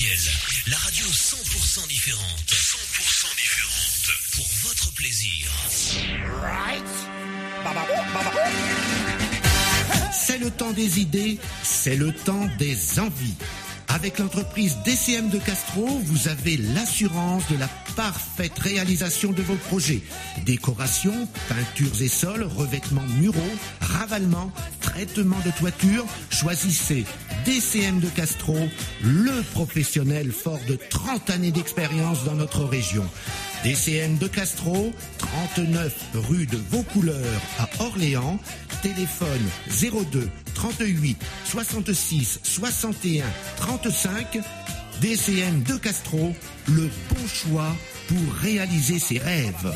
RTL, la radio 100% différente. 100% différente. Pour votre plaisir. C'est le temps des idées, c'est le temps des envies. Avec l'entreprise DCM de Castro, vous avez l'assurance de la parfaite réalisation de vos projets. Décoration, peintures et sols, revêtements muraux, ravalement, traitement de toiture. Choisissez DCM de Castro, le professionnel fort de 30 années d'expérience dans notre région. DCM de Castro, 39 rue de Vaucouleurs à Orléans. Téléphone 02 38 66 61 35. DCM de Castro, le bon choix pour réaliser ses rêves.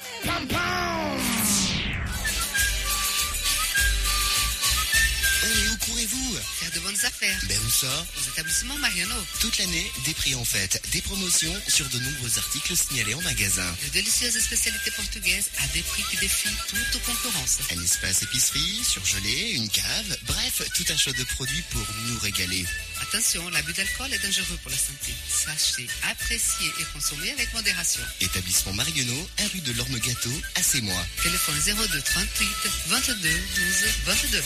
Et où courez-vous? Faire de bonnes affaires. Ben où ça? Aux établissements Mariano. Toute l'année, des prix en fête, des promotions sur de nombreux articles signalés en magasin. De délicieuses spécialités portugaises à des prix qui défient toute concurrence. Un espace épicerie, surgelé, une cave, bref, tout un choix de produits pour nous régaler. Attention, l'abus d'alcool est dangereux pour la santé. Sachez apprécier et consommer avec modération. Établissement Marionneau, 1 rue de l'Orme-Gâteau, à Sémois. Téléphone 02 38 22 12 22.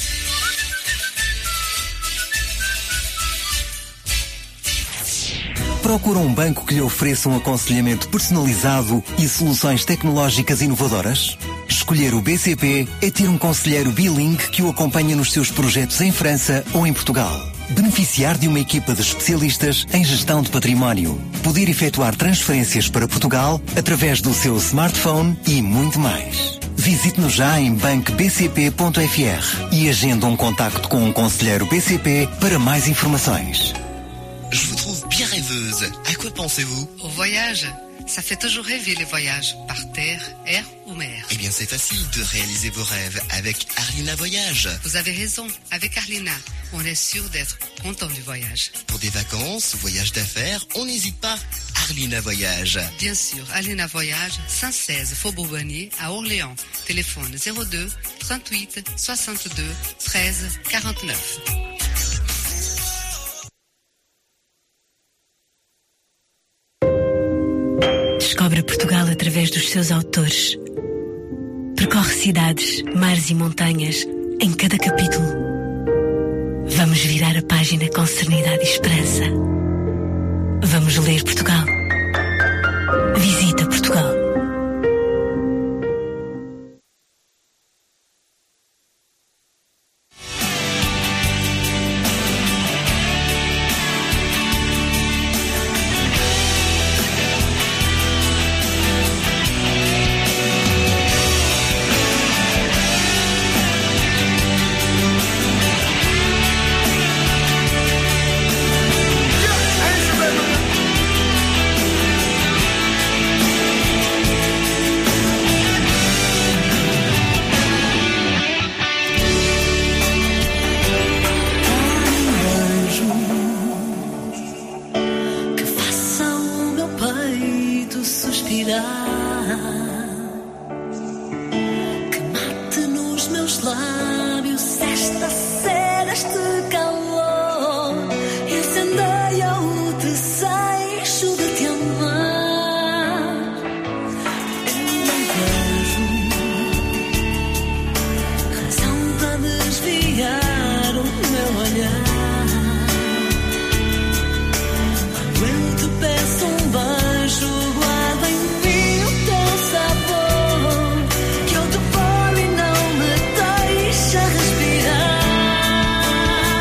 Procura um banco que lhe ofereça um aconselhamento personalizado e soluções tecnológicas inovadoras? Escolher o BCP é ter um conselheiro bilingue que o acompanha nos seus projetos em França ou em Portugal. Beneficiar de uma equipa de especialistas em gestão de património. Poder efetuar transferências para Portugal através do seu smartphone e muito mais. Visite-nos já em bancobcp.fr e agenda um contacto com um conselheiro BCP para mais informações. Je vous trouve bien rêveuse. À quoi pensez-vous? Au voyage. Ça fait toujours rêver les voyages, par terre, air ou mer. Eh bien, c'est facile de réaliser vos rêves avec Arlina Voyage. Vous avez raison, avec Arlina, on est sûr d'être content du voyage. Pour des vacances, voyages d'affaires, on n'hésite pas. Arlina Voyage. Bien sûr, Arlina Voyage, 116 Faubourg Bonnier à Orléans. Téléphone 02 38 62 13 49. Descobre Portugal através dos seus autores. Percorre cidades, mares e montanhas em cada capítulo. Vamos virar a página com serenidade e esperança. Vamos ler Portugal. Visita Portugal. Que eu te falo e não me deixa respirar.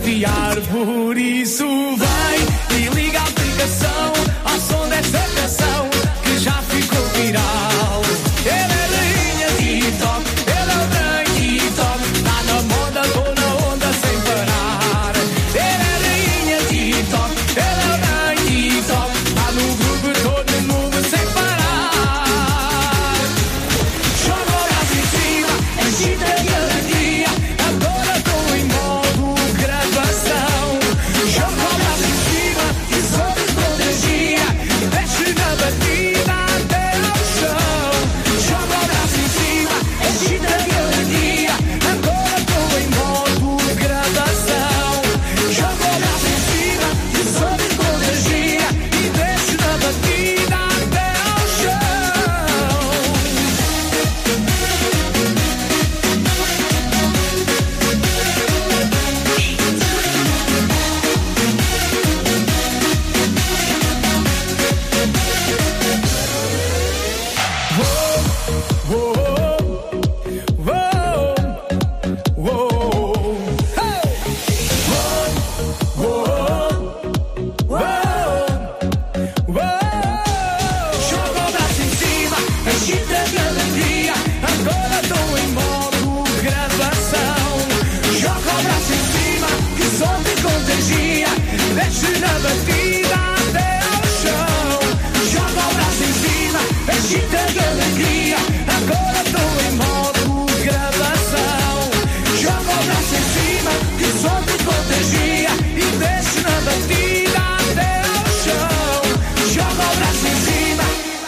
desafiar. Por isso vem e liga a aplicação ao som desta canção que já ficou viral. Ele é rainha TikTok, ele é o rei TikTok, tá na moda, tô na onda sem parar. Ele é rainha TikTok, ele é o rei TikTok, tá no grupo todo mundo sem parar. Joga o braço em cima, agita e alegria, agora tô em modo gravação. Joga o braço em cima e sobe com energia, desce na batida até ao chão. Joga o braço em cima, agita e alegria, agora tô em modo gravação. Joga o braço em cima e sobe com energia e desce na batida até ao chão. Joga o braço em cima, agita de alegria, agora tô em modo gravação. Joga o braço em cima, que sobe e contagia, desce na batida até ao chão. Joga o braço em cima, agita de alegria, agora tô em modo gravação. Joga o braço em cima, que sobe e contagia, e desce na batida até ao chão. Joga o braço em cima.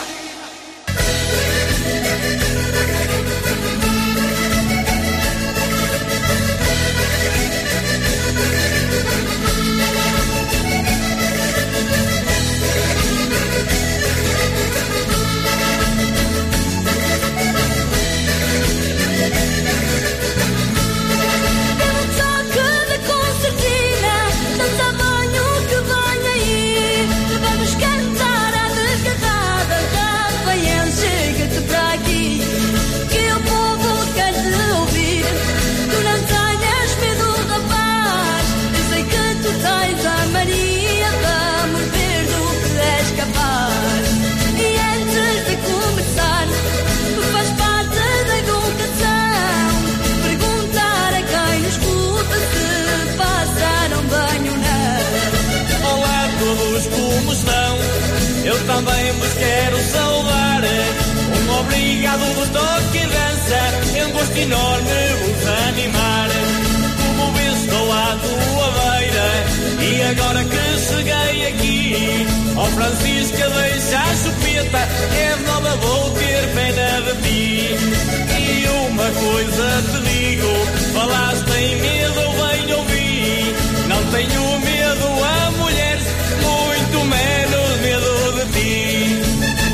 Eu também vos quero saudar. Obrigado do toque e dança, um gosto enorme vos animar. Como vês, estou à tua beira, e agora que cheguei aqui, ó Francisca, deixa a chupeta, é de nova, vou ter pena de ti. E uma coisa te digo, falaste em medo, bem ouvi. Não tenho medo a mulheres, muito menos medo de ti.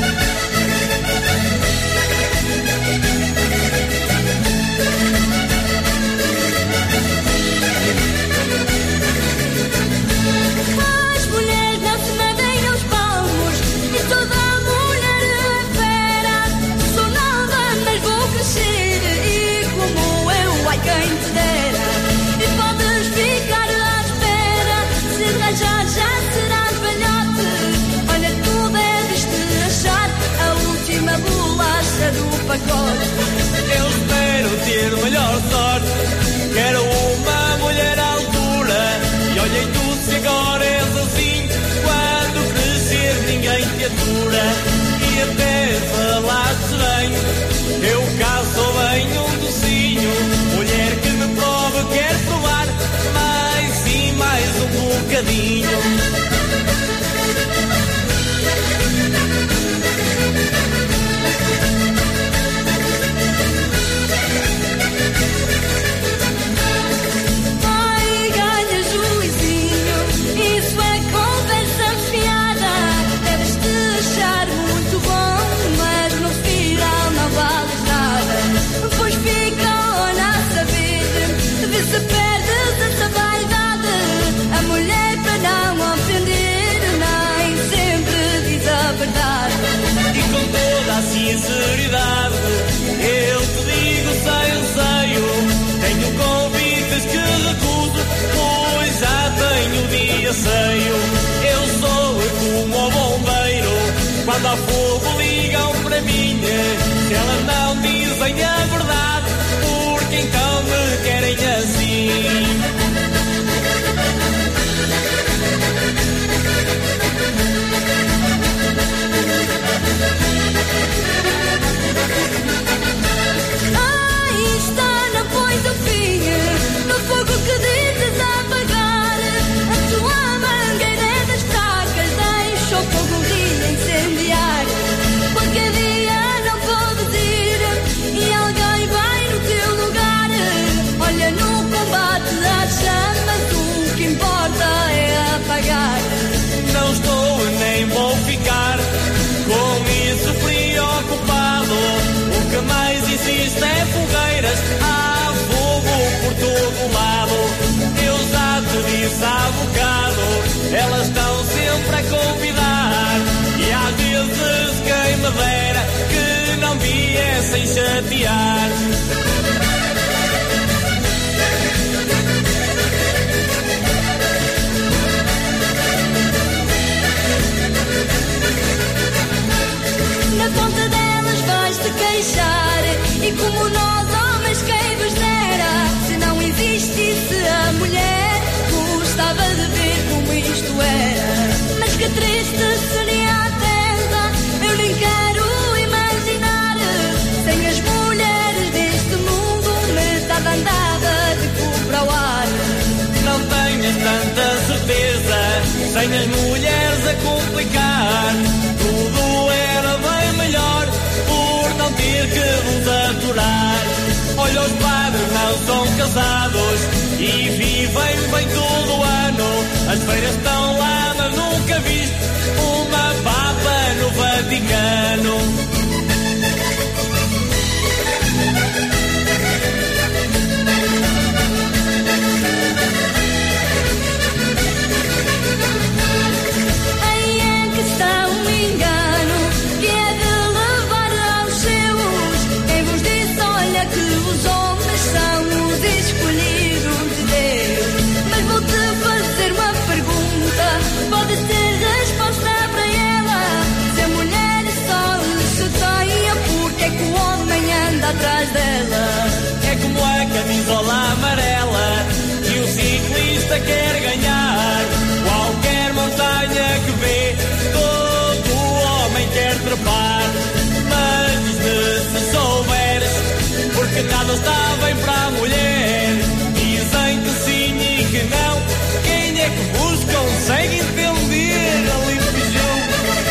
As mulheres não se medem aos palmos, e toda mulher é fera. Sou nova, mas vou crescer, e como eu, ai quem te dera. E podes ficar à espera, se arranjar já serás velhote. Olha, tu deves te achar a última bolacha do pacote. Eu espero ter melhor sorte, quero uma mulher à altura. E olhem tu, se agora és assim, quando crescer ninguém te atura. E até falaste bem, eu caso bem um docinho. Mulher que me prove, quer provar, mais e mais um bocadinho. Ai, ganha juizinho, isso é conversa fiada. Deves te achar muito bom, mas no final não vales nada. Pois fica a saber, vê se perdes essa vaidade. A mulher para não é fogueiras, há fogo por todo lado. Eu já te disse há bocado, elas estão sempre a convidar. E às vezes quem me dera que não viessem chatear. Na ponta delas vais-te queixar. E como nós homens quem vos dera, se não existisse a mulher, gostava de ver como isto era. Mas que triste seria a terra, eu nem quero imaginar. Sem as mulheres deste mundo, metade andava de cu para o ar. Não tenhas tanta certeza, sem as mulheres a complicar. Tudo era bem melhor por não ter que vos aturar. Olha, os padres não são casados e vivem bem todo o ano. As feiras estão lá, mas nunca viste uma papa no Vaticano. Aí é que está um engano, que é de levar aos seus. Quem vos disse, olha, que os homens são os escolhidos de Deus. Mas vou-te fazer uma pergunta, pode ter resposta para ela. Se a mulher só se taia, porque é que o homem anda atrás dela? É como a camisola amarela que o ciclista quer ganhar. Qualquer montanha que vê, todo homem quer trepar. Mas diz-me se souberes, porque nada está bem para a mulher. Dizem que sim e que não, quem é que vos consegue entender? Ali feijão.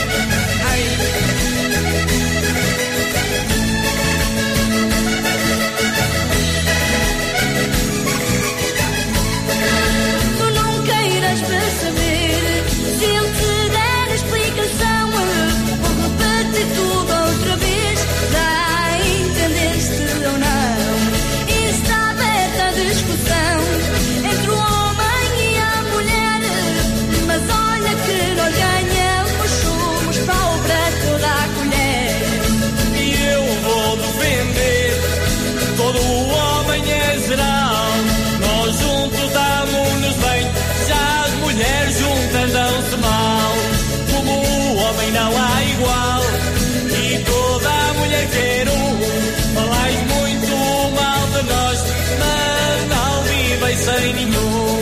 Tu não queiras perceber, se eu te der explicação, vou repetir tudo outra vez, já entendeste ou não? Está aberta a discussão entre o homem e a mulher, mas olha que nós ganhamos, somos pau para toda a colher. E eu vou defender, todo o homem é geral. Nós juntos damos-nos bem, já as mulheres juntas dão-se mal. Como o homem não há igual, e toda a mulher quer um. Falais muito mal de nós, mas não vivem sem nenhum.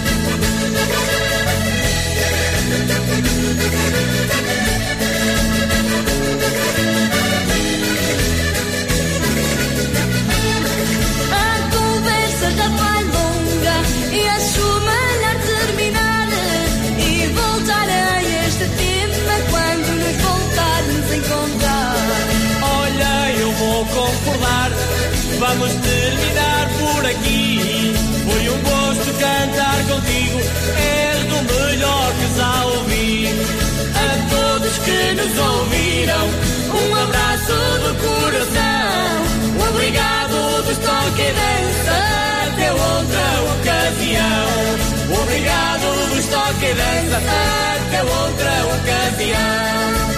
A conversa já vai longa e acho melhor terminar e voltar a este tema quando nos voltarmos a encontrar. Olha, eu vou concordar, vamos terminar por aqui. Foi um gosto cantar contigo, és do melhor que já ouvi. A todos que nos ouviram, um abraço do coração. Obrigado dos toque e dança, até outra ocasião. Obrigado dos toque e dança, até outra ocasião.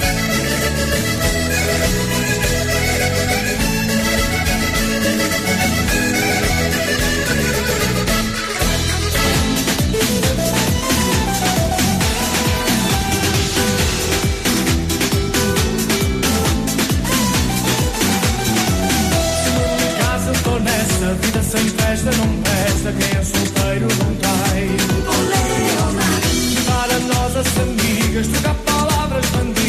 A vida sem festa não presta, quem é solteiro não trai. Para nós as amigas, trocar palavras bandidas.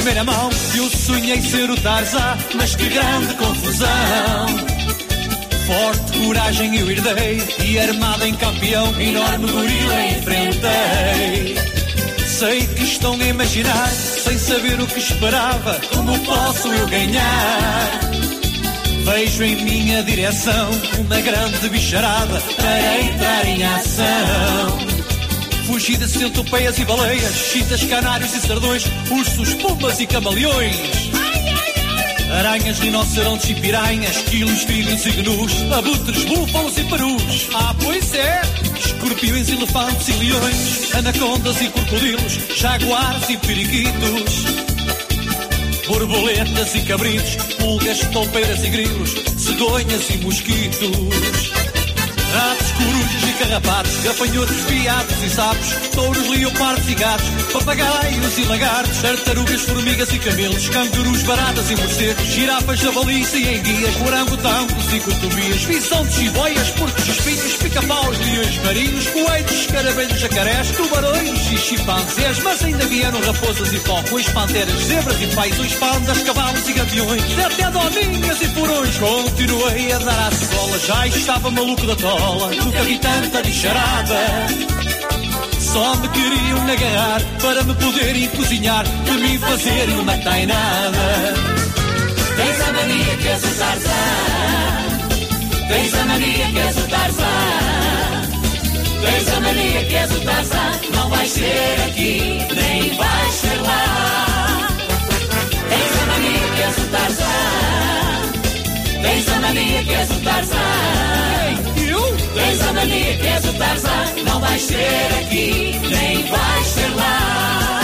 primeira mão, eu sonhei ser o Tarzan, mas que grande confusão. Forte coragem eu herdei, e armado em campeão, enorme gorila enfrentei. Sei que estão a imaginar, sem saber o que esperava, como posso eu ganhar? Vejo em minha direção uma grande bicharada para entrar em ação. Fugi de centopeias e baleias, chitas, canários e sardões, ursos, pombas e camaleões. Aranhas, rinocerontes e piranhas, quilos, tigres e gnus, abutres, búfalos e perus. Ah, pois é! Escorpiões, elefantes e leões, anacondas e crocodilos, jaguares e periquitos. Borboletas e cabritos, pulgas, toupeiras e grilos, cegonhas e mosquitos. Ratos, corujas e carrapatos, gafanhotos, veados e sapos, touros, leopardos e gatos, papagaios e lagartos, tartarugas, formigas e camelos, cangurus, baratas e morcegos, girafas, javalis e enguias, orangotangos e cotomias, bisontes e boias, porcos, espinhos, pica-paus, leões marinhos, coelhos, escaravelhos, jacarés, tubarões e chimpanzés, mas ainda vieram raposas e falcões, panteras, zebras e paisões, pandas, cavalos e gaviões, até doninhas e porões. Continuei a dar à escola, já estava maluco da tola. Nunca vi tanta bicharada. Só me queriam agarrar para me poderem cozinhar, de mim fazerem uma tainada. Tens a mania que és o Tarzan, tens a mania que és o Tarzan, tens a mania que és o Tarzan. Não vais ser aqui, nem vais ser lá. Tens a mania que és o Tarzan, tens a mania que és o Tarzan. Tens a mania que és o Tarzan, não vais ser aqui, nem vais ser lá.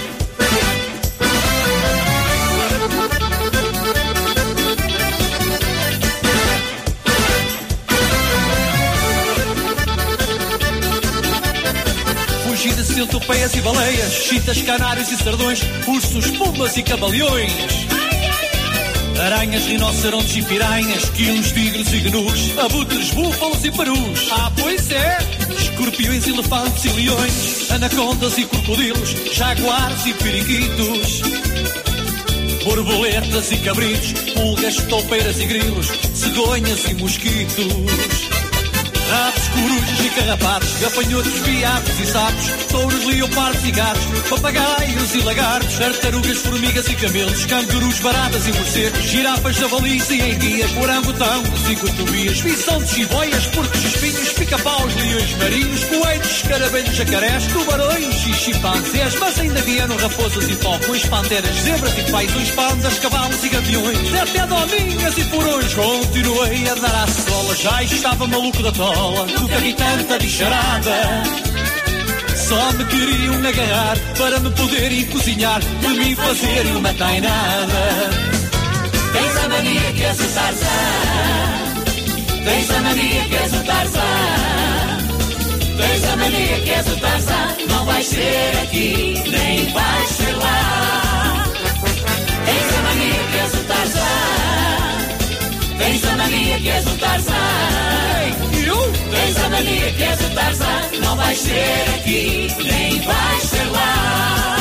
Fugi de centopeias e baleias, chitas, canários e sardões, ursos, pombas e camaleões. Aranhas, rinocerontes e piranhas, quilos, tigres e gnus, abutres, búfalos e perus. Ah, pois é! Escorpiões, elefantes e leões, anacondas e crocodilos, jaguares e periquitos. Borboletas e cabritos, pulgas, toupeiras e grilos, cegonhas e mosquitos. Ratos, corujas e carrapatos, gafanhotos, veados e sapos, touros, leopardos e gatos, papagaios e lagartos, tartarugas, formigas e camelos, cangurus, baratas e morcegos, girafas, javalis e enguias, orangotangos e cotomias, bisontes e boias, porcos, espinhos, pica-paus, leões marinhos, coelhos, escaravelhos, jacarés, tubarões e chimpanzés, mas ainda vieram raposas e falcões, panteras, zebras e paisões, pandas, cavalos e gaviões, até doninhas e porões. Continuei a dar à escola, já estava maluco da tola. Nunca vi tanta bicharada. Só me queriam agarrar para me poderem cozinhar, de mim fazerem uma tainada. Tens a mania que és o Tarzan, tens a mania que és o Tarzan, tens a mania que és o Tarzan. Não vais ser aqui, nem vais ser lá. Tens a mania que és o Tarzan, tens a mania que és o Tarzan. Tens a mania que és o Tarzan, não vais ser aqui, nem vais ser lá.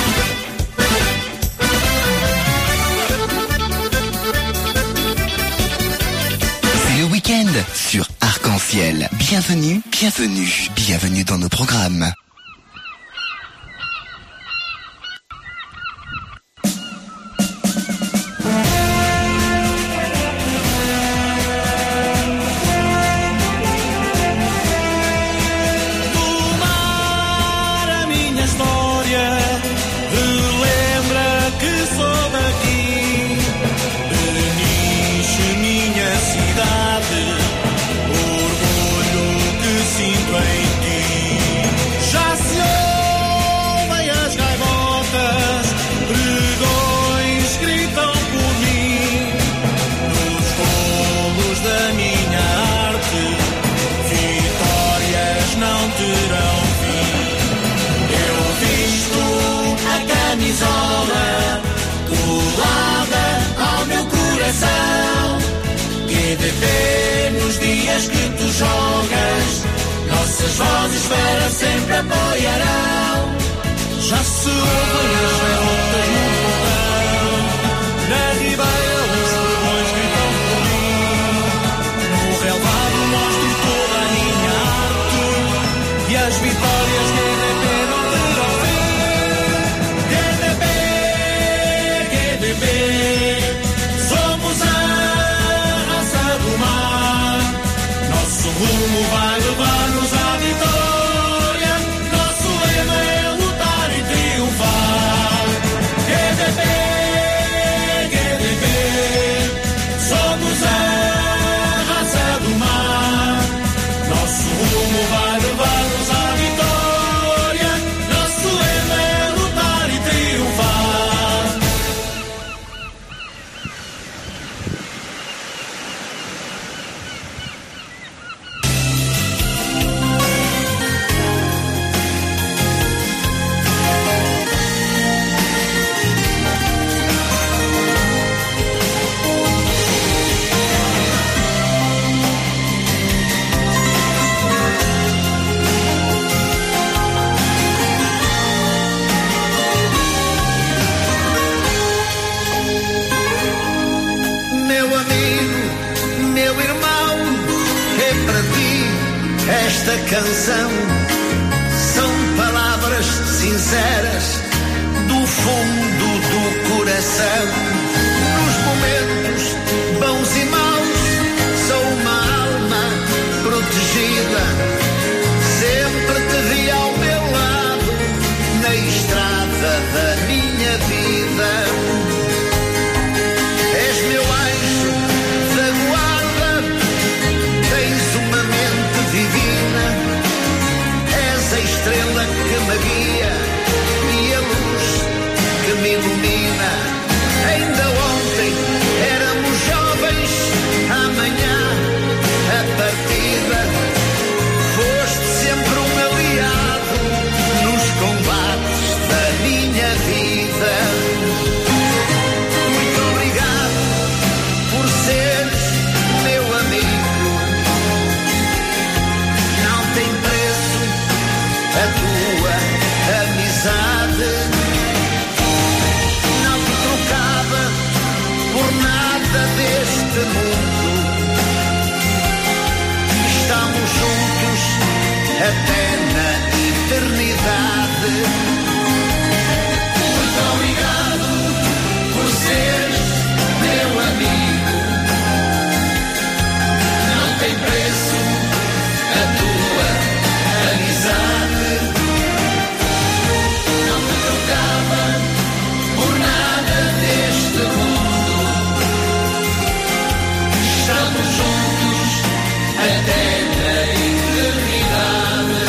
C'est le week-end sur Arc-en-Ciel. Bienvenue, bienvenue, bienvenue dans nos programmes. Nos dias que tu jogas, nossas vozes para sempre apoiarão. Já se ouvem as derrotas no portão. amigo, meu irmão, é para ti esta canção. São palavras sinceras do fundo do coração. Nos momentos bons e maus, sou uma alma protegida. Sempre te vi ao meu lado, na estrada da minha vida. És meu anjo da guarda, tens uma mente divina. És a estrela que me guia e a luz que me ilumina. Ainda ontem éramos jovens, amanhã a partida. Foste sempre um aliado nos combates da minha vida. Muito obrigado por seres meu amigo. Não tem preço a tua amizade. Não te trocava por nada deste mundo. Estamos juntos até na eternidade. Muito obrigado por seres meu amigo. Não tem preço a tua amizade. Não te trocava por nada deste mundo. Estamos juntos até na eternidade.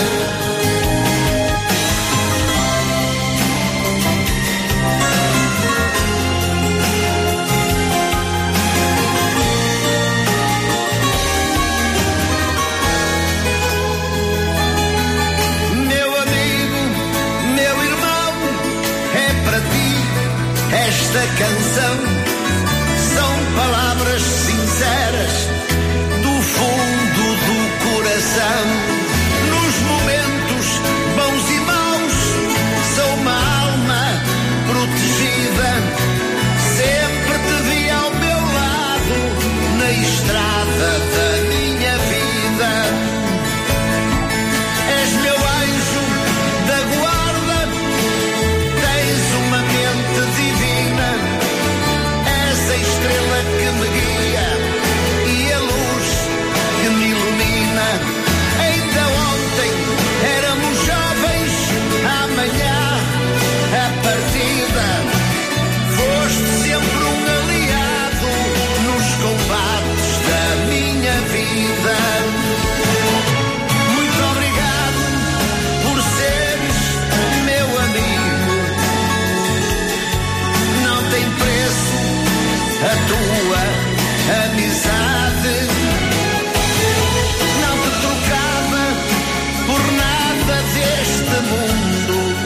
Meu amigo, meu irmão, é para ti esta canção. São palavras sinceras do fundo do coração. Nos momentos bons e maus, sou uma alma protegida. Sempre te vi ao meu lado, na estrada da minha vida. És meu anjo da guarda, tens uma mente divina. És a estrela que me guia e a luz que me ilumina. Ainda ontem éramos jovens, amanhã a partida. Foste sempre um aliado nos combates da minha vida. Muito obrigado por seres meu amigo. Não tem preço a tua amizade. Não te trocava por nada deste mundo.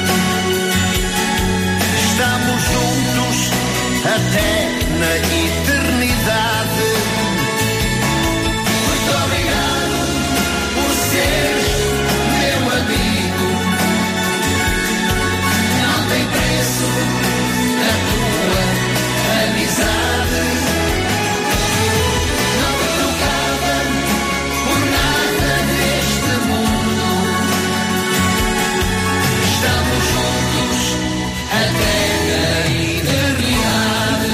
Estamos juntos até na eternidade. Muito obrigado por seres meu amigo. Não tem preço a tua amizade. Não te trocava por nada deste mundo. Estamos juntos até na eternidade.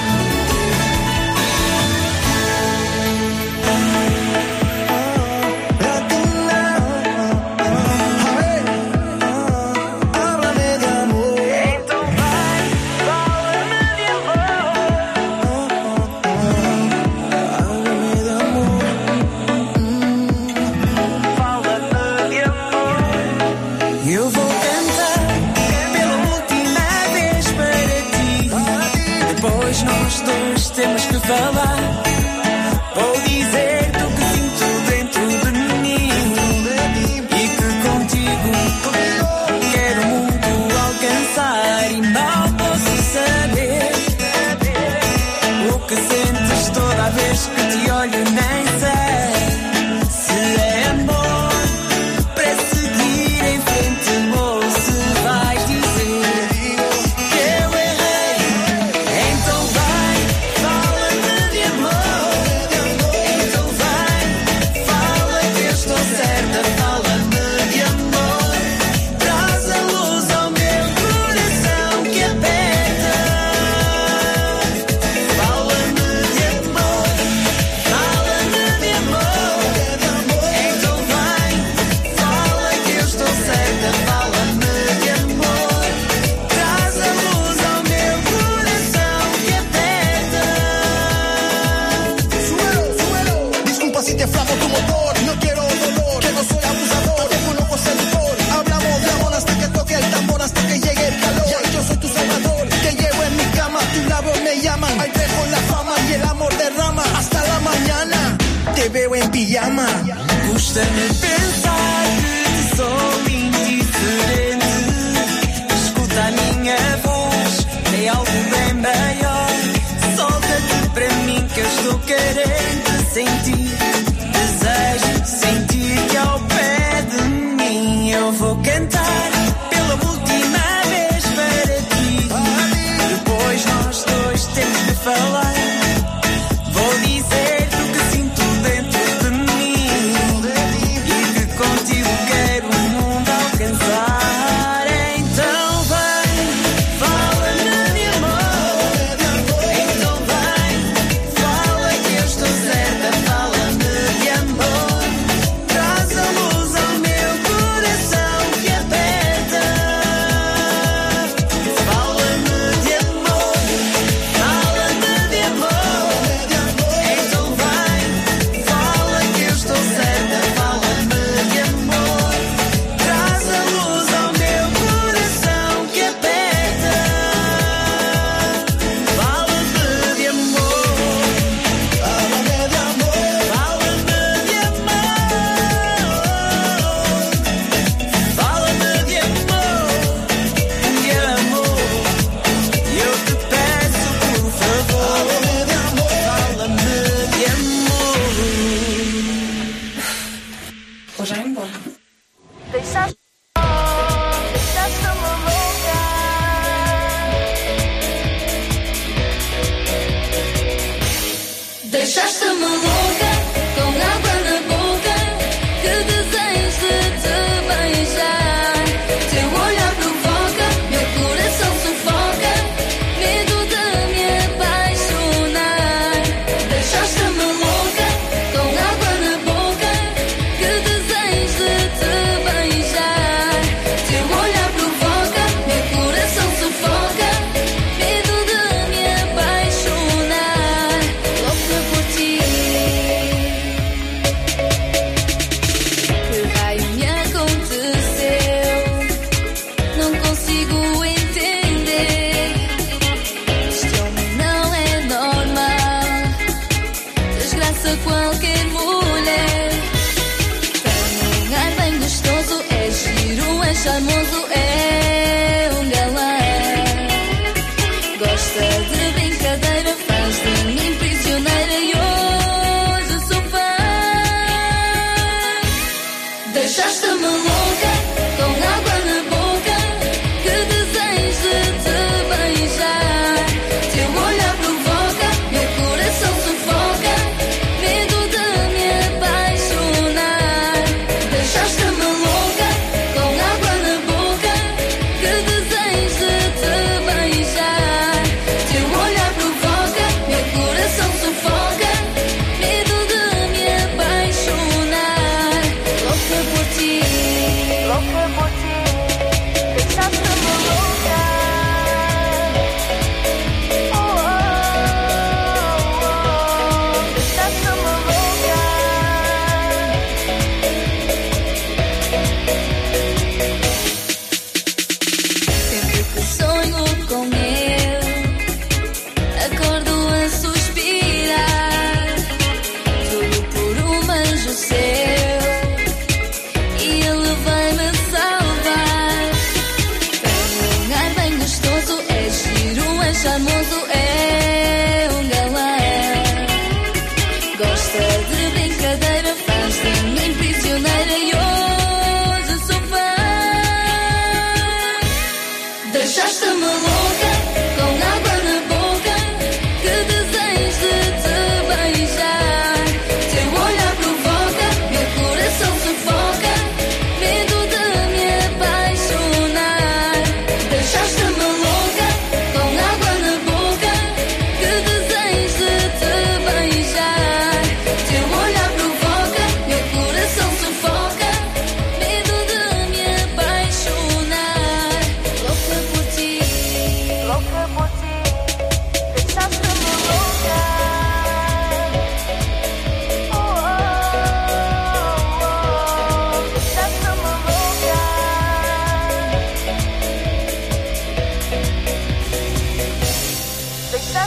Eu vou cantar pela última vez para ti. Depois nós dois temos que falar. Vou dizer-te o que sinto dentro de mim e que contigo quero o mundo alcançar. E mal posso saber o que sentes toda vez que te olho, nem sei se é amor para seguir em frente ou se vai dizer que eu errei. Então vai, fala-me de amor. me llaman. Al dejo la fama y el amor derrama. Hasta la mañana te veo en pijama. Custa-me pensar que sou indiferente. Escuta a minha voz, é algo bem maior. Solta-te para mim que eu estou carente sem ti. Desejo sentir que ao pé de mim eu vou cantar pela última vez para ti. Depois nós dois temos de falar. Vou dizer-te o que sinto dentro de mim e que contigo quero o mundo alcançar. Então vem, fala-me de amor. Então vem, fala que eu estou certa. Fala-me de amor. Traz a luz ao meu coração que aperta. Fala-me de amor. Fala-me de amor. Então vem, fala que eu estou certa. Fala-me de amor. Traz a luz ao meu coração que aperta. Fala-me de amor. Fala-me de amor. Fala-me de amor. Fala-me de amor. Eu te peço por favor. Fala-me de amor. Fala-me de amor. Vou já embora. Deixaste-me louca. Deixaste-me louca, com água na boca, que desejo de te beijar. Teu olhar provoca, meu coração sufoca, medo de me apaixonar. Deixaste-me louca, com água na boca, que desejo de te beijar. Teu olhar provoca, meu coração sufoca, medo de me apaixonar. Louca por ti. Que raio me aconteceu? Não consigo entender. Este homem não é normal. Desgraça qualquer mulher. Tem um ar bem gostoso, é giro, é charmoso, é um galã. Gosta de brincadeira, faz de mim prisioneira e hoje sou fã. Deixaste-me louca, com água na boca, que desejo de te beijar. Teu olhar provoca, meu coração sufoca, medo de me apaixonar. Deixaste-me louca, com água na boca, que desejo de te beijar. Teu olhar provoca, meu coração sufoca, medo de me apaixonar. Louca por ti.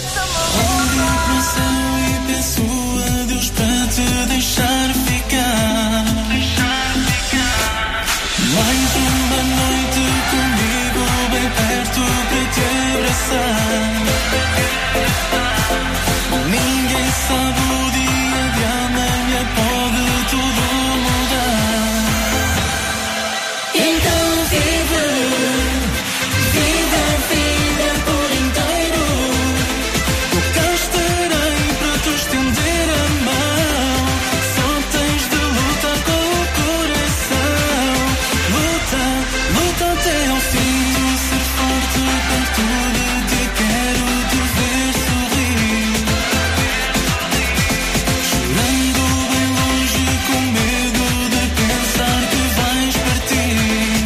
Olho para o céu e peço a Deus para te deixar ficar. Mais uma noite comigo, bem perto para te abraçar. Ninguém sabe o dia de amanhã, pode tudo mudar. Então vive, vida, vida por inteiro. Eu cá estarei para te estender a mão. Só tens de lutar com o coração. Luta, luta até ao fim. Ser forte perto de ti, quero te ver sorrir. Chorando bem longe, com medo de pensar que vais partir.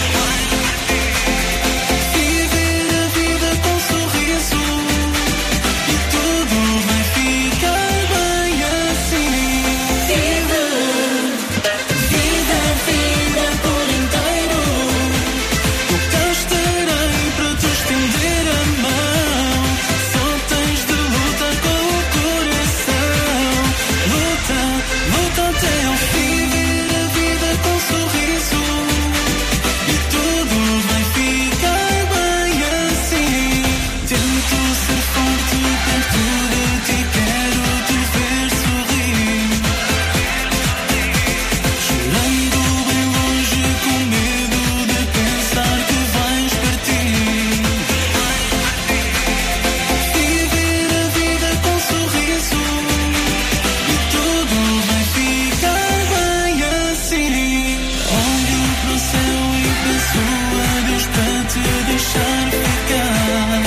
Viver a vida com sorriso e tudo vai ficar bem assim. Viva, vida, vida por inteiro. Eu cá estarei para te estender a mão. Só tens de lutar com o coração. Luta, luta até ao fim. Viver a vida com sorriso e tudo vai ficar bem assim. Tento ser forte perto de ti, quero te ver sorrir. Chorando bem longe, com medo de pensar que vais partir. Viver a vida com sorriso e tudo vai ficar bem assim. Olho para o céu e peço a Deus para te deixar ficar.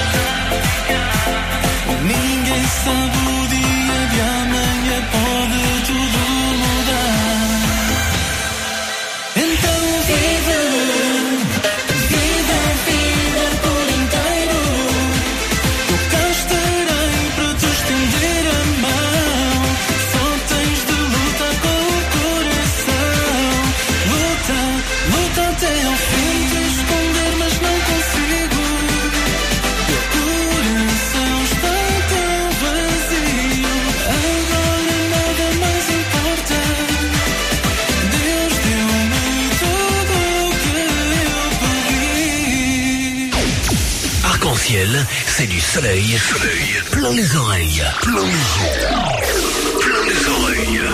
Ninguém sabe o dia de amanhã, pode tudo mudar. Então vive, vida, vida por inteiro. Eu cá estarei para te estender a mão. Só tens de lutar com o coração. Luta, luta até ao fim. Tento esconder, mas não consigo. Meu coração está tão vazio. Agora nada mais importa. Deus deu-me tudo o que eu pedi. Arc-en-ciel, c'est du soleil, plein les oreilles. Plein les oreilles.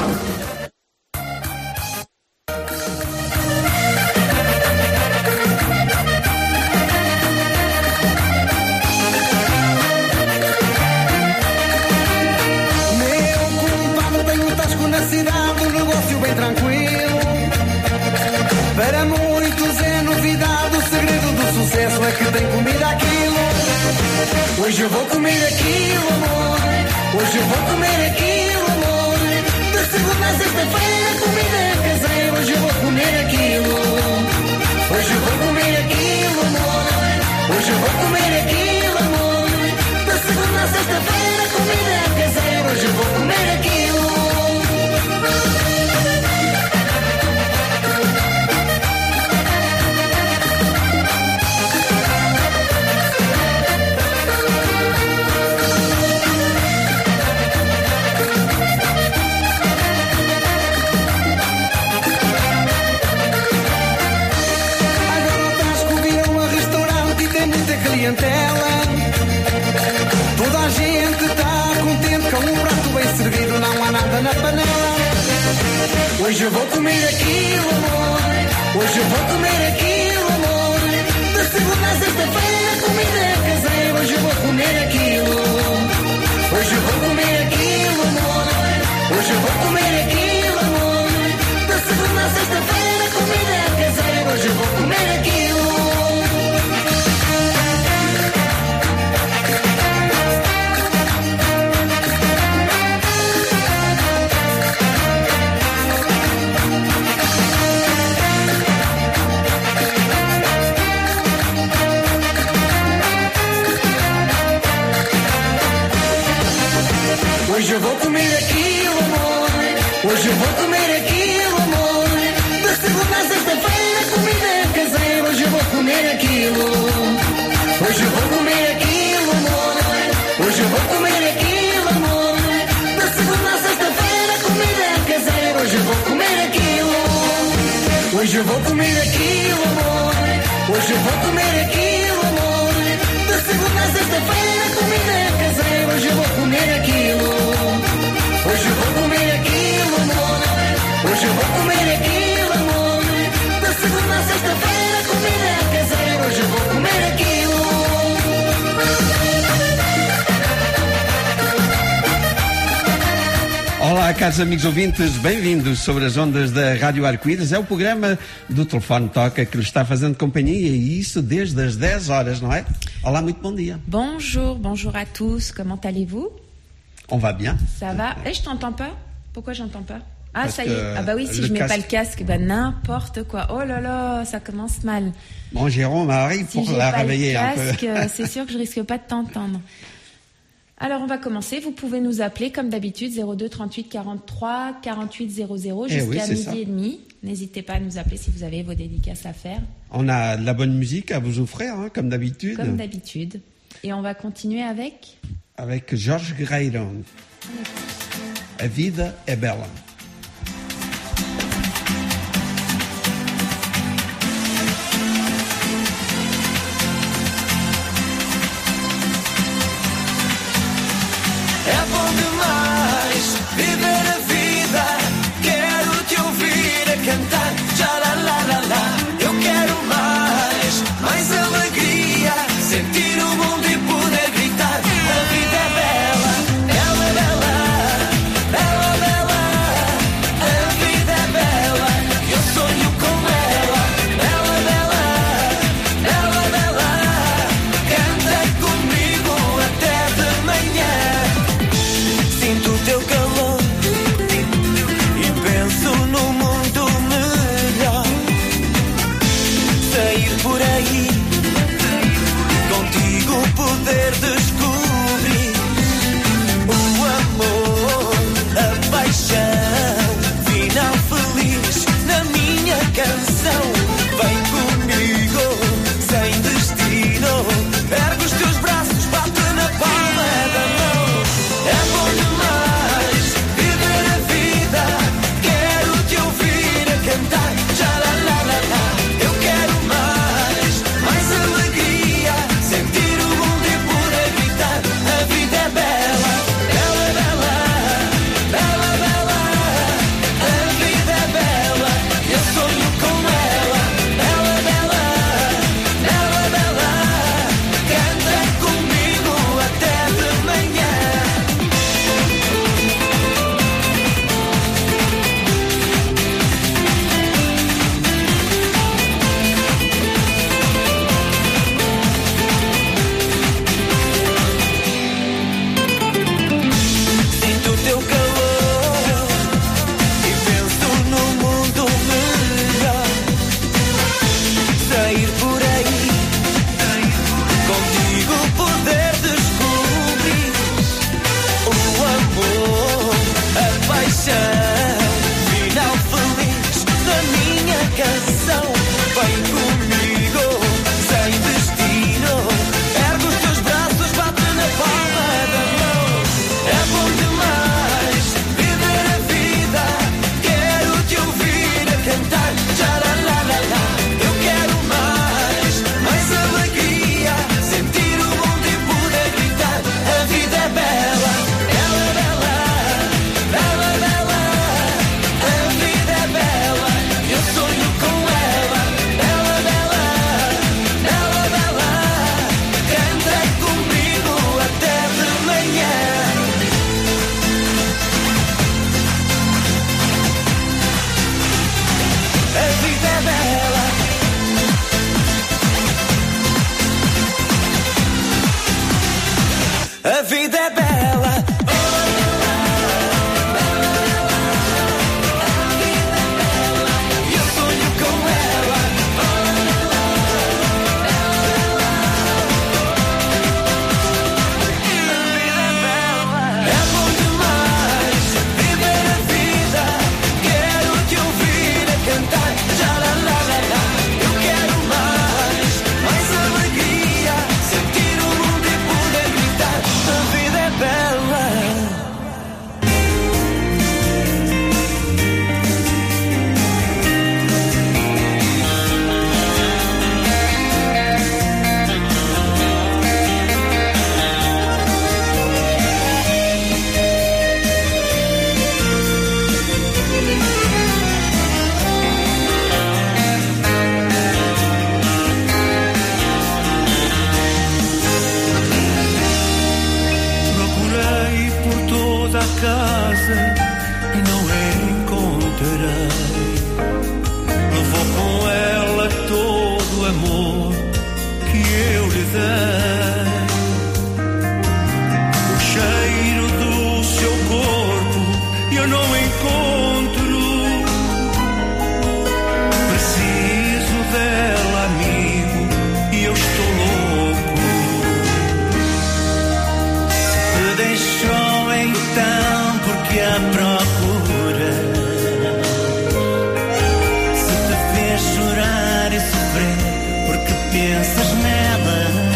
Meu compadre, tenho um tasco na cidade, um negócio bem tranquilo. Para muitos é novidade, o segredo do sucesso é que tem comida aquilo. Hoje eu vou comer aquilo, amor. Hoje eu vou comer aquilo, amor. De segunda a sexta-feira, comida caseira. Hoje eu vou comer aquilo. Hoje eu vou comer aquilo, amor. Hoje eu vou comer aquilo, amor. De segunda a sexta-feira, comida caseira. Hoje eu vou comer aquilo. Agora o Tasco virou um restaurante e tem muita clientela. Toda a gente está contente com um prato bem servido, não há nada na panela. Hoje eu vou comer aquilo, amor. Hoje eu vou comer aquilo, amor. De segunda a sexta-feira, comida caseira. Hoje eu vou comer aquilo. Hoje eu vou comer aquilo, amor. Hoje eu vou comer aquilo, amor. De segunda a sexta-feira, comida caseira. Hoje eu vou comer aquilo. Hoje eu vou comer aquilo, amor. Hoje eu vou comer aquilo, amor. De segunda a sexta-feira, comida caseira. Hoje eu vou comer aquilo. Hoje eu vou comer aquilo, amor. Hoje eu vou comer aquilo, amor. Hoje eu vou comer aquilo, amor. De segunda a sexta-feira, comida caseira. Hoje eu vou comer aquilo. Hoje eu vou comer aquilo, amor. Hoje eu vou comer aquilo, amor. De segunda a sexta-feira, comida caseira. Hoje eu vou comer aquilo. Olá, caros amigos ouvintes, bem-vindos sobre as ondas da Rádio Arco-Íris. É o programa do Telefone Toca que lhe está fazendo companhia, e isso desde as 10 horas, não é? Olá, muito bom dia. Bonjour à tous, comment allez-vous? On va bien. Ça va? Et je t'entends pas? Pourquoi j'entends pas? Ah, Parce ça y est. Ah bah oui, si je mets pas le casque, bah n'importe quoi. Oh là là, ça commence mal. Bon, Jérôme arrive Si pour j'ai la pas réveiller le un peu. casque, c'est sûr que je risque pas de t'entendre. Alors on va commencer. Vous pouvez nous appeler comme d'habitude 02 38 43 48 00 jusqu'à oui, c'est midi ça. et demi. N'hésitez pas à nous appeler si vous avez vos dédicaces à faire. On a de la bonne musique à vous offrir, hein, comme d'habitude. Comme d'habitude. Et on va continuer avec... Avec Jorge Guerreiro. A vida é bela. É bom demais viver a vida. Quero te ouvir a cantar. Já lá lá lá lá. Eu quero mais alegria. Sentir o mundo e poder gritar. A vida é bela, ela é bela, bela, bela. A vida é bela, eu sonho com ela. Bela, bela, bela, bela. Canta comigo até de manhã. Sinto o teu calor e penso no mundo melhor. Sair por aí, contigo poder descobrir o amor, a paixão, final feliz na minha canção. Vem comigo, sem destino, ergue os teus braços, bate na palma da mão. É bom demais viver a vida. Quero te ouvir a cantar. Já lá lá lá lá. Eu quero mais alegria. Sentir o mundo e poder gritar. A vida é bela, bela, bela, bela, bela. A vida é bela, eu sonho com ela. Bela, bela, bela, bela. Canta comigo até de manhã. Sinto o teu calor e penso no mundo melhor. Sair por aí, contigo poder descobrir o amor, a paixão, final feliz da minha canção. Vem comigo, sem destino, ergue os teus braços, bate na palma da mão. É bom demais viver a vida. Quero te ouvir a cantar. Já lá lá lá lá. Eu quero mais alegria. Sentir o mundo e poder gritar. A vida é bela, ela é bela, bela, bela. A vida é bela, eu sonho com ela. Bela, bela, bela, bela. Canta comigo até de manhã. A vida é bela. A vida é bela. Eu sonho com ela. É bom demais viver a vida. Quero te ouvir a cantar. Já lá lá lá lá. Eu quero mais alegria. Sentir o mundo e poder gritar. A vida é bela. casa e não a encontrarei. Levou com ela todo o amor que eu lhe dei. O cheiro do seu corpo eu não encontro. Preciso dela, amigo, e eu estou louco. Se te deixou então porque a procura, se te fez chorar e sofrer porque pensas nela.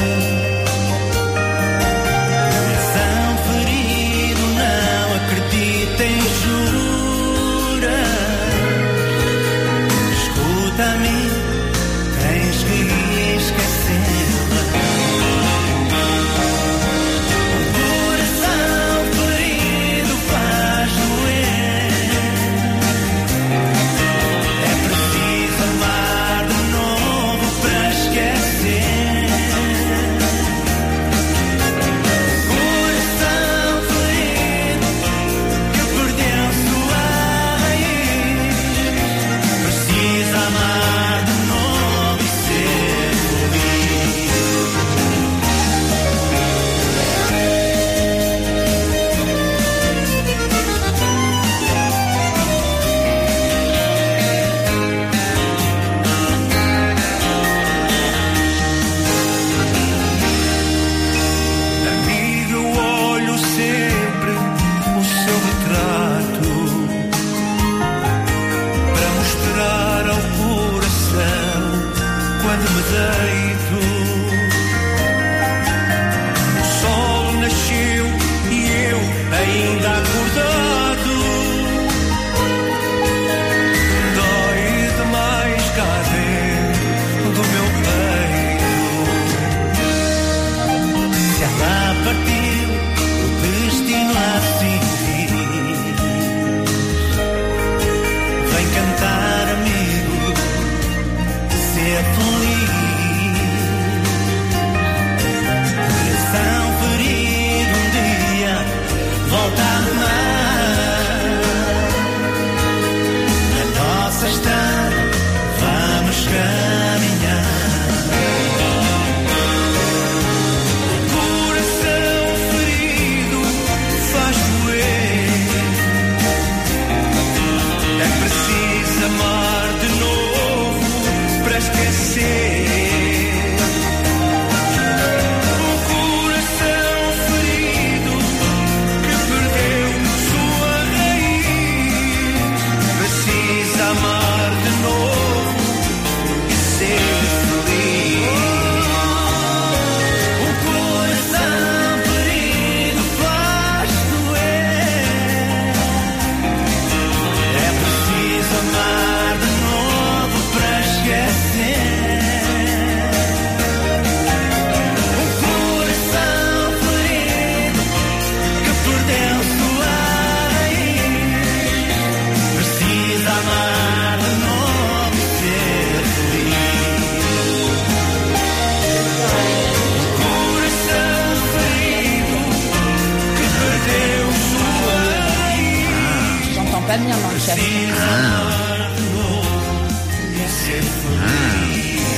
Coração ferido, não acredita em juras. Escuta-me, tens que esquecê-la. O coração ferido faz doer. É preciso amar de novo para esquecer. Coração ferido que perdeu sua raiz. Precisa amar de novo e ser feliz. Amigo, eu olho sempre o seu retrato para mostrar ao coração quando me deito. O sol nasceu e eu ainda acordado. Dói demais cá dentro do meu peito. Se ela partiu, o destino assim diz. Vem cantar, amigo, ser feliz. Coração ferido, um dia volta a amar. Na nossa estrada vamos caminhar. Coração ferido faz doer. É preciso amar de novo para esquecer. O coração ferido que perdeu sua raiz. Precisa amar de novo e ser feliz. O coração ferido faz doer. É preciso amar de novo para esquecer. O coração ferido que perdeu sua raiz. Precisa amar de novo e ser feliz. O coração ferido que perdeu sua raiz. J'entends pas bien, mon chef. Precisa amar de novo e ser feliz.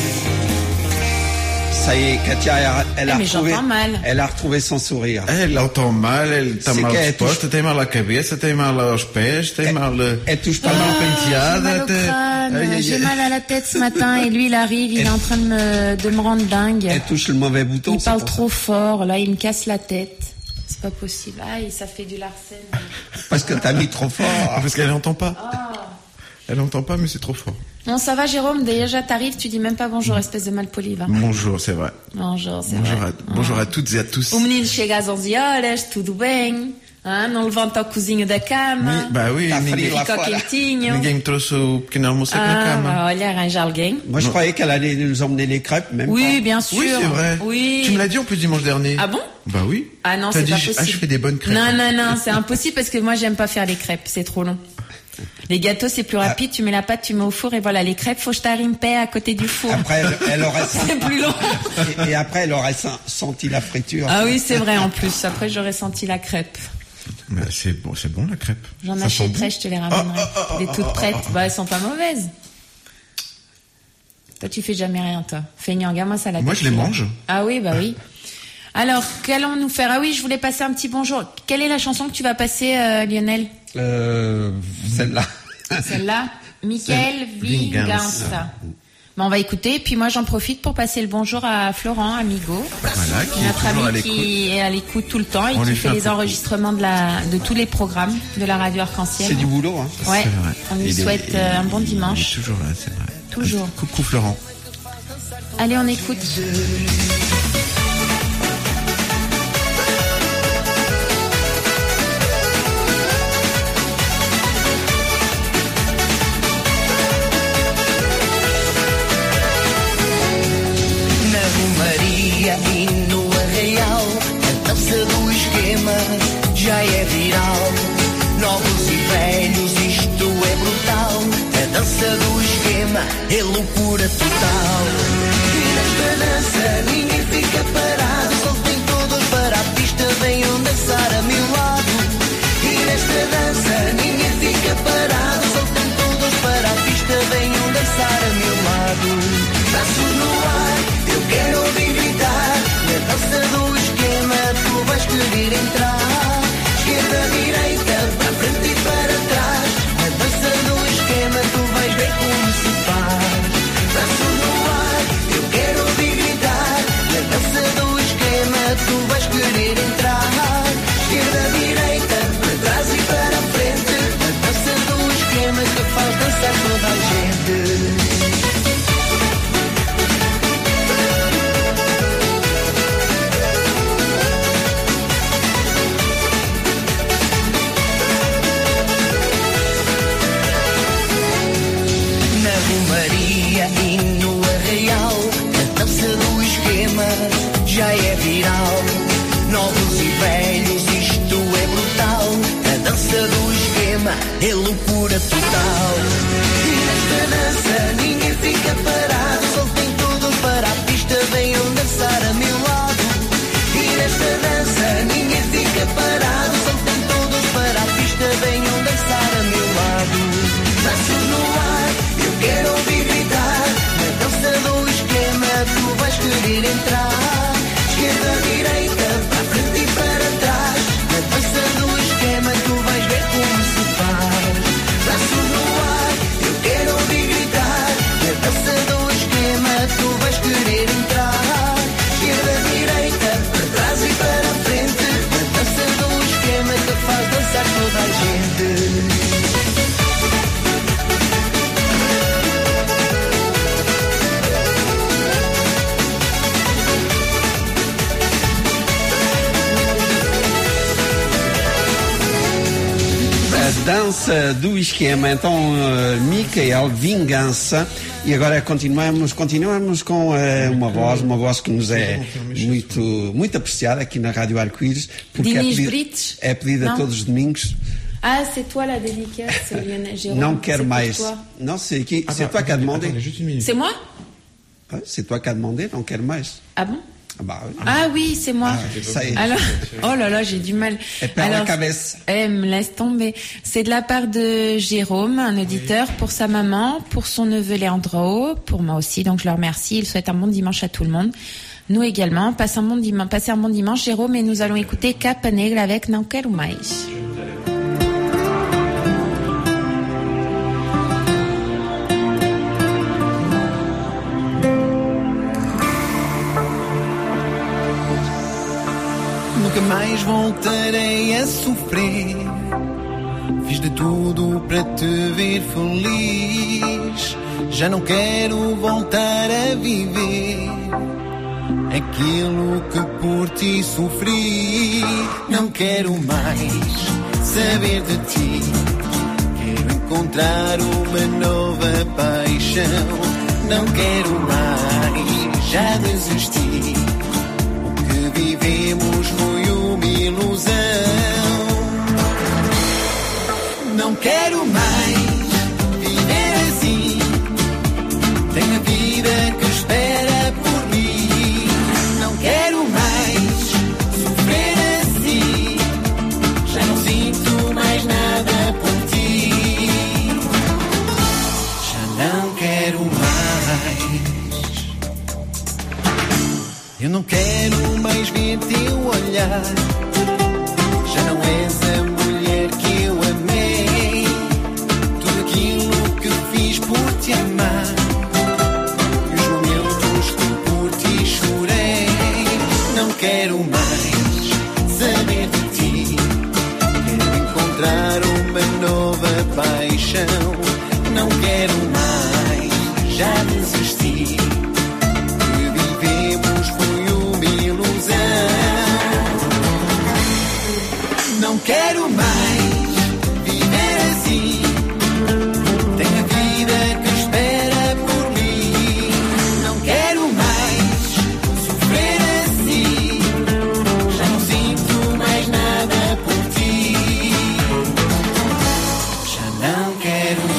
Ça y est, Katia, elle a Mais retrouvé, j'entends mal. elle a retrouvé son sourire. Ela entende mal, ele está Se mal quer, disposta, tem mal à cabeça, tem mal aos pés, tem mal. touche está mal penteada. J'ai mal au crâne, j'ai mal à la tête ce matin et lui il arrive, il est en train de me rendre dingue. Elle touche le mauvais bouton. Il parle trop fort, là il me casse la tête. C'est pas possible. Aïe, ça fait du Larsen. Parce que t'as mis trop fort. Parce qu'elle n'entend pas. Ah. Elle n'entend pas, mais c'est trop fort. Non, ça va Jérôme, déjà t'arrives, tu dis même pas bonjour, espèce de malpoli, va. Bonjour, c'est vrai. Bonjour, c'est Bonjour vrai. bonjour à toutes et à tous. O menino chega às 11 horas, tudo bem, não levanta o cozinho da cama, Bah oui, fica quentinho. ninguém me trouxe o pequeno almoço aqui na cama. Olha, arranja alguém. Moi, je croyais qu'elle allait nous emmener les crêpes, même Oui, pas. bien sûr. Oui, c'est vrai. Oui. Tu me l'as dit en plus dimanche dernier. Ah bon? Bah oui. Ah non, T'as c'est dit, pas je possible. fais des bonnes crêpes. Non, c'est impossible parce que moi j'aime pas faire les crêpes, c'est trop long. Les gâteaux c'est plus rapide, tu mets la pâte, tu mets au four et voilà. Les crêpes, faut que je t'arrime paix à côté du four. Après, elle aurait C'est plus long. Et après, elle aurait senti la friture. Ah oui, c'est vrai en plus. Après j'aurais senti la crêpe. Mais c'est bon la crêpe. J'en Ça sent achèterai, bon. je te les ramènerai. Des toutes prêtes. Bah, elles sont pas mauvaises. Toi, tu fais jamais rien, toi. Feignant, regarde-moi ça, la Moi, je les mange. Ah oui, bah oui. Alors, qu'allons-nous faire? Ah oui, je voulais passer un petit bonjour. Quelle est la chanson que tu vas passer, Lionel? Celle-là. Celle-là? Michael Vingança. Bon, on va écouter. Puis moi, j'en profite pour passer le bonjour à Florent Amigo. Voilà, qui est Notre toujours à ami l'écoute. qui est à l'écoute tout le temps et On qui lui fait fait un les coucou. enregistrements de tous les programmes de la radio Arc-en-Ciel. C'est du boulot, hein. Ouais. C'est vrai. On lui Il est- souhaite un bon Il dimanche. est toujours là, c'est vrai. Toujours. Coucou Florent. Allez, on écoute. Na Romaria e no Arraial, a dança do esquema já é viral. Novos e velhos, isto é brutal. A dança do esquema é loucura total. E nesta dança ninguém fica parado. Soltem todos para a pista, venham dançar a meu lado. E nesta dança ninguém fica parado. Soltem todos para a pista, venham dançar a meu lado. Braços no ar, eu quero ouvir gritar. Na dança do esquema tu vais querer entrar. Esquerda, direita, para frente e para trás. Na dança do esquema tu vais ver como se faz. Braços no ar, eu quero ouvir gritar. Na dança do esquema tu vais querer entrar. Esquerda, direita, para trás e para frente. Na dança do esquema que faz dançar toda a gente. Na Romaria e no Arraial, a dança do esquema já é viral. Novos e velhos, isto é brutal. A dança do esquema é loucura total. E nesta dança ninguém fica parado. Soltem todos para a pista, venham dançar a meu lado. E nesta dança ninguém fica parado. Soltem todos para a pista, venham dançar a meu lado. Braços no ar, eu quero ouvir gritar. Na dança do esquema tu vais querer entrar. Esquerda, direita, para frente e para trás. Na dança do esquema tu vais ver como se faz. Braços no ar, eu quero ouvir gritar. Na dança do esquema tu vais querer entrar. Esquerda, direita, para trás e para frente. Na dança do esquema que faz dançar toda a gente. A dança do esquema. Então, Michael Vingança. E agora continuamos com uma voz que nos é muito apreciada aqui na Rádio Arco-Íris. Porque Dinis Brites? é pedida Não. todos os domingos. Ah, c'est toi la dédicace, Lionel Jérôme. Não quero C'est pour mais. toi. Non, c'est toi qui as demandé. C'est moi? Ouais, c'est toi qui as demandé, non quero mais. Ah bon? Ah bah oui. Ah oui, c'est moi. ça y est. Alors, oh là là, j'ai du mal. Et perd la cabesse. Me laisse tomber. C'est de la part de Jérôme, un auditeur, pour sa maman, pour son neveu Leandro, pour moi aussi. Donc je le remercie. Il souhaite un bon dimanche à tout le monde. Nous également. Passez un bon dimanche, Jérôme, et nous allons écouter Capa Negra avec Não Quero Mais. Nunca mais voltarei a sofrer. Fiz de tudo para te ver feliz. Já não quero voltar a viver aquilo que por ti sofri. Não quero mais saber de ti. Quero encontrar uma nova paixão. Não quero mais, já desisti. O que vivemos foi uma ilusão. Não quero mais viver assim. Tenho a vida que espera por mim. Não quero mais sofrer assim. Já não Não quero mais viver assim. Tenho a vida que espera por mim. Não quero mais sofrer assim. Já não sinto mais nada por ti. Já não quero mais.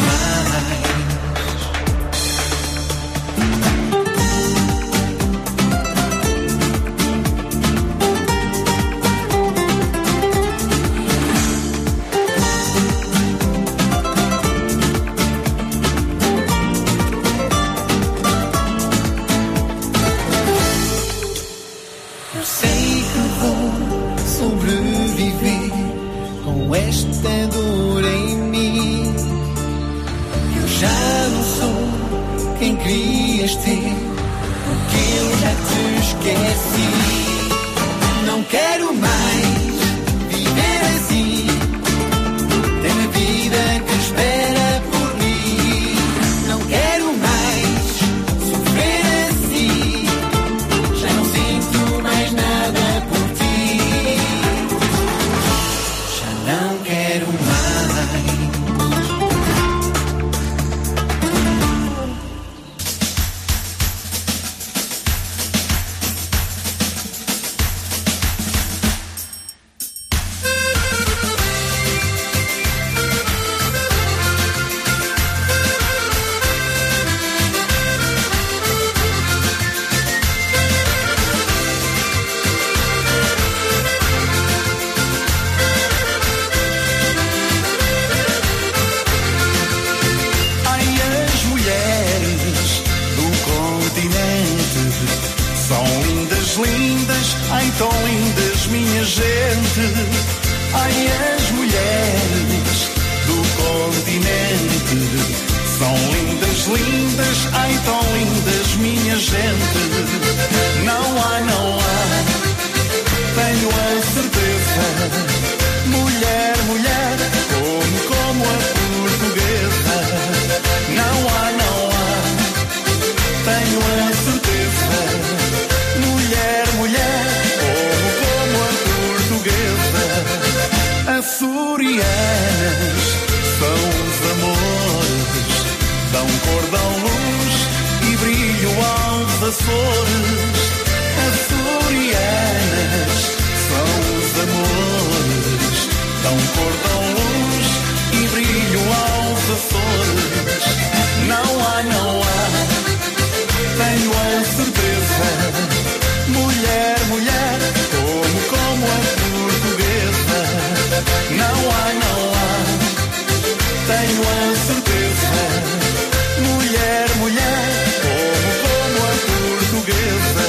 Eu sei que vou sobreviver com esta dor em mim. Eu já não sou quem querias ter, porque eu já te esqueci. Não quero mais viver assim. Tenho a vida que espera por mim. Não quero mais sofrer assim. Já não sinto mais nada por ti. Já não quero mais. Ai, as mulheres do continente são lindas, lindas, ai tão lindas, minha gente. Ai, as mulheres do continente são lindas, lindas, ai tão lindas, minha gente. Não há, não há, tenho a certeza. Mulher, mulher, como a portuguesa. Não há, não há, tenho a certeza. Mulher, mulher, como a portuguesa. Açorianas são os amores, dão cor, dão luz e brilho aos Açores. Açorianas são os amores, dão cor, dão luz e brilho aos Açores. Não há, não há, tenho a certeza. Mulher, mulher, como a portuguesa. Não há, não há, tenho a certeza. Mulher, mulher, como a portuguesa.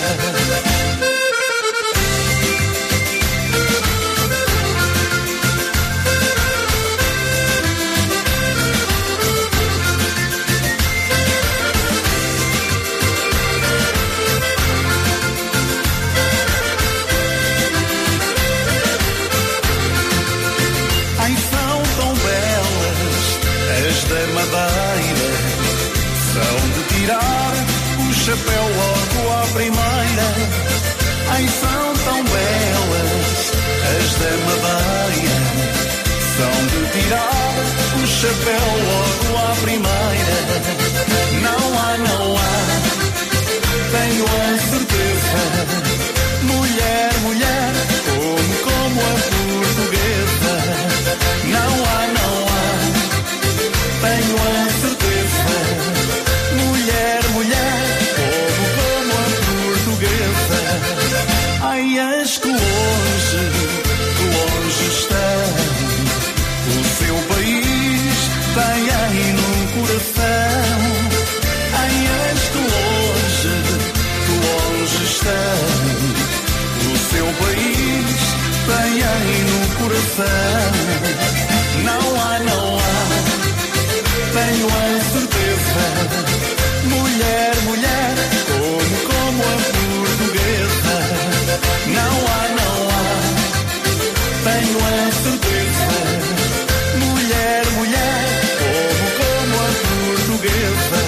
Ai, são tão belas as da Madeira, são de tirar o chapéu logo à primeira. Ai, são tão belas as da Madeira, são de tirar o chapéu logo à primeira. Não há, não há, tenho a certeza. Mulher, mulher, como a portuguesa. Não há, não há, tenho a certeza. Mulher, mulher, como a portuguesa. Ai, as que longe estão, o seu país tem aí no coração. Ai, as que longe estão, o seu país tem aí no coração. Não há, não há, tenho a certeza. Mulher, mulher, como a portuguesa. Não há, não há, tenho a certeza. Mulher, mulher, como a portuguesa.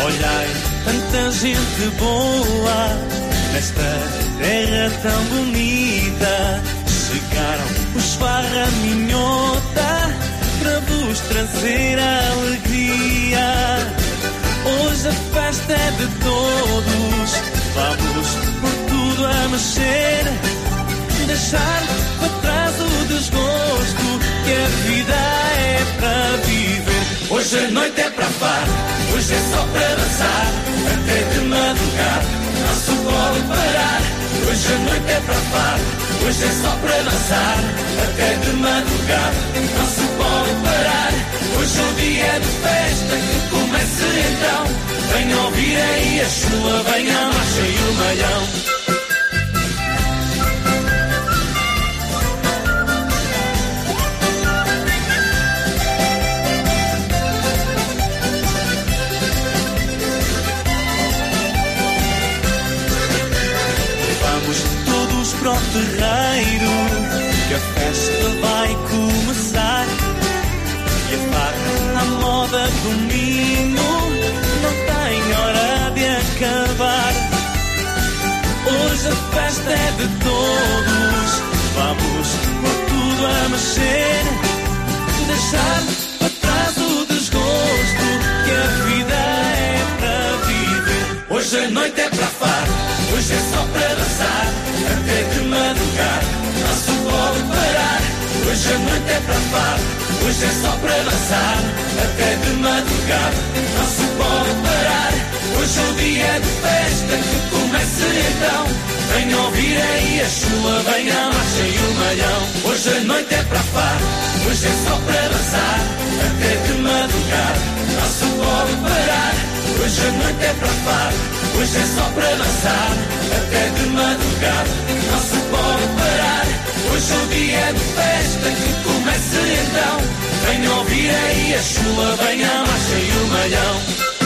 Olhai, tanta gente boa nesta terra tão bonita. Chegaram os Farra Minhota para vos trazer a alegria. Hoje a festa é de todos, vamos por tudo a mexer. Deixar para trás o desgosto, que a vida é para viver. Hoje a noite é para far, hoje é só para dançar, até de madrugada não se pode parar. Hoje a noite é para far, hoje é só para dançar, até de madrugada não se pode parar. Hoje é o dia de festa, que comece então. Venha ouvir aí a chuva, venha a marcha e o malhão. Para o terreiro, que a festa vai começar. E a farra à moda do Minho não tem hora de acabar. Hoje a festa é de todos, vamos por tudo a mexer. Deixar para trás o desgosto, que a vida é para viver. Hoje a noite é para far, hoje é só para dançar, até de madrugada não se pode parar. Hoje a noite é para far, hoje é só para dançar, até de madrugada não se pode parar. Hoje é o dia de festa, que comece então. Venha ouvir aí a chuva, venha a marcha e o malhão. Hoje a noite é para far, hoje é só para dançar, até de madrugada não se pode parar. Hoje a noite é para far, hoje é só para dançar, até de madrugada não se pode parar. Hoje é o dia de festa, que comece então. Venha ouvir aí a chuva, venha a marcha e o malhão.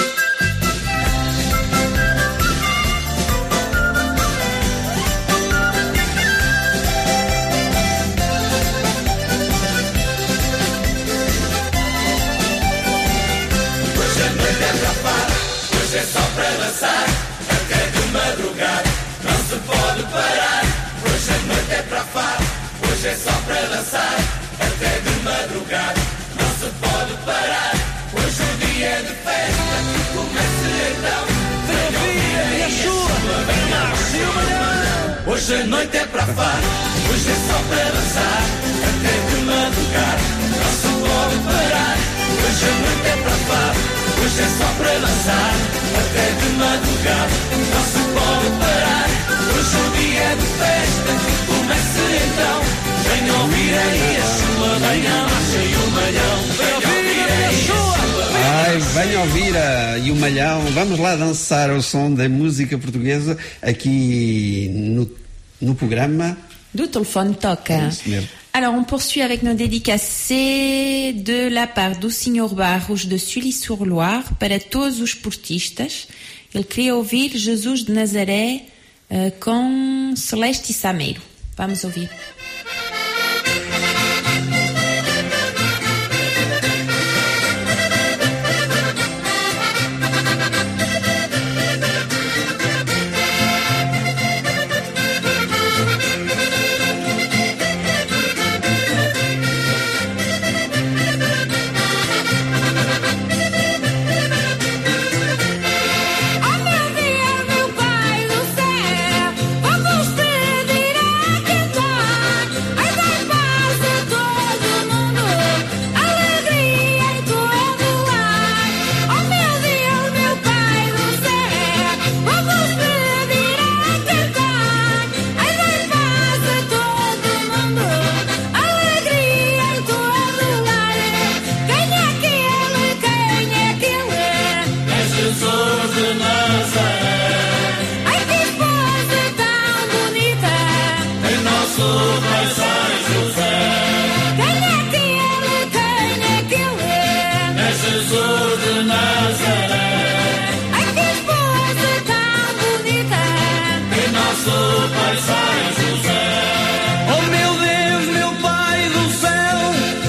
Hoje a noite é para far, hoje é só para dançar, até de madrugada não se pode parar. Hoje a noite é para far, hoje é só para dançar, até de madrugada não se pode parar. Hoje o dia é de festa, que comece então. Venha ouvir aí a chuva, venha a marcha e o malhão. Hoje a noite é para far, hoje é só para dançar, até de madrugada não se pode parar. Hoje a noite é para far, hoje é só para dançar, até de madrugada não se pode parar. Hoje o dia é de festa, que comece então. Venha ouvir aí a chuva, venha a marcha e o malhão. Venha ouvir aí a chuva. Ai, venha ouvir e o malhão. Vamos lá dançar ao som da música portuguesa aqui no programa do Telefone Toca. Alors, on poursuit avec nos dédicacés de la part do Sr. Barros de Sully-sur-Loire para todos os portistas. Ele queria ouvir Jesus de Nazaré com Celeste e Sameiro. Vamos ouvir.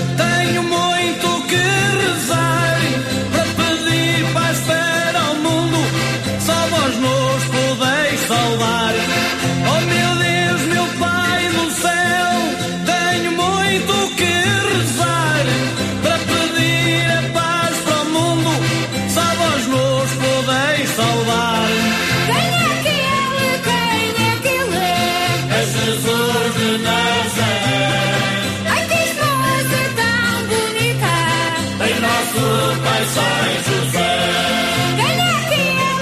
Mundo saudar. Quem é que ele é? É Jesus de Nazaré. Ai, que esposa tão bonita. Tem nosso Pai São José. Quem é que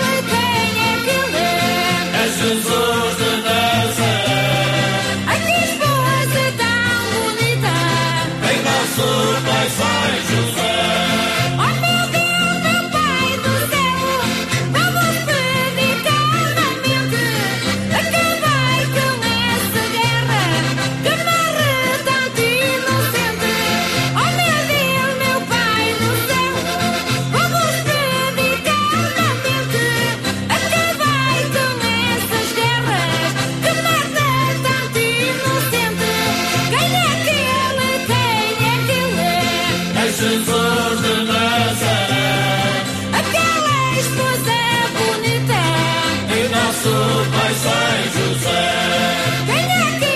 ele é? É Jesus de Nazaré. Ai, que esposa tão bonita. Tem nosso Pai São José. Oh meu Deus, meu Pai do céu, vamos pedir calmamente, acabar com essa guerra que morre tanto inocente. Oh meu Deus, meu Pai do céu, vamos pedir calmamente, acabar com essas guerras que matam tanto inocente. Quem é que ele é? É Jesus de Nazaré. Aquela esposa bonita. Tem nosso Pai São José. Quem é que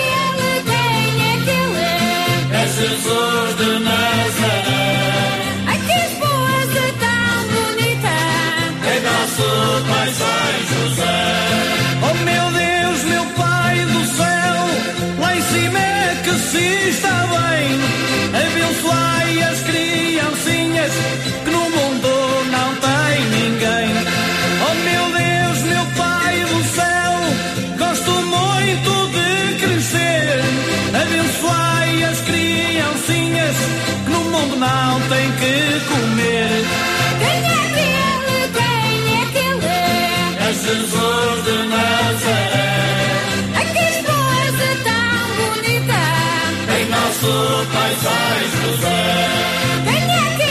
ele é? É Jesus de Nazaré. Ai, que esposa tão bonita. Tem nosso Pai São José. Oh meu Deus, meu Pai do céu, lá em cima é que se está bem. Abençoai as criancinhas que no mundo não tem ninguém. Oh meu Deus, meu Pai do céu, gosto muito de crescer. Abençoai as criancinhas que no mundo não tem que comer. Quem é que ele é? É Jesus de Nazaré. Ai, que esposa tão bonita. Tem nosso Pai São José. Quem é que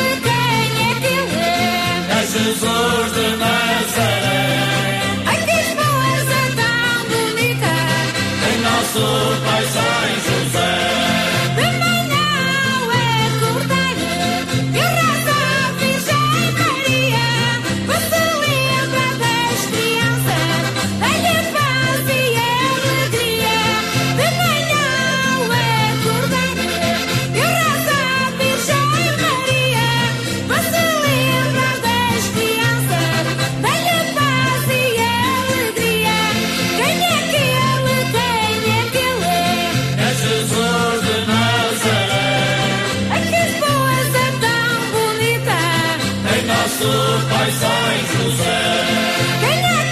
ele é? É Jesus de Nazaré. Ai, que esposa tão bonita. Tem nosso Pai São José. De manhã ao acordar, eu rezo a Virgem Maria. Você lembra das crianças, dá-lhe paz e alegria. De manhã ao acordar, eu rezo a Virgem Maria. Você lembra das crianças, dá-lhe paz e alegria. Quem é que ele é? É Jesus de Nazaré. Ai, que esposa tão bonita. Tem nosso Pai São José. Quem é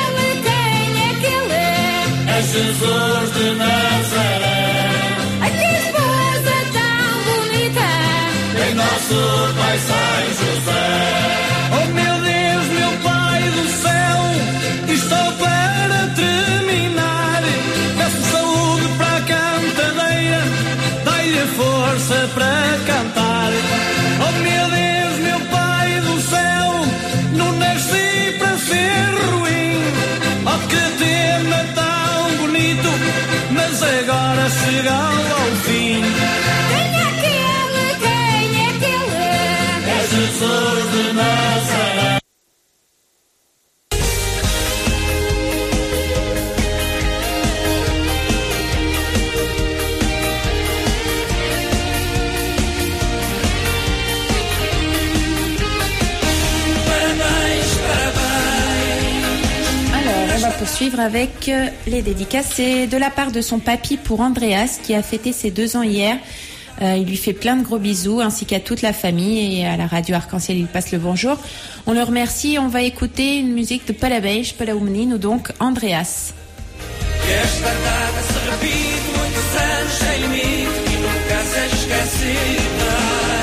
que ele é? É Jesus de Nazaré. Ai, que esposa tão bonita. Tem nosso Pai São José. Oh meu Deus, meu Pai do céu, estou para terminar. Peço saúde para a cantadeira, dai-lhe força para cantar. Oh meu Deus, meu Pai do céu, não nasci para ser ruim. Oh que tema tão bonito, mas agora chegou ao fim. Quem é que ele é? É Jesus de Nazaré. Alors, on va poursuivre avec les dédicaces. C'est de la part de son papy pour Andreas qui a fêté ses 2 ans hier. Il lui fait plein de gros bisous ainsi qu'à toute la famille et à la radio Arc-en-Ciel, il passe le bonjour. On le remercie. On va écouter une musique de Parabéns para o menino, donc Andreas. Que esta data se repite muitos anos sem limite e nunca seja esquecida.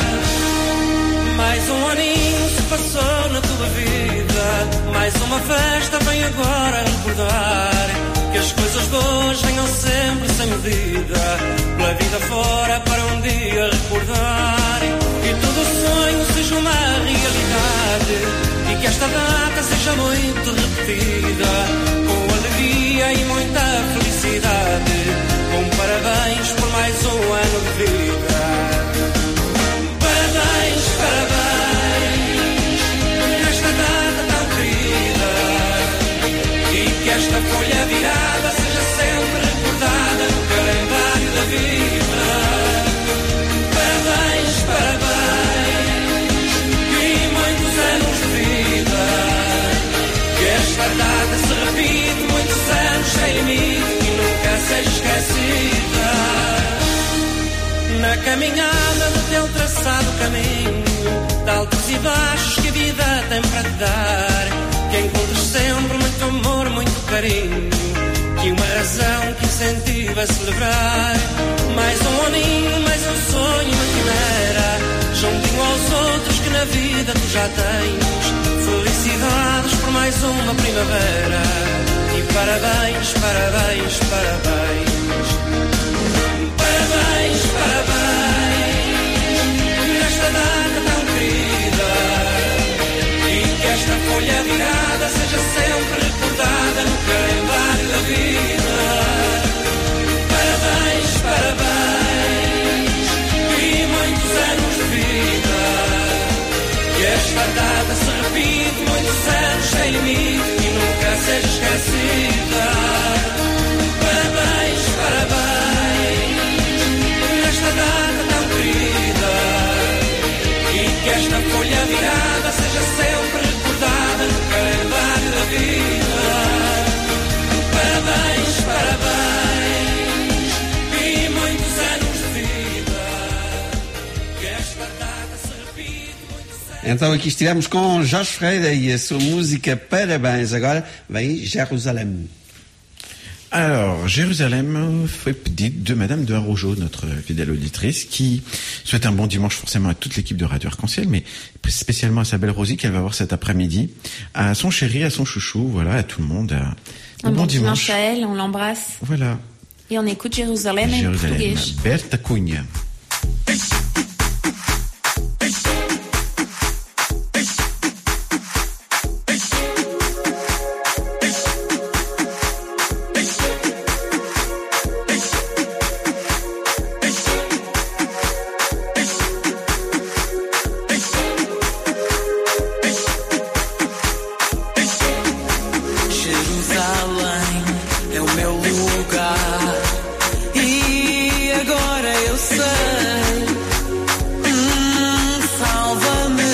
Mais um aninho se passou na tua vida, mais uma festa vem agora recordar que as coisas boas venham sempre sem medida, pela vida fora para um dia recordar e todo o sonho seja uma realidade e que esta data seja muito repetida, com alegria e muita felicidade, com parabéns por mais um ano de vida. Parabéns, parabéns, nesta data tão querida, e que esta folha virada seja sempre recordada no calendário da vida. Parabéns, parabéns, e muitos anos de vida. caminhada no teu traçado caminho, de altos e baixos que a vida tem para te dar, que encontres sempre muito amor, muito carinho, que uma razão que incentiva a celebrar. Mais um aninho, mais um sonho, uma quimera, juntinho aos outros que na vida tu já tens. Felicidades por mais uma primavera, e parabéns, parabéns, parabéns. Parabéns, parabéns, nesta data tão querida, e que esta folha virada seja sempre recordada no calendário da vida. Parabéns, parabéns, e muitos anos de vida, que esta data se repite muitos anos sem limite e nunca seja esquecida. Parabéns, parabéns, nesta data tão querida, e que esta folha virada seja sempre recordada no calendário da vida. Parabéns, parabéns, e muitos anos de vida, que esta data se repite muitos anos. Então aqui estivemos com Jorge Ferreira e a sua música Parabéns. Agora vem Jérusalem. Alors, Jérusalem fait pedido de Madame de Araujo, notre fidèle auditrice, qui souhaite un bon dimanche forcément à toute l'équipe de Radio Arc-en-Ciel, mais spécialement à sa belle Rosie qu'elle va voir cet après-midi, à son chéri, à son chouchou, voilà, à tout le monde. Un bon dimanche à elle, on l'embrasse. Voilà. Et on écoute Jérusalem em Jérusalem, português. Berta Cunha. Jerusalém é o meu lugar, e agora eu sei. Salva-me,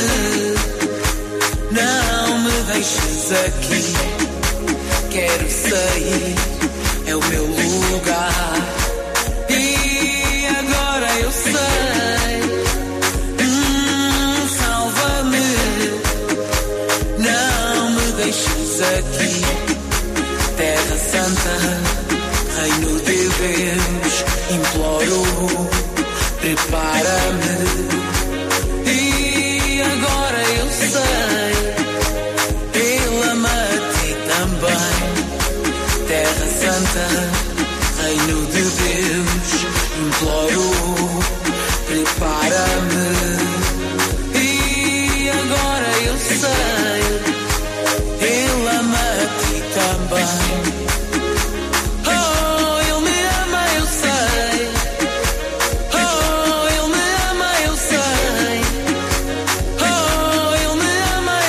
não me deixes aqui. Quero sair, é o meu lugar, e agora eu sei. Salva-me, não me deixes aqui. Terra Santa, Reino de Deus, imploro, prepara-me. E agora eu sei, Ele ama a ti também. Terra Santa, Reino de Deus, imploro, prepara-me. E agora eu sei, Ele ama a ti também. Oh, Ele me ama, eu sei. Oh, Ele me ama, eu sei. Oh, Ele me ama,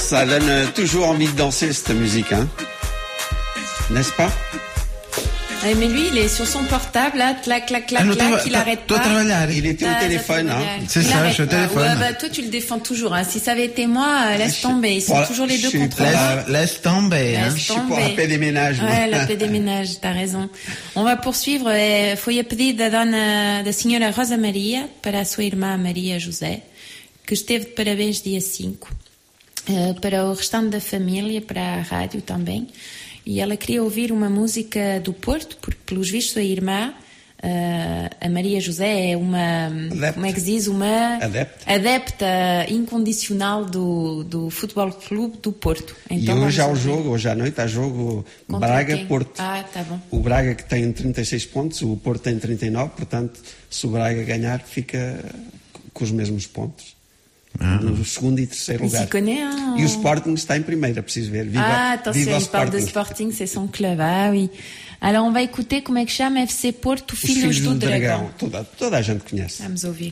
Ça donne toujours envie de danser cette musique, hein? N'est-ce pas? Mais lui, il est sur son portable, là, clac, clac, clac, clac, il arrête pas. Il était au téléphone, hein. C'est ça, je suis au téléphone. Ouais, bah, toi, tu le défends toujours, hein. Si ça avait été moi, laisse tomber. Ils sont toujours les deux contre moi. Laisse tomber, hein. Je suis pour la paix des ménages. Ouais, la paix des ménages, t'as raison. On va poursuivre. Foi a pedido da senhora Rosa Maria para a sua irmã Maria José, que esteve de parabéns dia 5. Para o restante da família, para a rádio também. E ela queria ouvir uma música do Porto, porque, pelos vistos, a irmã, a Maria José, é uma, como é que se diz, uma adepta incondicional do Futebol Clube do Porto. Então, e hoje há o jogo, hoje à noite há jogo Braga-Porto. Ah, tá bom. O Braga que tem 36 pontos, o Porto tem 39, portanto, se o Braga ganhar, fica com os mesmos pontos. No segundo e terceiro lugar. E o Sporting está em primeiro, é preciso ver. Viva, attention, il parle de Sporting, c'est son club. Ah oui. Alors on va écouter como é que chama FC Porto, Filhos do Dragão. Toda a gente conhece. Vamos ouvir.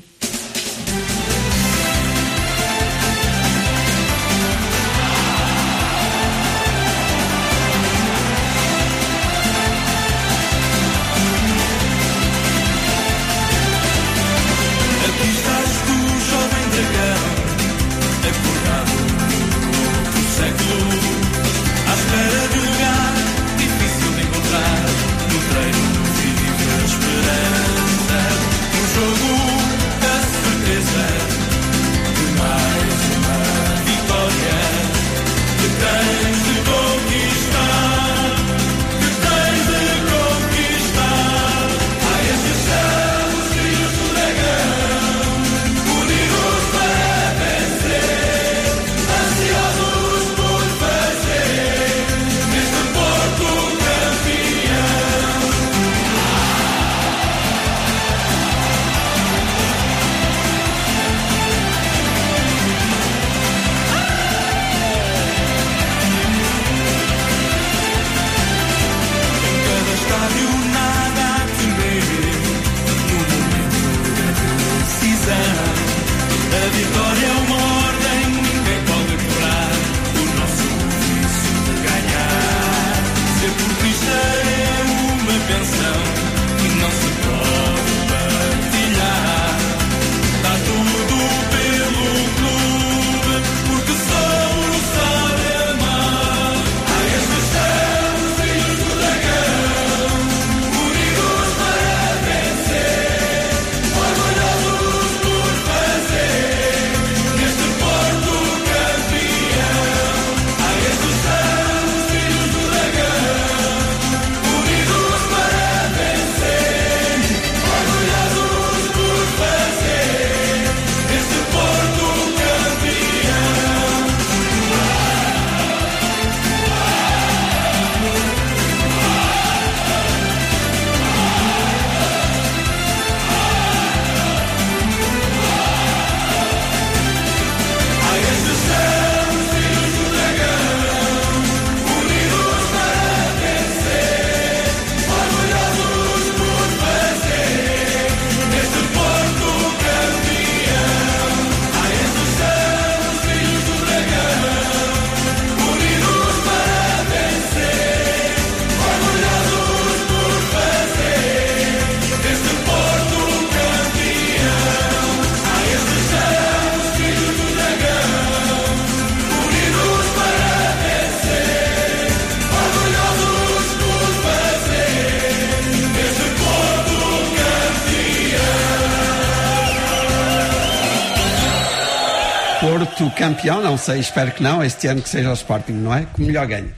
Porto campeão, não sei, espero que não, este ano que seja o Sporting, não é? Que melhor ganhe.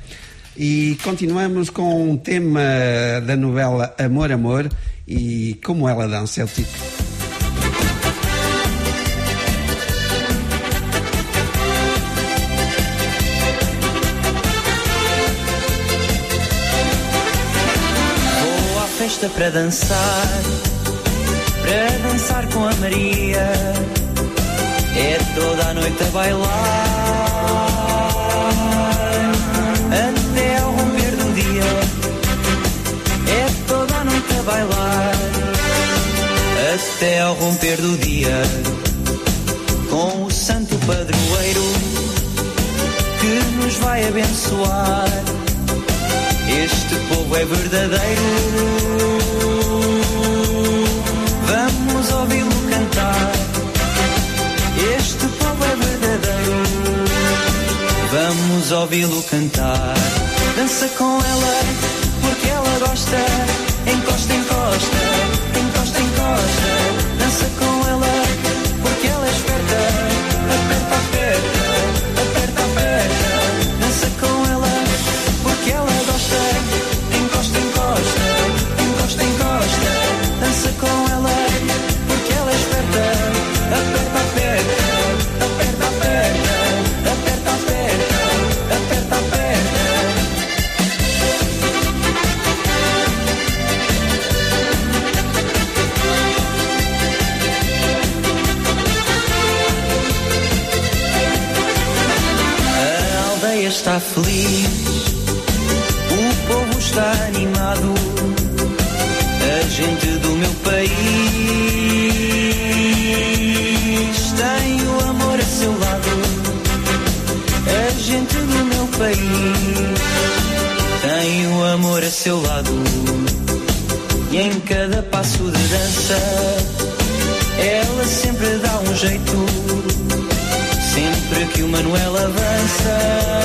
E continuamos com um tema da novela Amor, Amor e Como Ela Dança, é o título. Vou à festa para dançar com a Maria. É toda a noite a bailar, até ao romper do dia. É toda a noite a bailar, até ao romper do dia. Com o santo padroeiro soar. Este povo é verdadeiro. Vamos ouvi-lo cantar. Este povo é verdadeiro. Vamos ouvi-lo cantar. Dança com ela, porque ela gosta. Encosta, encosta, encosta, encosta. Dança com ela, porque ela é esperta. Aperta, aperta, aperta, aperta. Dança com ela, porque ela gosta. Encosta, encosta, encosta, encosta. Dança com ela, porque ela é esperta. Aperta, aperta, aperta, aperta. Aperta, aperta, aperta, aperta. A aldeia está feliz, o povo está animado. A gente do meu país tem o amor a seu lado. A gente do meu país tem o amor a seu lado. E em cada passo de dança ela sempre dá um jeito. Sempre que o Manuel avança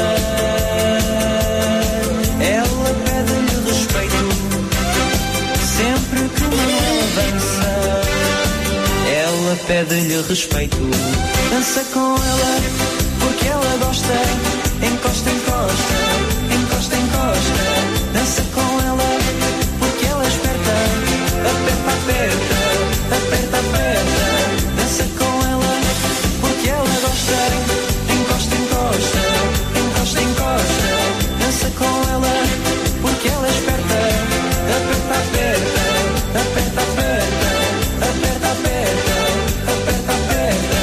ela pede-lhe respeito. Sempre que o Manuel avança ela pede-lhe respeito. Dança com ela, porque ela gosta. Encosta, encosta, encosta, encosta. Dança com ela, porque ela é esperta. Aperta, aperta, aperta, aperta. Dança com ela, porque ela gosta. Encosta, encosta, encosta, encosta. Dança com ela, porque ela é esperta. Aperta, aperta, aperta, aperta. Aperta, aperta, aperta, aperta.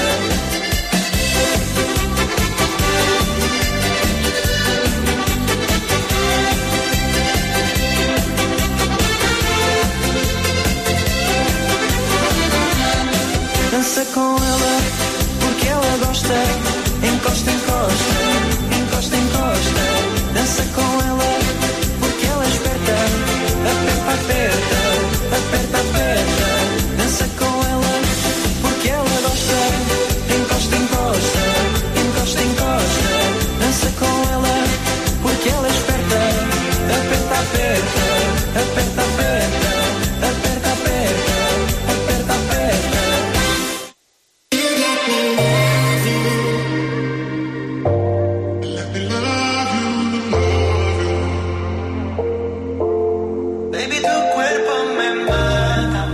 Dança com ela, porque ela gosta. Encosta, encosta, encosta, encosta. Dança com ela, porque ela é esperta. Aperta, aperta, aperta, aperta. Dança com ela, porque ela gosta. Encosta, encosta, encosta, encosta. Dança com ela, porque ela é esperta. Aperta, aperta, aperta, aperta. Aperta, aperta, aperta, aperta. Baby, tu cuerpo me mata.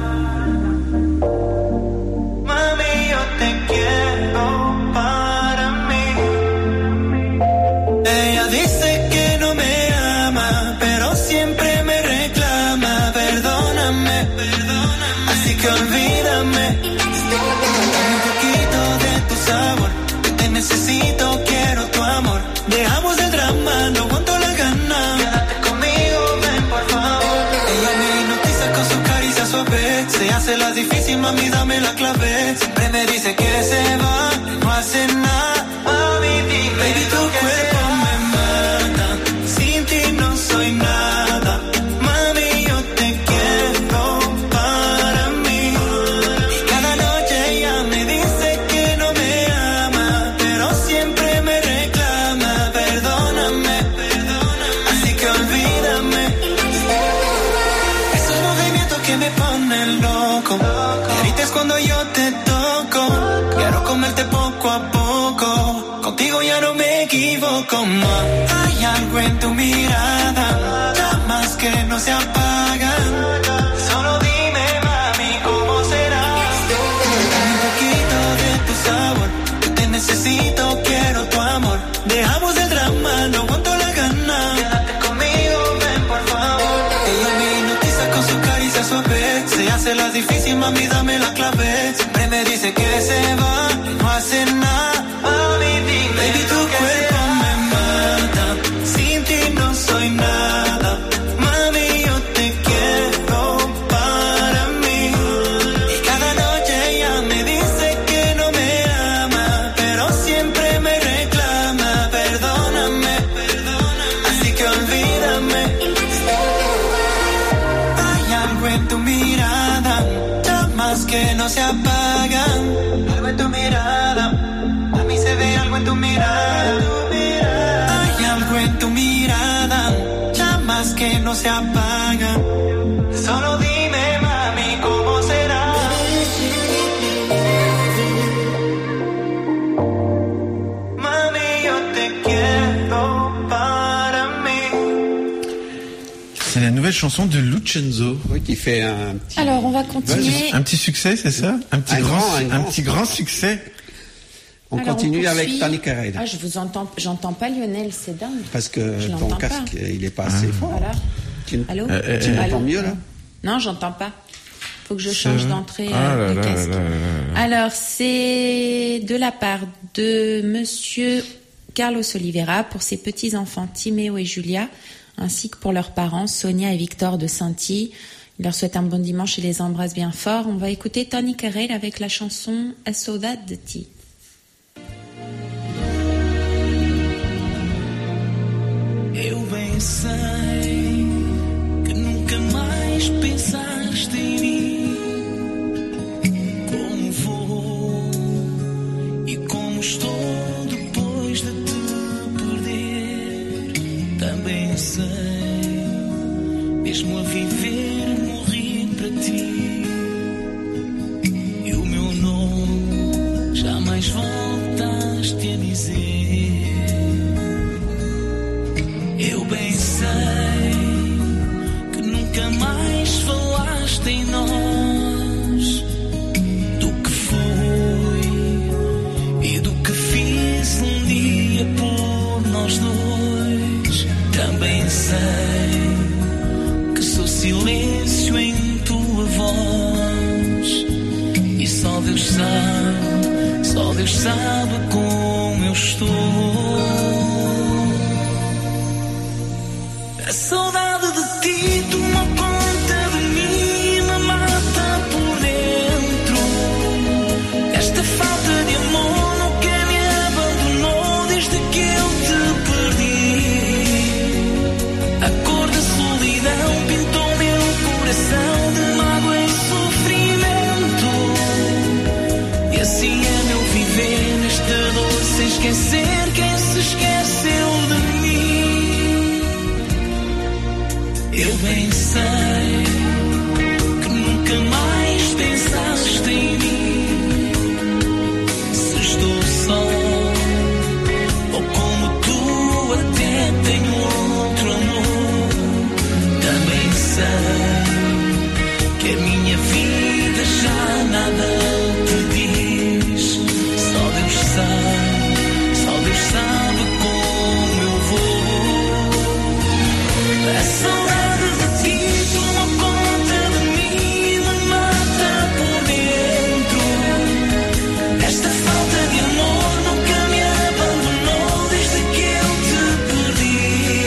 Mami, yo te quiero para mí. Ella dice que no me ama, pero siempre me reclama. Perdóname, perdóname. Así que olvídame. Dame un poquito de tu sabor. Que te necesito, quiero tu amor. Dejamos el drama, no aguanto la gana. Quédate conmigo, ven por favor. Ella me hipnotiza con su caricia suave. Se hace la difícil, mami, dame la clave. Siempre me dice que se va, no hace nada. Mami, dime, baby, tu cuerpo me mata. Sin ti no soy nada. Mami, yo te quiero para mí. Y cada noche ella me dice que no me ama, pero siempre me reclama. Perdóname, perdóname. Así que olvídame. Esos movimientos que me ponen loco. Me grites cuando yo te toco. Quiero comerte poco a poco. Contigo ya no me equivoco más. Hay algo en tu mirada, llamas que no se apagan. Solo dime, mami, ¿cómo será? Dame un poquito de tu sabor. Yo te necesito, quiero tu amor. Dejamos el drama, no aguanto la gana. Quédate conmigo, ven por favor. Ella me hipnotiza con su caricia suave. Se hace la difícil, mami, dame la clave. Siempre me dice que se va, no hace nada. Mami, dime, baby, tu cuerpo me mata. Sin ti no soy nada. Mami, yo te se apaga. Algo en tu mirada, a mí se ve algo en tu mirada. Hay algo en tu mirada, llamas que no se apagan. Solo dime, mami, ¿cómo será? Mami, yo te quiero para mí. C'est la nouvelle chanson de Lucenzo. Oui, qui fait un petit... Alors, on va continuer. Un petit succès, c'est ça? Un petit grand succès. On Alors, continue on avec poursuit. Tani Carrera. Ah, j'entends pas Lionel, c'est dingue. Parce que Je ton l'entends casque, pas. il est pas assez fort. Voilà. Allô? Tu m'entends Allô? mieux, là? Non, j'entends pas. Faut que je change d'entrée Ah de là là casque. là là là. Alors, c'est de la part de monsieur Carlos Oliveira pour ses petits-enfants Timéo et Julia, ainsi que pour leurs parents Sonia et Victor de Saint-Y. Il leur souhaite un bon dimanche et les embrasse bien fort. On va écouter Tani Carrera avec la chanson A Saudade de Ti. Eu bem sei que nunca mais pensaste em mim. Como vou e como estou depois de te perder. Também sei, mesmo a viver, morri para ti. E o meu nome jamais voltaste a dizer. Eu bem sei que nunca mais falaste em nós, do que foi e do que fiz um dia por nós dois. Também sei que sou silêncio em tua voz e só Deus sabe como eu estou. A saudade de ti tomou conta de mim e me mata por dentro. Esta falta de amor nunca me abandonou desde que eu te perdi. A cor da solidão pintou meu coração de mágoa e sofrimento. E assim é meu viver nesta dor sem esquecer quem se esqueceu de mim. Eu bem sei que nunca mais pensaste em mim. Se estou só ou como tu até tenho outro amor. Também sei que a minha vida já nada te diz. Só Deus sabe como eu vou. A saudade de ti tomou conta de mim e me mata por dentro. Esta falta de amor nunca me abandonou desde que eu te perdi.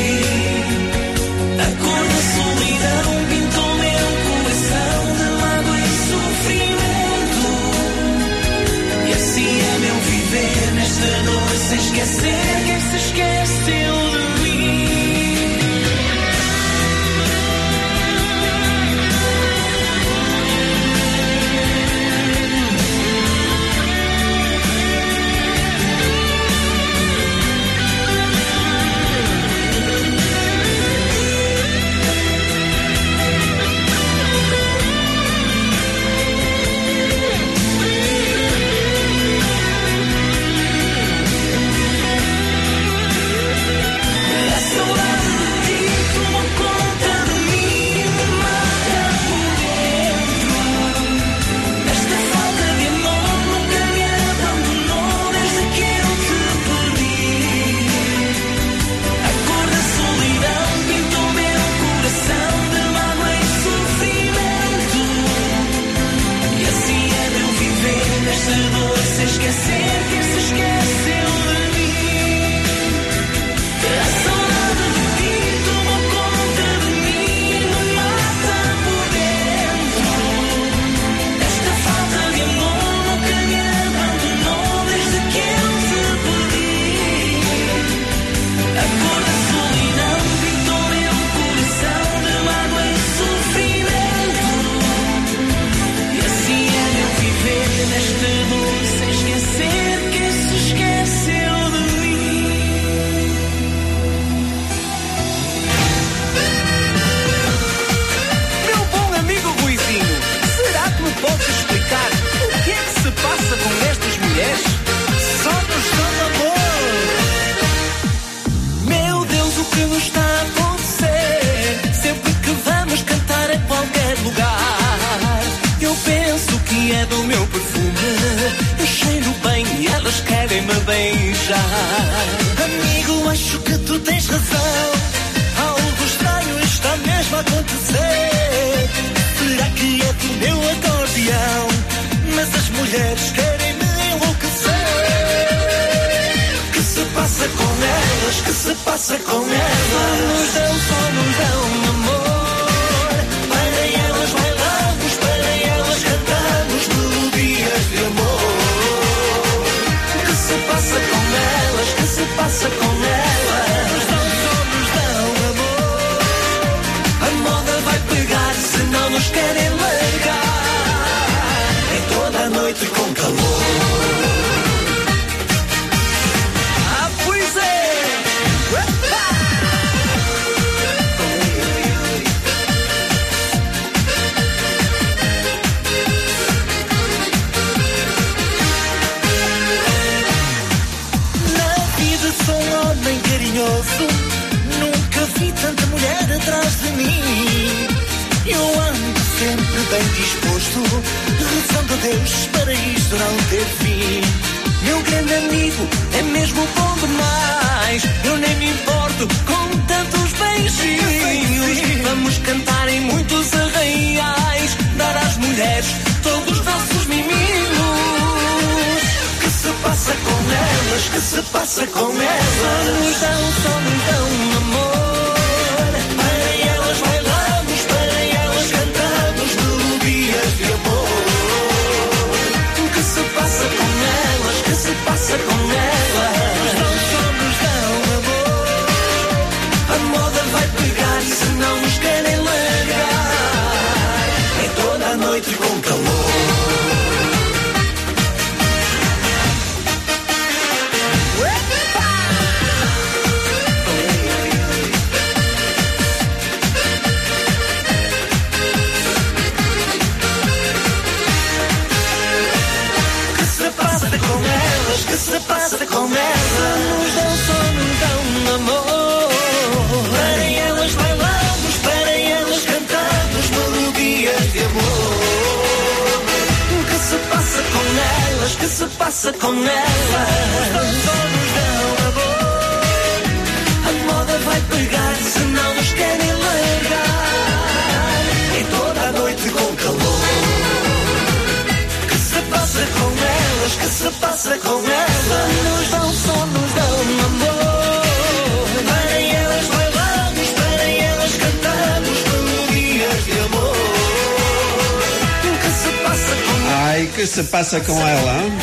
A cor da solidão pintou meu coração de mágoa e sofrimento. E assim é meu viver nesta dor sem esquecer quem se esqueceu de mim. beijar. Amigo, acho que tu tens razão. Algo estranho está mesmo a acontecer. Será que é do meu acordeão? Mas as mulheres querem me enlouquecer. Que se passa com elas? Que se passa com elas? Só nos dão amor. Para elas bailamos, para elas cantamos melodias de amor. Que se passa com elas? Que se passa com elas? Só nos dão amor. A moda vai pegar se não nos querem largar. É toda a noite com calor. Ah, pois é! Na vida sou um homem carinhoso. Nunca vi tanta mulher atrás de mim. Eu ando sempre bem disposto, rezando a Deus para isto não ter fim. Meu grande amigo é mesmo bom demais. Eu nem me importo com tantos beijinhos. Vamos cantar em muitos arraiais, dar às mulheres todos os nossos miminhos. Que se passa com elas? Que se passa com elas? Só nos dão amor. Para elas bailamos, para elas cantamos melodias de amor. Que se passa com elas? Que se passa com elas? Só nos dão amor. A moda vai pegar se não nos querem largar. É toda a noite com calor. Que se passa com elas? Só nos dão amor. Para elas bailamos, para elas cantamos melodias de amor. Que se passa com elas? Que se passa com elas? Só nos dão amor. A moda vai pegar se não nos querem largar. É toda a noite com calor. Que se passa com elas? Que se passa com elas? Só nos dão amor. Para elas bailamos, para elas cantamos melodias de amor. Que se passa com elas? Ai, que se passa com ela? Hein?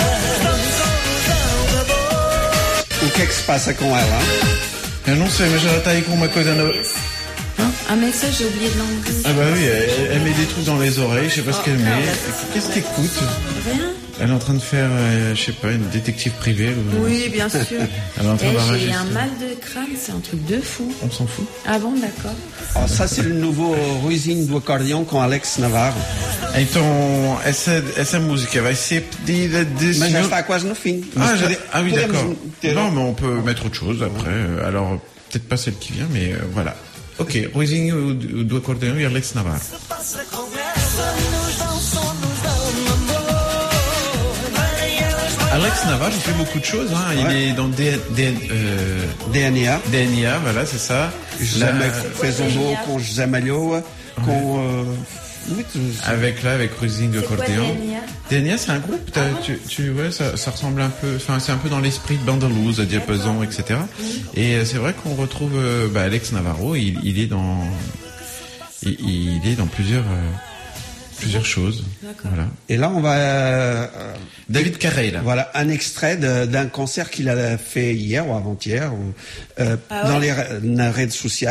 O que é que se passa com ela? Eu não sei, mas ela está aí com uma coisa no... Un message, j'ai oublié de l'enlever. Ah bah oui, elle met des trucs dans les oreilles, je sais pas ce qu'elle met. Qu'est-ce que t'écoutes? Rien. Elle est en train de faire, je sais pas, une détective privée ou... Oui, bien sûr. Elle est en train J'ai d'enregistrer. un mal de crâne, c'est un truc de fou. On s'en fout. Ah bon, d'accord. Oh, ça, c'est le nouveau Ruizinho do Acordeão com Alex Navarro. Então, essa música vai ser pedida de... Mas já está quase no fim. Ah, Mas oui, podemos d'accord. ter- Non, mais on peut mettre autre chose après. Alors, peut-être pas celle qui vient, mais voilà. Ok, Ruizinho do Acordeão e Alex Navarro. Passa com elas? Só nos dão amor. Para elas Alex Navarro, il fait beaucoup de choses. Hein. Il Ouais. est dans DNA. DNA, voilà, c'est ça. José Là, fez um duo com José Malhoa, com avec Ruizinho do C'est quoi, Acordeão. DNA? DNA, c'est un groupe. Ouais, ça ressemble un peu. Enfin, c'est un peu dans l'esprit de Bandelouse, Diapason, etc. Et c'est vrai qu'on retrouve Alex Navarro. Il est dans plusieurs choses. Voilà. Et là, on va... David Carrey, là. Voilà, un extrait d'un concert qu'il a fait hier ou avant-hier dans les réseaux sociaux.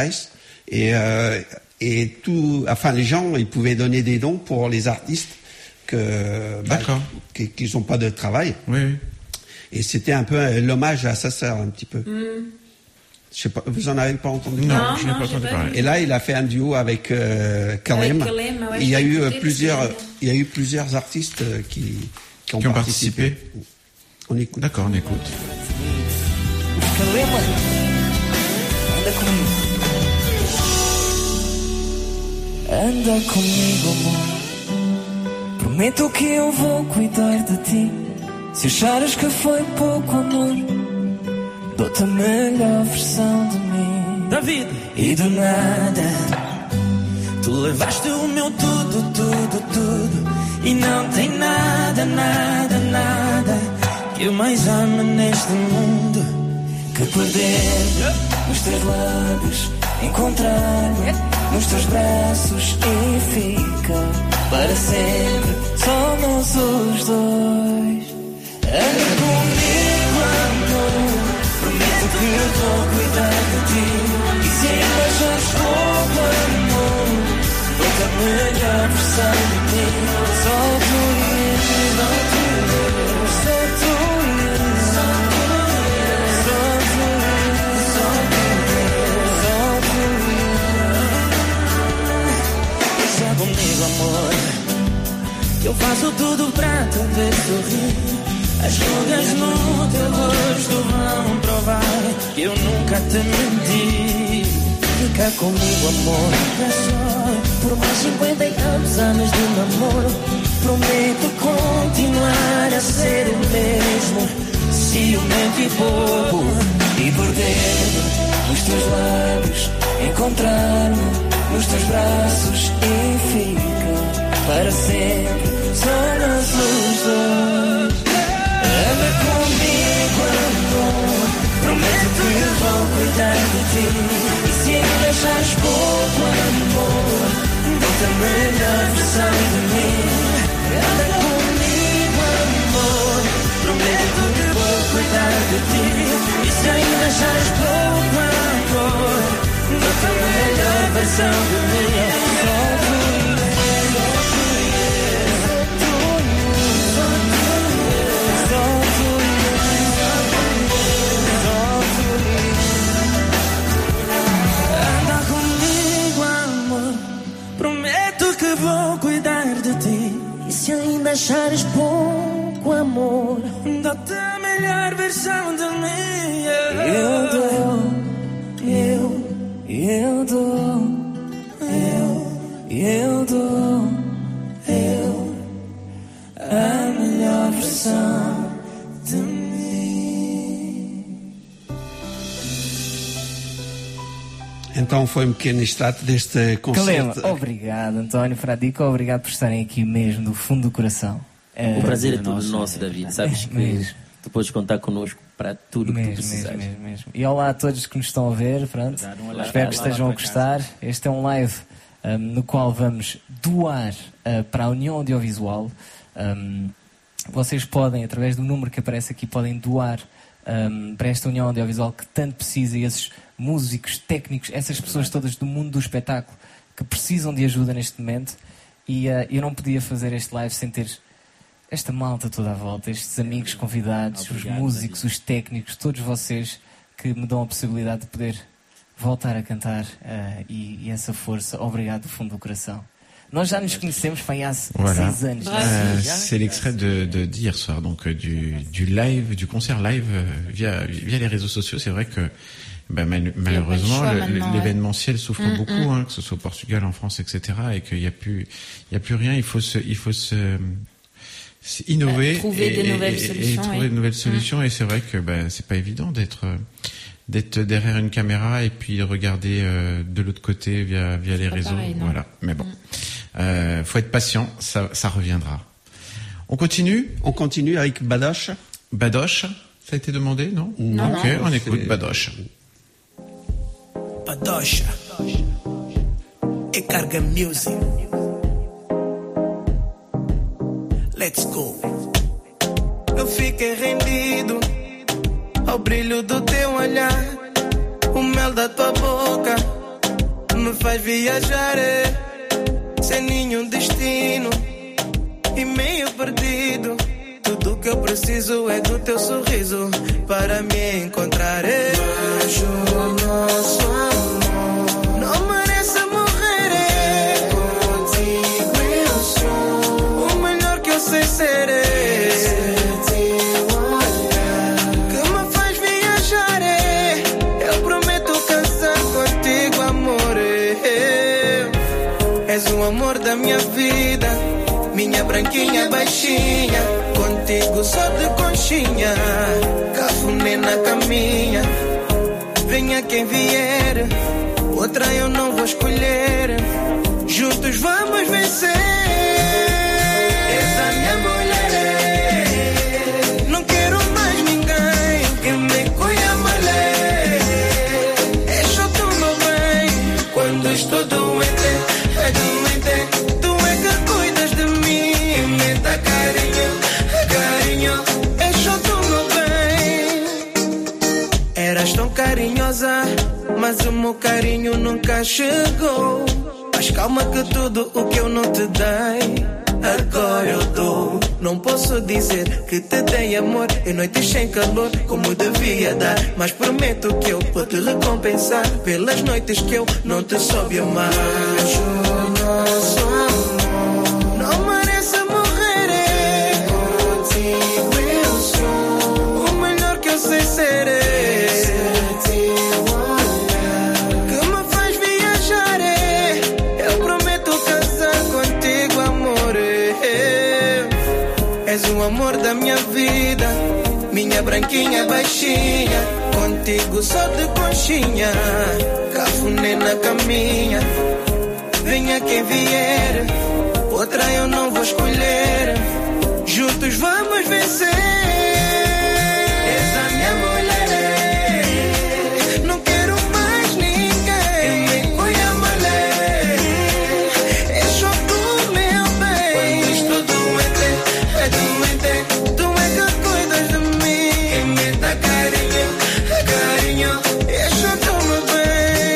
Et tout... Enfin, les gens, ils pouvaient donner des dons pour les artistes qui n'ont pas de travail. Oui, oui. Et c'était un peu l'hommage à sa sœur, un petit peu. Je sais pas, vous en avez pas entendu Non, parler? je n'ai pas entendu parler. Et là, il a fait un duo avec Kalem. Avec Kalem, ouais, il y a j'ai eu écouté, il y a eu plusieurs artistes qui ont participé. On écoute. D'accord, on écoute. Calema, anda comigo. Anda comigo, amor. Prometo que eu vou cuidar de ti. Se achares que foi pouco amor, dou-te a melhor versão de mim. David. E do nada, tu levaste o meu tudo, tudo, tudo. E não tem nada, nada, nada que eu mais amo neste mundo que perder nos teus lábios, encontrar-me nos teus braços e ficar para sempre só nós os dois. Anda comigo, amor, prometo que eu vou cuidar de ti. E se ainda achares pouco amor, dou-te a melhor versão de ti. Só tu e eu, só tu e eu, só tu e eu, só tu e eu, só tu e eu, só tu e eu. Deixa comigo, amor, que eu faço tudo pra te ver sorrir. As rugas no teu rosto vão provar que eu nunca te menti. Fica comigo, amor, por mais 50 e tantos anos de namoro. Prometo continuar a ser o mesmo, ciumento e bobo. E perder nos teus lábios, encontrar-me nos teus braços e ficar para sempre só nós os dois. Anda comigo, amor, prometo que eu vou cuidar de ti. E se ainda achares pouco amor, dou-te a melhor versão de mim. Anda comigo, amor, prometo que eu vou cuidar de ti. E se ainda achares pouco amor, dou-te a melhor versão de mim. Só tu e vou cuidar de ti. E se ainda achares pouco amor, dou-te a melhor versão de mim. Eu dou, eu dou, eu dou, a melhor versão de mim. Então foi um pequeno extrato deste concerto. Calema, obrigado António Fradico, obrigado por estarem aqui mesmo do fundo do coração. O prazer é todo nosso, David. Sabes que tu podes contar connosco para tudo que tu precisares. Mesmo. E olá a todos que nos estão a ver, pronto. Espero que estejam a gostar. Este é um live no qual vamos doar para a União Audiovisual. Vocês podem, através do número que aparece aqui, podem doar para esta União Audiovisual que tanto precisa, e esses músicos, técnicos, essas pessoas todas do mundo do espetáculo que precisam de ajuda neste momento. E eu não podia fazer este live sem ter esta malta toda à volta, estes amigos convidados, os músicos, os técnicos, todos vocês que me dão a possibilidade de poder voltar a cantar e essa força. Obrigado do fundo do coração. Nós já nos conhecemos há 6 anos. C'est l'extrait d'hier soir, donc du live, du concert live via les réseaux sociaux. C'est vrai que malheureusement l'événementiel souffre beaucoup, que ce soit au Portugal, en France, etc., et qu'il y a plus rien. Il faut se innover trouver des nouvelles solutions, trouver de nouvelles solutions. Et c'est vrai que c'est pas évident d'être derrière une caméra et puis de regarder de l'autre côté via les réseaux. Pareil, voilà. Mais bon, faut être patient, ça reviendra. On continue avec Badoche. Badoche, ça a été demandé, non? Non. Ok, on écoute Badoche. Badoche e Carga Music. Let's go. Eu fiquei rendido ao brilho do teu olhar, o mel da tua boca me faz viajar, sem nenhum destino e meio perdido. Tudo que eu preciso é do teu sorriso para me encontrar. Mas o nosso amor não merece morrer. Contigo eu sou o melhor que eu sei ser. Que me faz viajar. Eu prometo cantar contigo, amor. És o amor da minha vida. minha branquinha baixinha, contigo só de conchinha, cafuné na caminha. Venha quem vier, outra eu não vou escolher, juntos vamos vencer. És a minha mulher, não quero mais ninguém que me cuida malé. És só tu, meu bem, quando estou doente, é doente. Tu é que cuidas de mim, me dá carinho, carinho. És só tu, meu bem. Eras tão carinhosa, mas o meu carinho nunca chegou. Mas calma que tudo o que eu não te dei, agora eu dou. Não posso dizer que te dei amor em noites sem calor, como devia dar, mas prometo que eu vou te recompensar pelas noites que eu não te soube amar. Nosso amor não merece morrer, contigo eu sou o melhor que eu sei ser. És o amor da minha vida, minha branquinha baixinha, contigo só de conchinha, cafuné na caminha. Venha quem vier, outra eu não vou escolher, juntos vamos vencer. És a minha mulher, não quero mais ninguém me cuida malé. És só tu, meu bem, quando estou doente, é doente. Tu é que cuidas de mim, me dá carinho, carinho. És só tu, meu bem.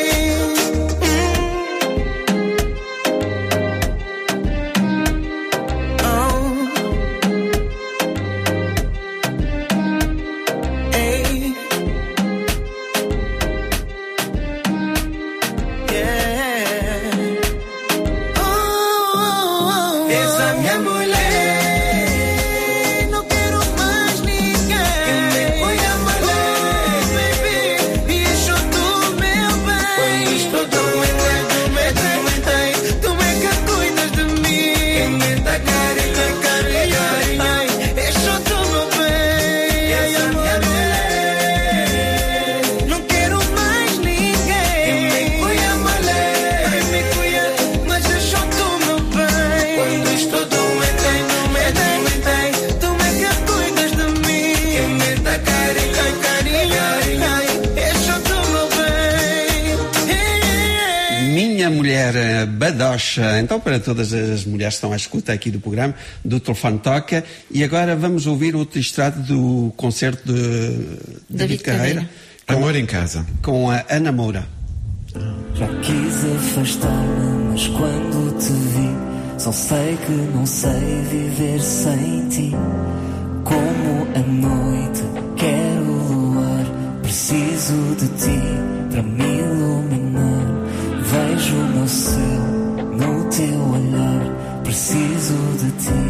Badocha. Então, para todas as mulheres que estão à escuta aqui do programa, do Telefone Toca, e agora vamos ouvir outro extrato do concerto de David Carreira. Amor em Casa. Com a Ana Moura. Já quis afastar-me, mas quando te vi, só sei que não sei viver sem ti. Como a noite, quero o luar, preciso de ti para me iluminar. Vejo o meu céu no teu olhar, preciso de ti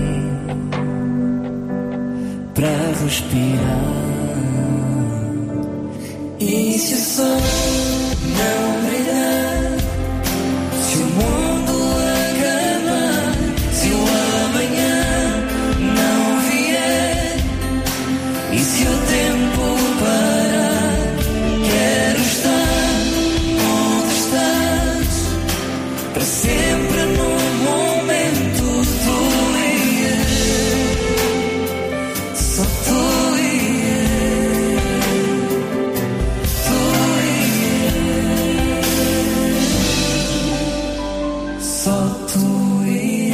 para respirar. E se o sol não brilhar, se o mundo acabar, se o amanhã não vier, e se o tempo parar, quero estar onde estás, para sempre no momento tu e eu, só tu e eu, só tu e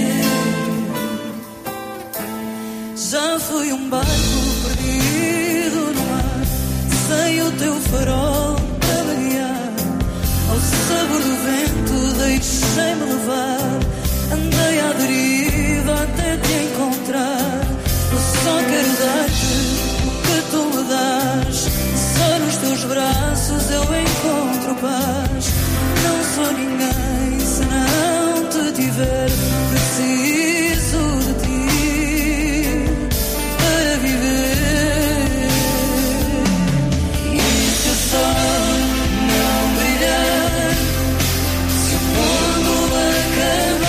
eu. Já fui um barco perdido no mar, sem o teu farol para guiar. Ao sabor do vento deixei-me levar, andei à deriva até te encontrar. Eu só quero dar-te o que tu me dás, só nos teus braços eu encontro paz. Não sou ninguém se não te tiver, preciso de ti para viver. E se o sol não brilhar, se o mundo acabar,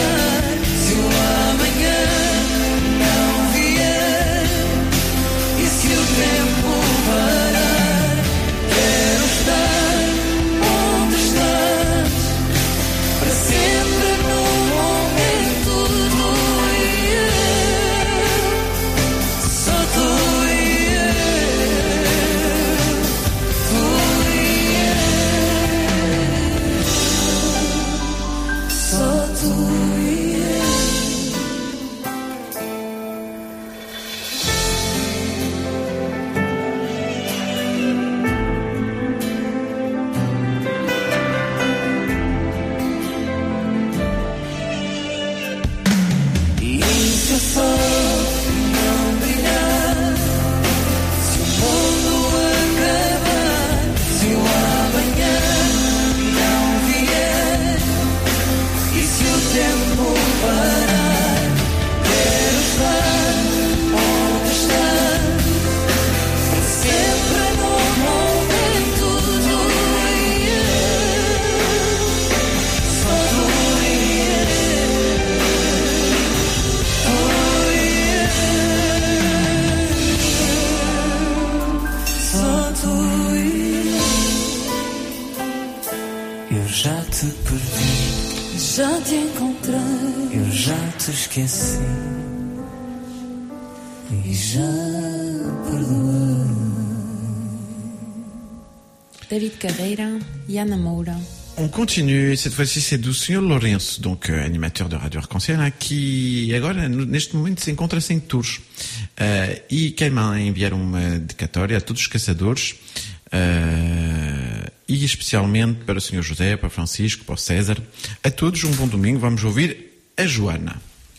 te perdi, Já te encontrei, eu já te esqueci e já perdoei. David Carreira, Yana Moura. On continue, cette fois-ci c'est do Sr. Lourenço, donc animateur de Rádio Arconciel, que agora, neste momento, se encontra sem tours. E quer-me enviar uma dedicatória a todos os caçadores, e especialmente para o Sr. José, para o Francisco, para o César. A todos um bom domingo. Vamos ouvir a Joana.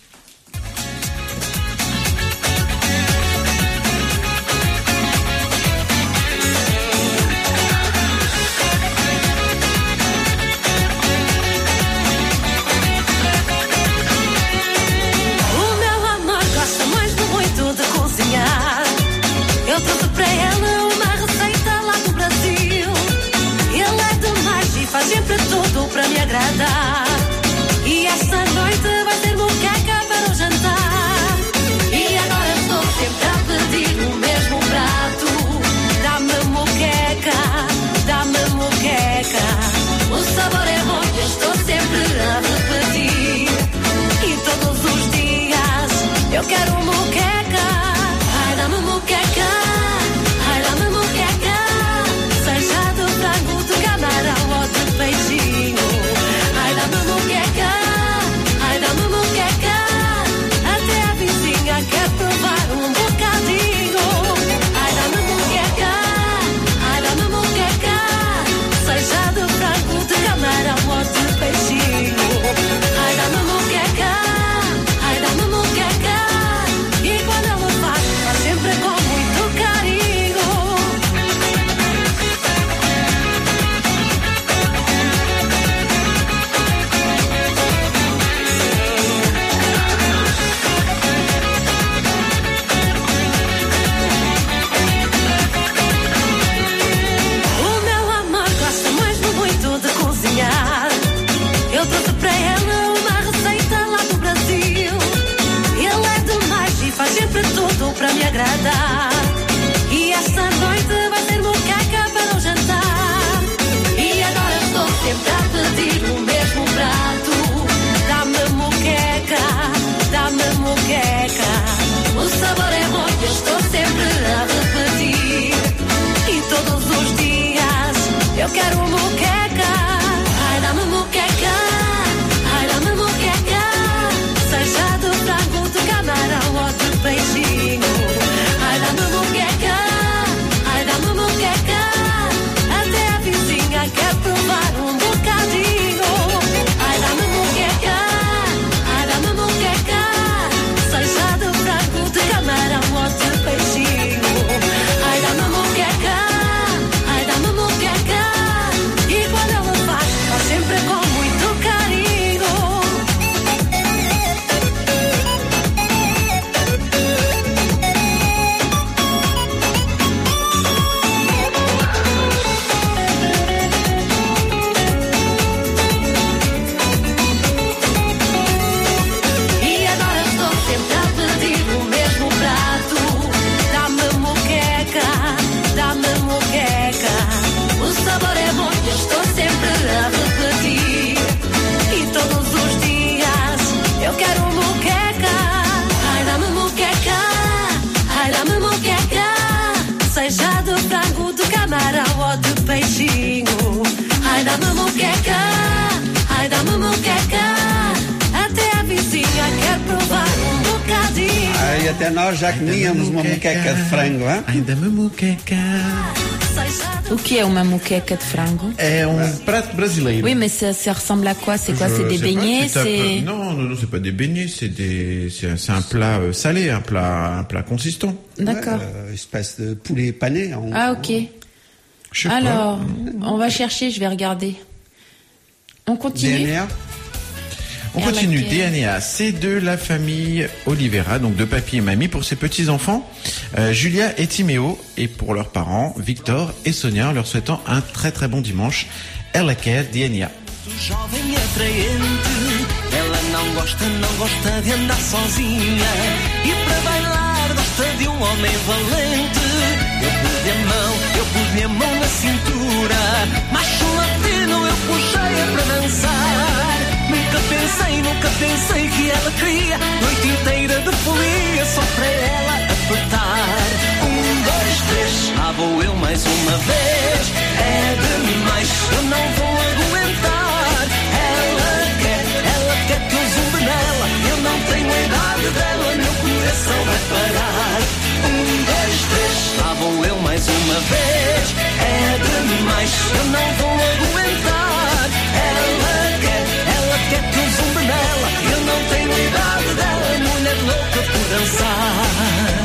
o meu amor gosta mais muito de cozinhar. Eu trouxe para ela uma receita lá do Brasil. Ele é demais e faz sempre tudo para me agradar. E esta noite vai ter moqueca para o jantar. E agora estou sempre a pedir o mesmo prato. Dá-me moqueca, dá-me moqueca. O sabor é bom e eu estou sempre a repetir. E todos os dias eu quero moqueca. Ai, dá-me moqueca, ai, dá-me moqueca. Seja de frango, de camarão ou de peixinho. Ai, dá-me moqueca, ai, dá-me moqueca. Até a vizinha quer provar um bocadinho. Ai, dá-me moqueca, ai, dá-me moqueca. Seja de frango, de camarão ou de peixinho. Ai, dá-me moqueca, ai, dá-me moqueca. E quando ela faz sempre com muito carinho. O meu amor gosta mesmo muito de cozinhar. Eu trouxe para ela uma receita lá do Brasil. Ele é demais e faz sempre tudo para me agradar. E esta noite vai ter moqueca para o jantar. E agora estou sempre a pedir o mesmo prato. Dá-me moqueca, dá-me moqueca. O sabor é bom e eu estou sempre a repetir. E todos os dias eu quero moqueca. Ai, dá-me moqueca, ai, dá-me moqueca. Seja de frango, de camarão ou de peixinho. Ai, dá-me moqueca, ai, dá-me moqueca. Até a vizinha quer provar um bocadinho. Ai, dá-me moqueca, ai, dá-me moqueca. Seja de frango, de camarão ou de peixinho. Ai, dá-me moqueca, ai, dá-me moqueca. E quando ela faz sempre com muito carinho. E agora estou sempre a pedir o mesmo prato. Dá-me moqueca, dá-me moqueca. O sabor é bom e eu estou sempre a repetir. E todos os dias eu quero moqueca. Ai, dá-me moqueca, ai, dá-me moqueca. Seja de frango, de camarão ou de peixinho. Ai, dá-me moqueca, ai, dá-me moqueca. Até a vizinha quer provar um bocadinho. E até nós já comíamos uma moqueca de frango, hein? Ainda me moqueca. O que é uma moqueca de frango? É prato brasileiro. Oui, mais ça ressemble à quoi? C'est quoi? C'est des beignets? C'est... Non, c'est pas des beignets, c'est un plat salé, un plat consistant. D'accord. Espèce de poulet pané. Ah, ok. Alors, on va chercher, je vais regarder. On continue. DNA. On continue. DNA, c'est de la famille Oliveira, donc de papy et mamie pour ses petits-enfants, Julia et Timéo, et pour leurs parents, Victor et Sonia, en leur souhaitant un très très bon dimanche. Ela quer DNA. Jovem e atraente, ela não gosta de andar sozinha. E para bailar gosta de um homem valente. Eu pedi a mão, eu eu pus minha mão na cintura. Macho latino, eu puxei-a para dançar. Nunca pensei que ela queria noite inteira de folia só para ela apertar. 1, 2, 3, lá vou eu mais uma vez. É demais, eu não vou aguentar. Ela quer que eu zumbe nela. Eu não tenho a idade dela, meu coração vai parar. 1, 2, 3, lá vou eu mais uma vez. É demais, eu não vou aguentar. Ela quer que eu zumbe nela. Eu não tenho a idade dela, mulher louca por dançar.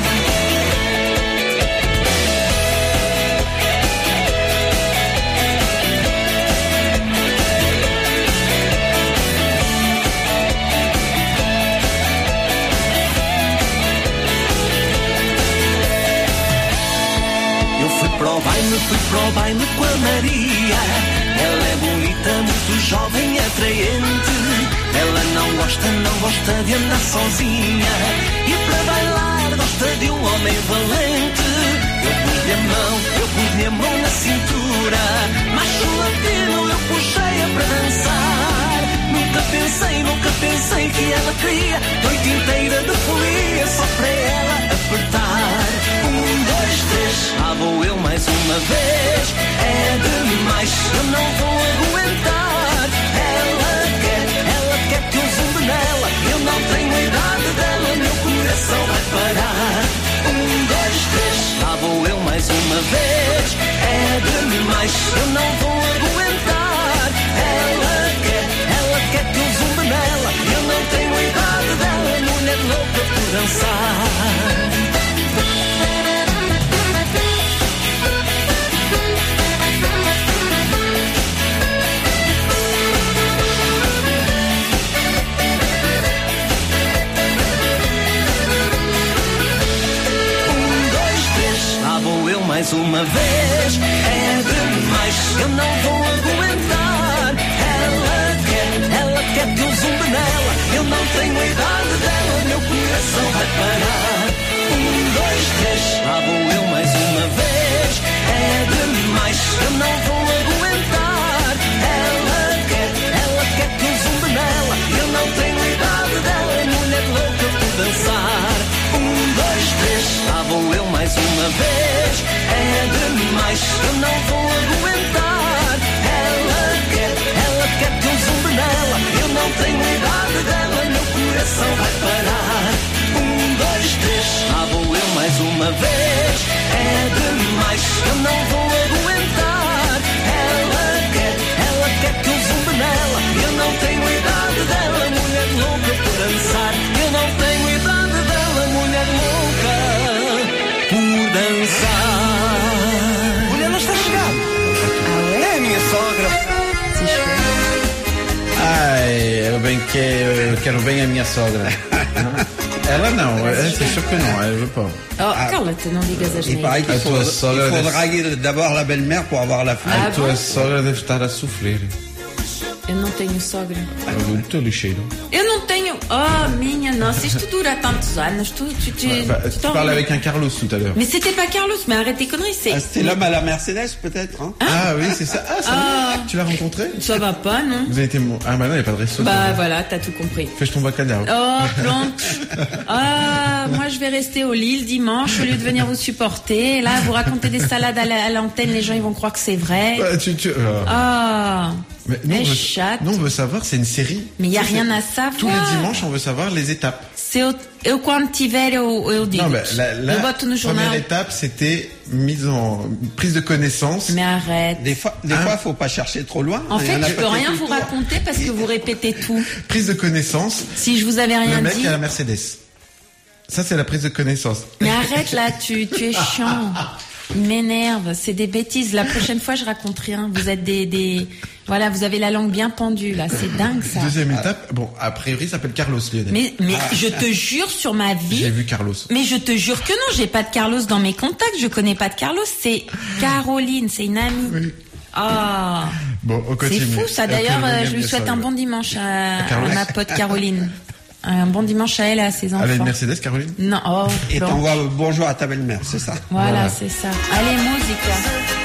Fui para o baile com a Maria. Ela é bonita, muito jovem, atraente. Ela não gosta de andar sozinha. E para bailar gosta de um homem valente. Eu pus minha mão na cintura. Macho latino, eu puxei-a para dançar. Nunca pensei que ela queria noite inteira de folia só para ela apertar. 1, 2, 3, lá vou eu mais uma vez. É demais, eu não vou aguentar. Ela quer que eu zumbe nela. Eu não tenho a idade dela, meu coração vai parar. 1, 2, 3, lá vou eu mais uma vez. É demais, eu não vou aguentar. Ela quer que eu zumbe nela. Eu não tenho a idade dela, mulher louca por dançar. Mais uma vez, é demais, eu não vou aguentar. Ela quer que eu zumbe nela. Eu não tenho a idade dela, meu coração vai parar. 1, 2, 3, lá vou eu mais uma vez. É demais, eu não vou aguentar. Ela quer que eu zumbe nela. Eu não tenho a idade dela, mulher louca por dançar. 1, 2, 3, lá vou eu mais uma vez. É demais, eu não vou aguentar. Ela quer que eu zumbe nela. Eu não tenho a idade dela, meu coração vai parar. 1, 2, 3, lá vou eu mais uma vez. É demais, eu não vou aguentar. Ela quer que eu zumbe nela. Eu não tenho a idade dela, mulher louca por dançar. Eu não tenho a idade dela, mulher louca por dançar. Olha, ela está chegando. É a minha sogra. Ai, eu quero bem a minha sogra. Ela não, c'est sûr que non, elle veut pas. Oh, cala-te, não digas as Il paraît qu'il faudra d'abord la belle-mère pour avoir la femme. A tua sogra deve estar a sofrer. Eu não tenho sogra. O teu lixeiro. Eu não tenho. Oh, minha nossa, isto dura tantos anos. Tu parlais avec un Carlos tout à l'heure. Mais c'était pas Carlos, mais arrête tes conneries. C'était l'homme à la Mercedes, peut-être. Hein? Ah oui, c'est ça. Tu l'as rencontré? Ça va pas, non? Vous avez été. Ah, bah non, il n'y a pas de resto. Bah voilà, t'as tout compris. Fais ton bacalhau. Oh, pronto. Ah, moi je vais rester au lit le dimanche au lieu de venir vous supporter. Et là, vous racontez des salades à l'antenne, les gens ils vont croire que c'est vrai. Ah. Mais nous, on veut savoir, c'est une série. Mais il n'y a rien à savoir. Tous les dimanches, on veut savoir les étapes. Eu quando tiver, eu digo. Non, mais la première étape, c'était prise de connaissance. Mais arrête. Des fois, il ne faut pas chercher trop loin. En fait, je peux rien vous raconter parce que vous répétez tout. Prise de connaissance. Si je vous avais rien dit. Le mec à la Mercedes. Ça, c'est la prise de connaissance. Mais arrête là, tu es chiant. Il m'énerve, c'est des bêtises. La prochaine fois, je raconte rien. Vous êtes voilà, vous avez la langue bien pendue là, c'est dingue ça. Deuxième étape, bon, a priori, ça s'appelle Carlos Lionel. Mais je te jure sur ma vie. J'ai vu Carlos. Mais je te jure que non, j'ai pas de Carlos dans mes contacts. Je connais pas de Carlos. C'est Caroline, c'est une amie. Oui. Ah. Bon, on continue. C'est fou ça. D'ailleurs, je lui souhaite un bon dimanche à ma pote Caroline. Un bon dimanche à elle et à ses enfants. Elle a une Mercedes, Caroline? Non. Oh, et t'envoies bonjour à ta belle-mère, c'est ça? Voilà, c'est ça. Allez, musique.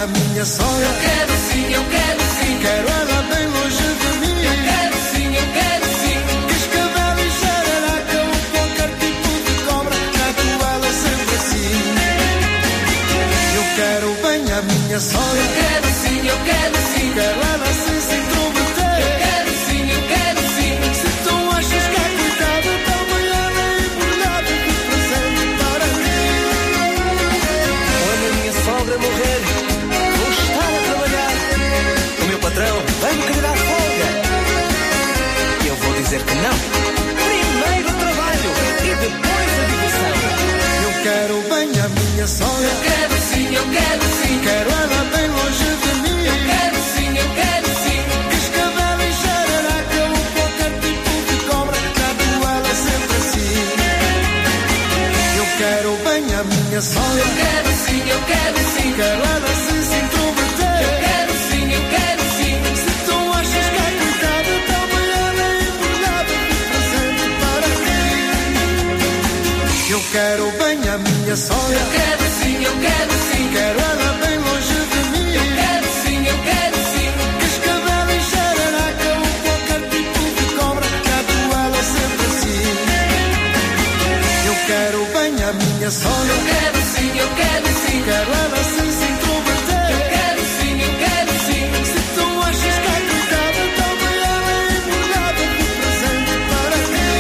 a minha sogra. Eu quero sim, eu quero sim. Quero ela bem longe de mim. Eu quero sim, eu quero sim. Cascavel e jararaca, qualquer tipo de cobra, trato ela sempre assim. Eu quero bem a minha sogra. Eu quero sim, eu quero sim. Quero ela sem se intrometer. Eu quero sim, eu quero sim. Se tu achas que é cuidado, também ela é embrulhada de presente para mim. Quando a minha sogra morrer, vou estar a trabalhar. O meu patrão vai-me querer dar folga. E eu vou dizer que não. Primeiro o trabalho e depois a diversão. Eu quero bem a minha sogra. Eu quero sim, eu quero sim. Quero ela bem longe de mim. Eu quero sim, eu quero sim. Cascavel e jararaca, qualquer tipo de cobra, trato ela sempre assim. Eu quero bem a minha sogra. Eu quero sim, eu quero sim. Quero ela sem se intrometer. Eu quero sim, eu quero sim. Se tu achas que é cuidado, também ela é embrulhada de presente para mim. Eu quero bem a minha sogra. Eu quero sim, eu quero sim. Quero ela bem longe de mim. Eu quero sim, eu quero sim. Cascavel e jararaca, qualquer tipo de cobra, trato ela sempre assim. Eu quero bem a minha sogra. Eu quero sim, eu quero sim. Quero ela sem se intrometer. Eu quero sim, eu quero sim. Se tu achas que é cuidado, também ela é embrulhada de presente para mim.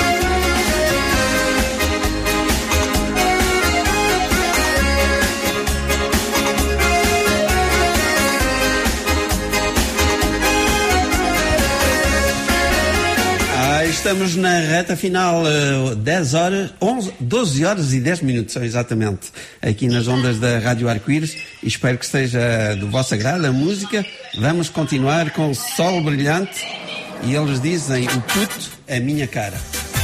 Estamos na reta final, 12 horas e 10 minutos, são exatamente, aqui nas ondas da Rádio Arco-Íris, e espero que esteja do vosso agrado a música. Vamos continuar com o Sol Brilhante, e eles dizem, o puto é minha cara.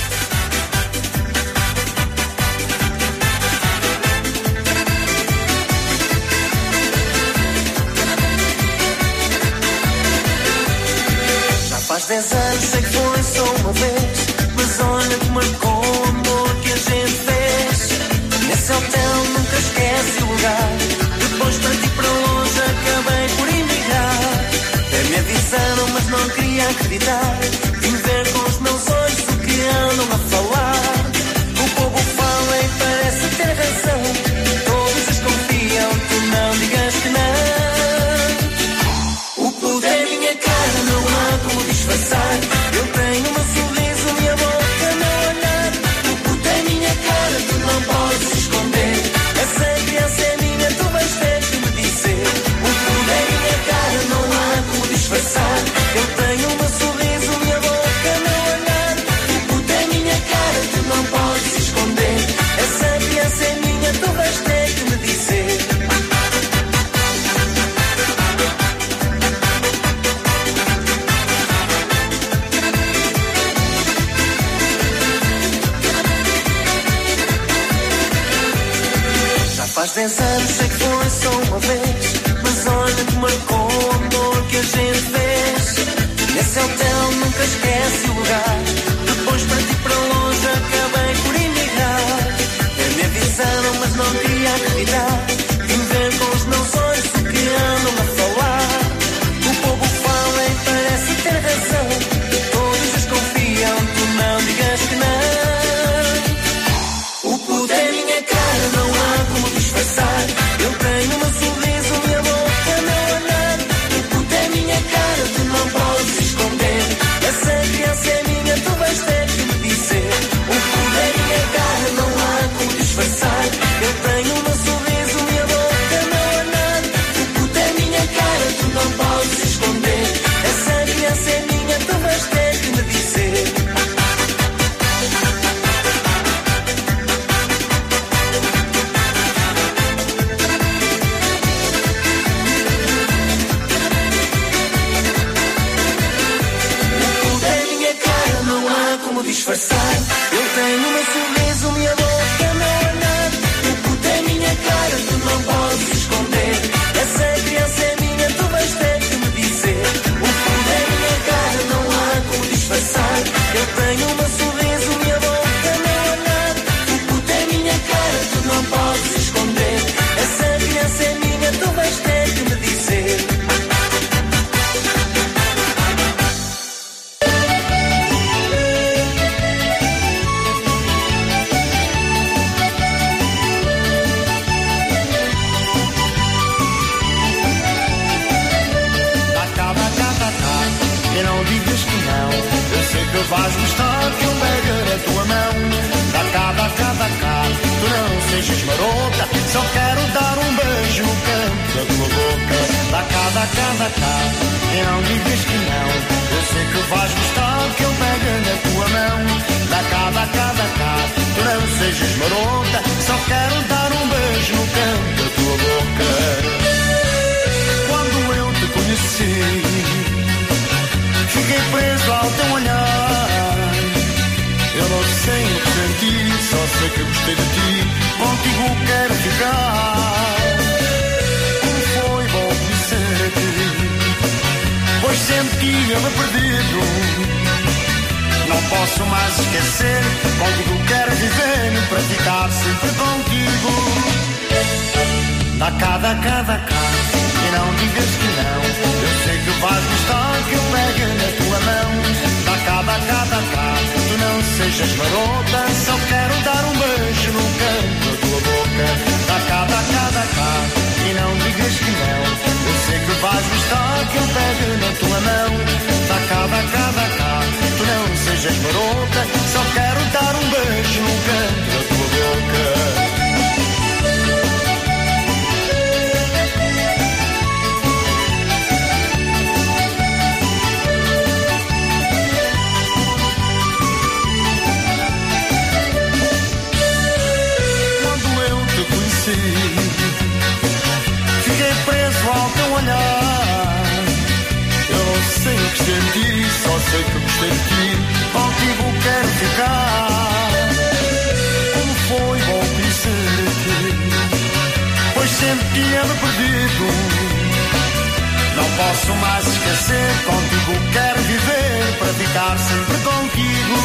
Faz 10 anos, sei que foi só uma vez, mas olha que marcou o amor que a gente fez. Nesse hotel nunca esquece o lugar. Depois parti para longe, acabei por emigrar. Até me avisaram, mas não queria acreditar. Vim ver com os meus olhos o que andam a falar. O povo fala e parece ter razão. Todos desconfiam, tu não digas que não. O puto é minha cara, não há como disfarçar. Eu tenho o meu sorriso, minha boca, meu olhar. O puto é minha cara, tu não podes esconder. Essa criança é minha, tu sejas marota, só quero dar um beijo no canto da tua boca. Dá cá, e não digas que não. Eu sei que vais gostar que eu pegue na tua mão. Dá cá, tu não sejas marota, só quero dar um beijo no canto da tua boca. Quando eu te conheci, fiquei preso ao teu olhar. Eu não sei o que senti, só sei que gostei de ti. Contigo quero ficar. Como foi bom conhecer-te, pois sentia-me perdido. Não posso mais esquecer. Contigo quero viver, para ficar sempre contigo. Dá cá, e não digas que não. Eu sei que vais gostar que eu pegue na tua mão. Dá cá, tu não sejas marota, só quero dar um beijo no canto da tua boca. Dá cá, e não digas que não. Eu sei que vais gostar que eu pegue na tua mão. Dá cá, tu não sejas marota, só quero dar um beijo no canto da tua boca. Fiquei preso ao teu olhar. Eu não sei o que senti, só sei que gostei de ti. Contigo quero ficar. Como foi bom conhecer-te, pois sentia-me perdido. Não posso mais esquecer. Contigo quero viver, para ficar sempre contigo.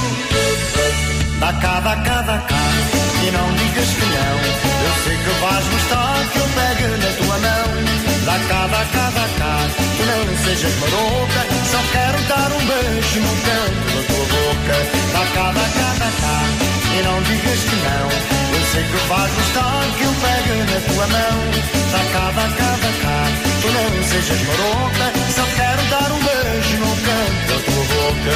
Dá cá, e não digas que não. Eu sei que vais gostar que eu pegue na tua mão. Dá cá, tu não sejas marota, só quero dar um beijo no canto da tua boca. Dá cá, e não digas que não. Eu sei que vais gostar que eu pegue na tua mão. Dá cá, tu não sejas marota, só quero dar um beijo no canto da tua boca.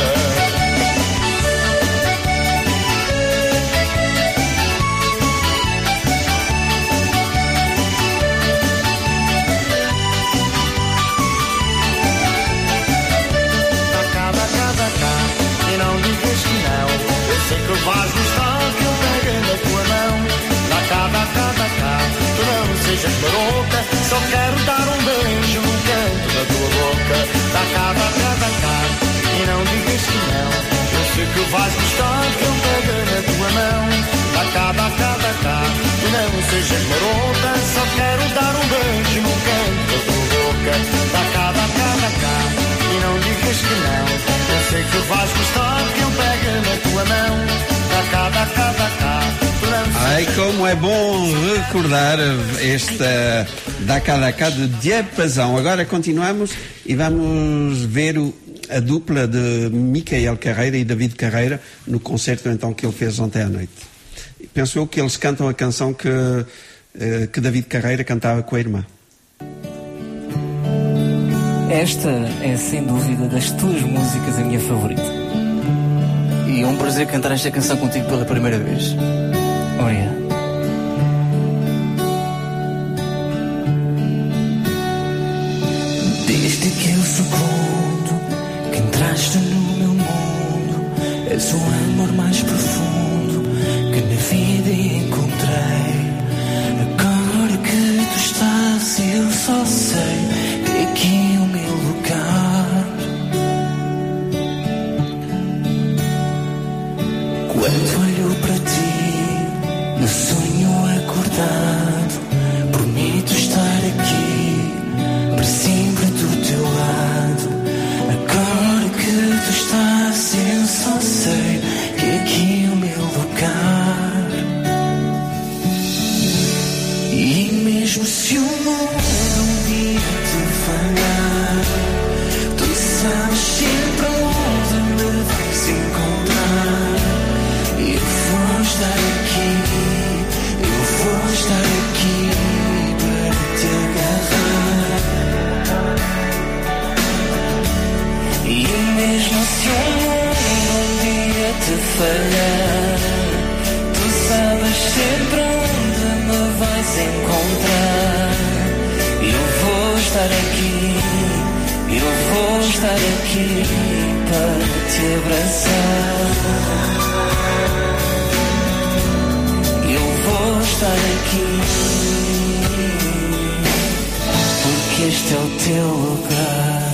E não digas que não. Eu sei que vais gostar que eu pegue na tua mão. Dá cá, tu não sejas marota, só quero dar um beijo no canto da tua boca. Dá cá, e não digas que não. Eu sei que vais gostar que eu pegue na tua mão. Dá cá, tu não sejas marota, só quero dar um beijo no canto da tua boca. Dá cá, e não digas que não. Eu sei que vais gostar que eu pegue na tua mão. Dá cá, tu não. Ai, como é bom recordar esta Dá cá de Diapasão. Agora continuamos e vamos ver a dupla de Micael Carreira e David Carreira no concerto então que ele fez ontem à noite. Penso eu que eles cantam a canção que David Carreira cantava com a irmã. Esta é sem dúvida das tuas músicas a minha favorita. E é um prazer cantar esta canção contigo pela primeira vez. Obrigado. Desde aquele segundo que entraste no meu mundo, és o amor mais profundo que na vida encontrei. Agora que tu estás, eu só sei que aqui é o meu lugar. Quando olho para ti, no sonho acordado, prometo estar aqui para sempre do teu lado. Agora que tu estás, eu só sei que aqui é o meu lugar. E mesmo se o mundo um dia te falhar, tu sabes sempre onde me vais encontrar. Eu vou estar aqui, eu vou estar aqui para te agarrar. E mesmo se o mundo um dia te falhar, tu sabes sempre onde estar aqui para te abraçar. Eu vou estar aqui, porque este é o teu lugar.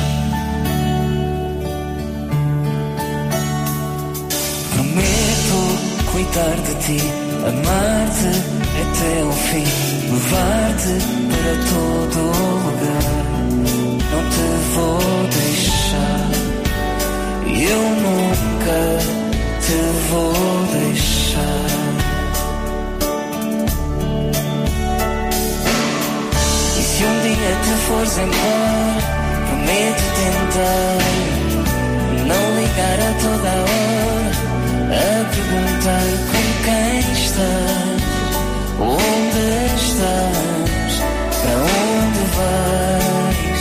Prometo cuidar de ti, amar-te até o fim, levar-te para todo lugar. Não te vou deixar, eu nunca te vou deixar. E se um dia te fores embora, prometo tentar não ligar a toda hora, a perguntar com quem estás, onde estás, para onde vais.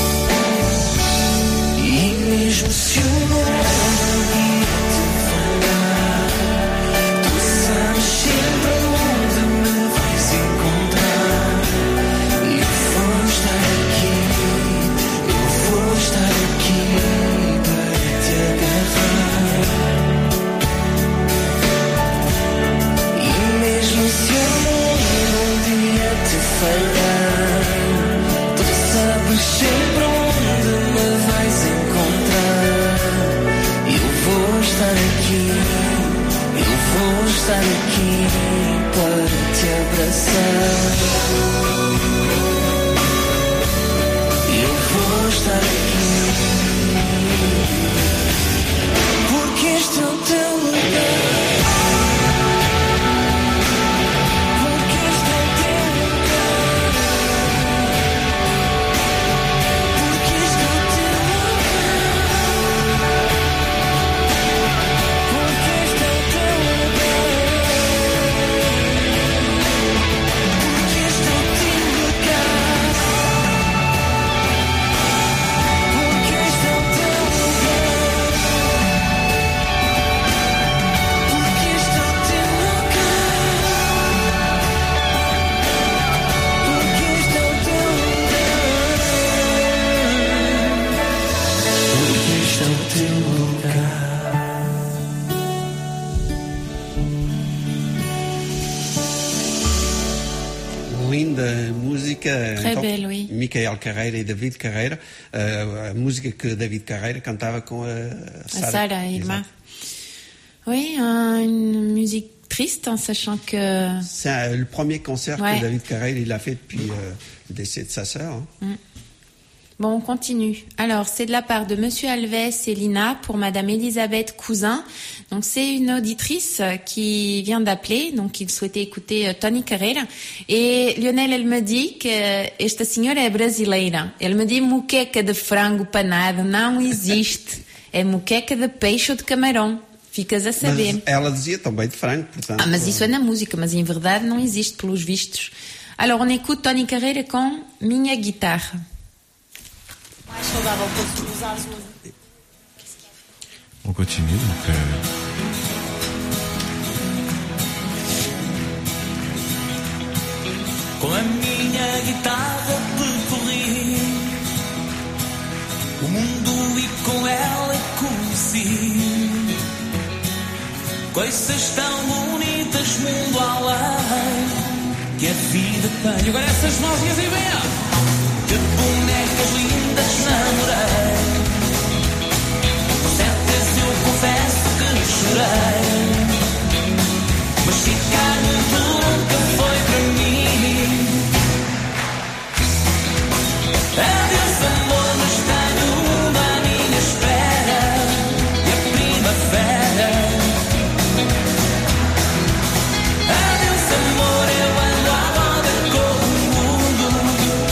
E mesmo se o mundo te falhar, tu sabes sempre onde me vais encontrar. E eu vou estar aqui, eu vou estar aqui para te agarrar. E mesmo se o mundo um dia te falhar, tu sabes sempre onde me vais encontrar. Eu vou estar aqui, eu vou estar aqui para te abraçar. Eu vou estar aqui, porque este é o teu lugar. Linda música. Très belle, oui. Micael Carreira e David Carreira. A música que David Carreira cantava com a Sara. Sarah Irma. Oui, une musique triste en sachant que... C'est le premier concert Ouais. que David Carreira il a fait depuis le décès de sa sœur. Mm. Bon, on continue. Alors, c'est de la part de Monsieur Alves et Lina pour Madame Elisabeth Cousin. Donc, c'est une auditrice qui vient d'appeler, donc il souhaitait écouter Tony Carreira. Et Lionel, elle me dit que esta senhora é brasileira. Elle me dit muqueca de frango panado não existe. É muqueca de peixe ou de camarão. Ficas a saber. Mas ela dizia também de frango, portanto. Ah, mas isso é na música, mas em verdade não existe pelos vistos. Alors, on écoute Tony Carreira com Minha Guitarra. Mais saudável para usar as suas. On continue donc. Com a minha guitarra percorri o mundo e com ela conheci coisas tão bonitas mundo além que a vida tem. E agora essas mãozinhas e bem, que bonecas lindas namorei. Por certas eu confesso que chorei, mas ficar nunca foi para mim. Adeus amor, mas tenho uma à minha espera, e a primavera. Adeus amor, eu ando à roda com o mundo,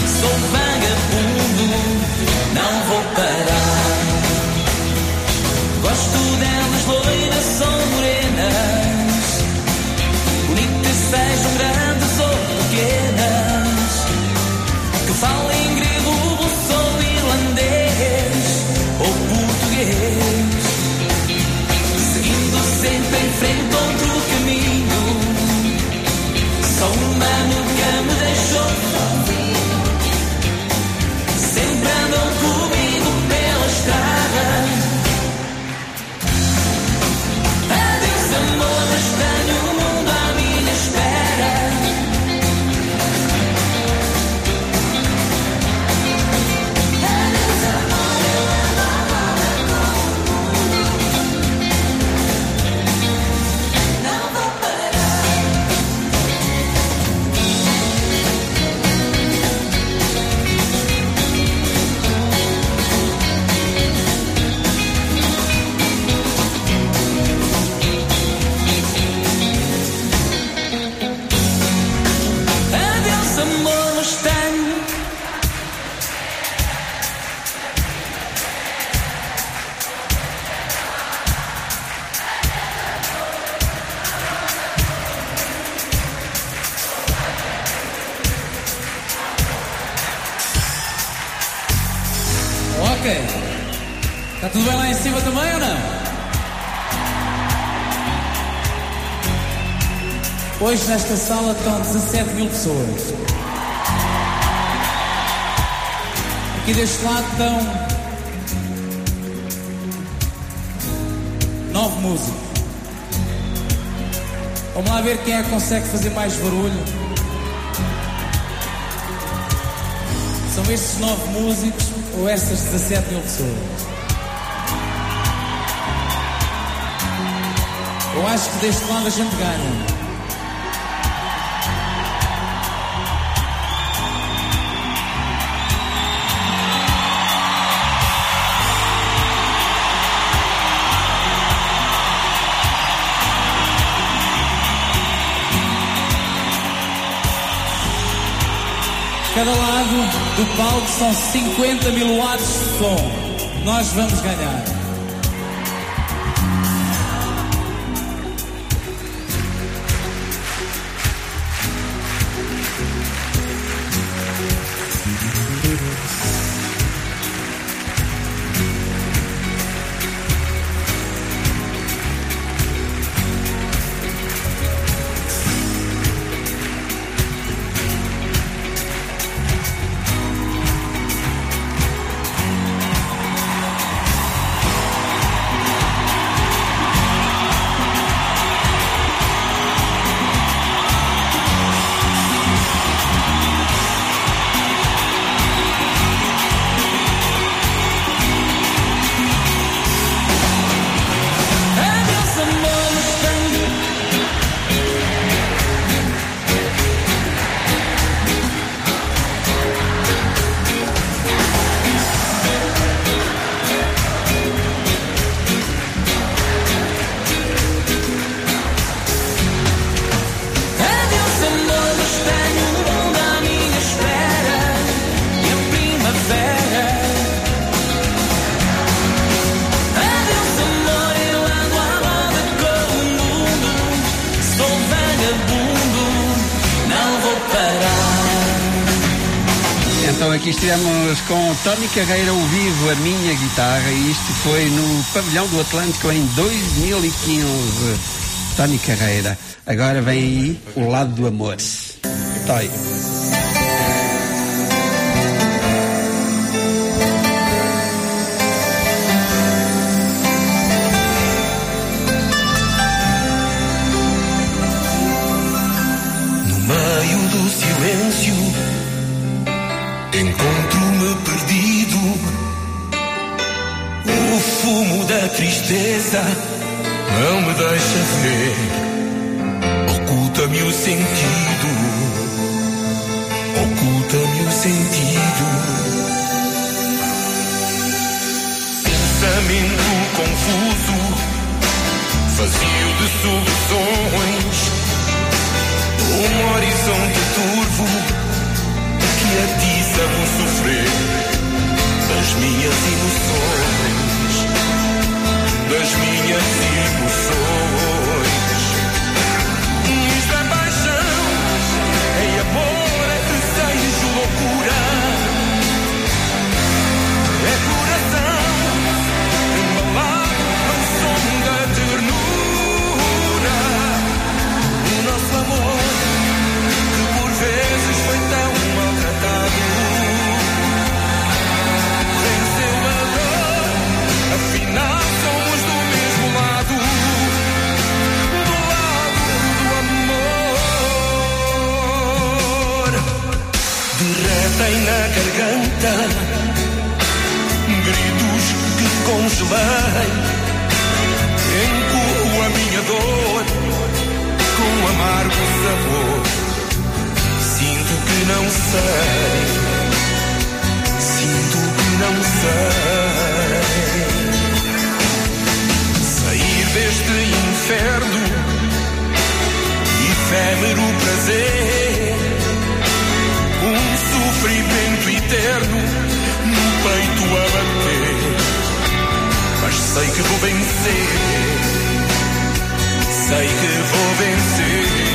Ok. Está tudo bem lá em cima também ou não? Hoje nesta sala estão 17 mil pessoas. Aqui deste lado estão 9 músicos. Vamos lá ver quem é que consegue fazer mais barulho. São estes 9 músicos ou estas 17 mil pessoas? Eu acho que deste lado a gente ganha. Cada lado do palco são 50 mil watts de som. Nós vamos ganhar. Então aqui estivemos com Tony Carreira ao vivo, a minha guitarra, e isto foi no Pavilhão do Atlântico em 2015. Tony Carreira. Agora vem aí o lado do amor. Toy. No meio do silêncio encontro-me perdido. O fumo da tristeza não me deixa ver. Oculta-me o sentido. Oculta-me o sentido. Pensamento confuso, vazio de soluções. Um horizonte turvo que atiça o sofrer das minhas emoções, das minhas emoções. Isto é paixão, é amor, é desejo, loucura. É coração embalado ao som da ternura. O nosso amor que por vezes foi tão maltratado venceu a dor, afinal somos do mesmo lado, do lado do amor. Derretem na garganta gritos que congelei, encorro a minha dor com amargo sabor. Sinto que não sei, sinto que não sei sair deste inferno, efêmero prazer, sofrimento eterno no peito a bater. Mas sei que vou vencer, sei que vou vencer.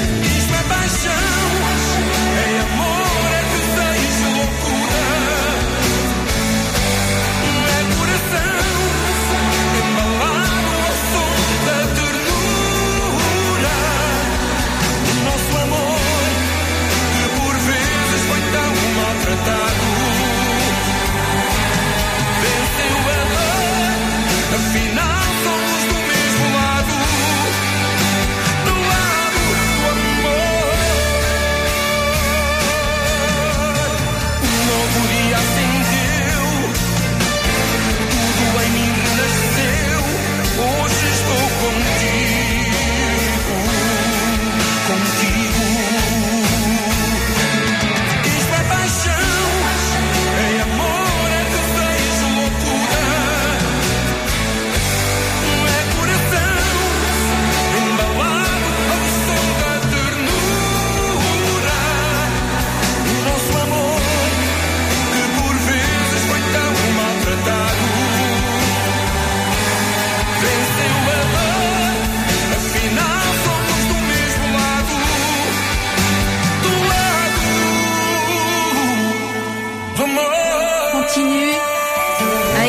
É amor, é desejo, loucura.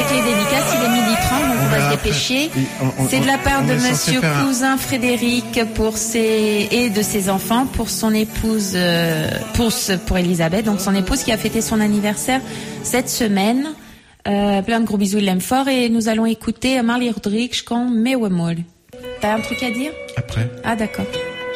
avec les dédicaces, il est 12h30, donc on va se dépêcher. C'est de la part de monsieur Cousin Frédéric et de ses enfants pour son épouse, pour Elisabeth, donc son épouse qui a fêté son anniversaire cette semaine. Plein de gros bisous, il l'aime fort, et nous allons écouter Marley Rodrigues con Meu Amor. T'as un truc à dire? Après. Ah, d'accord.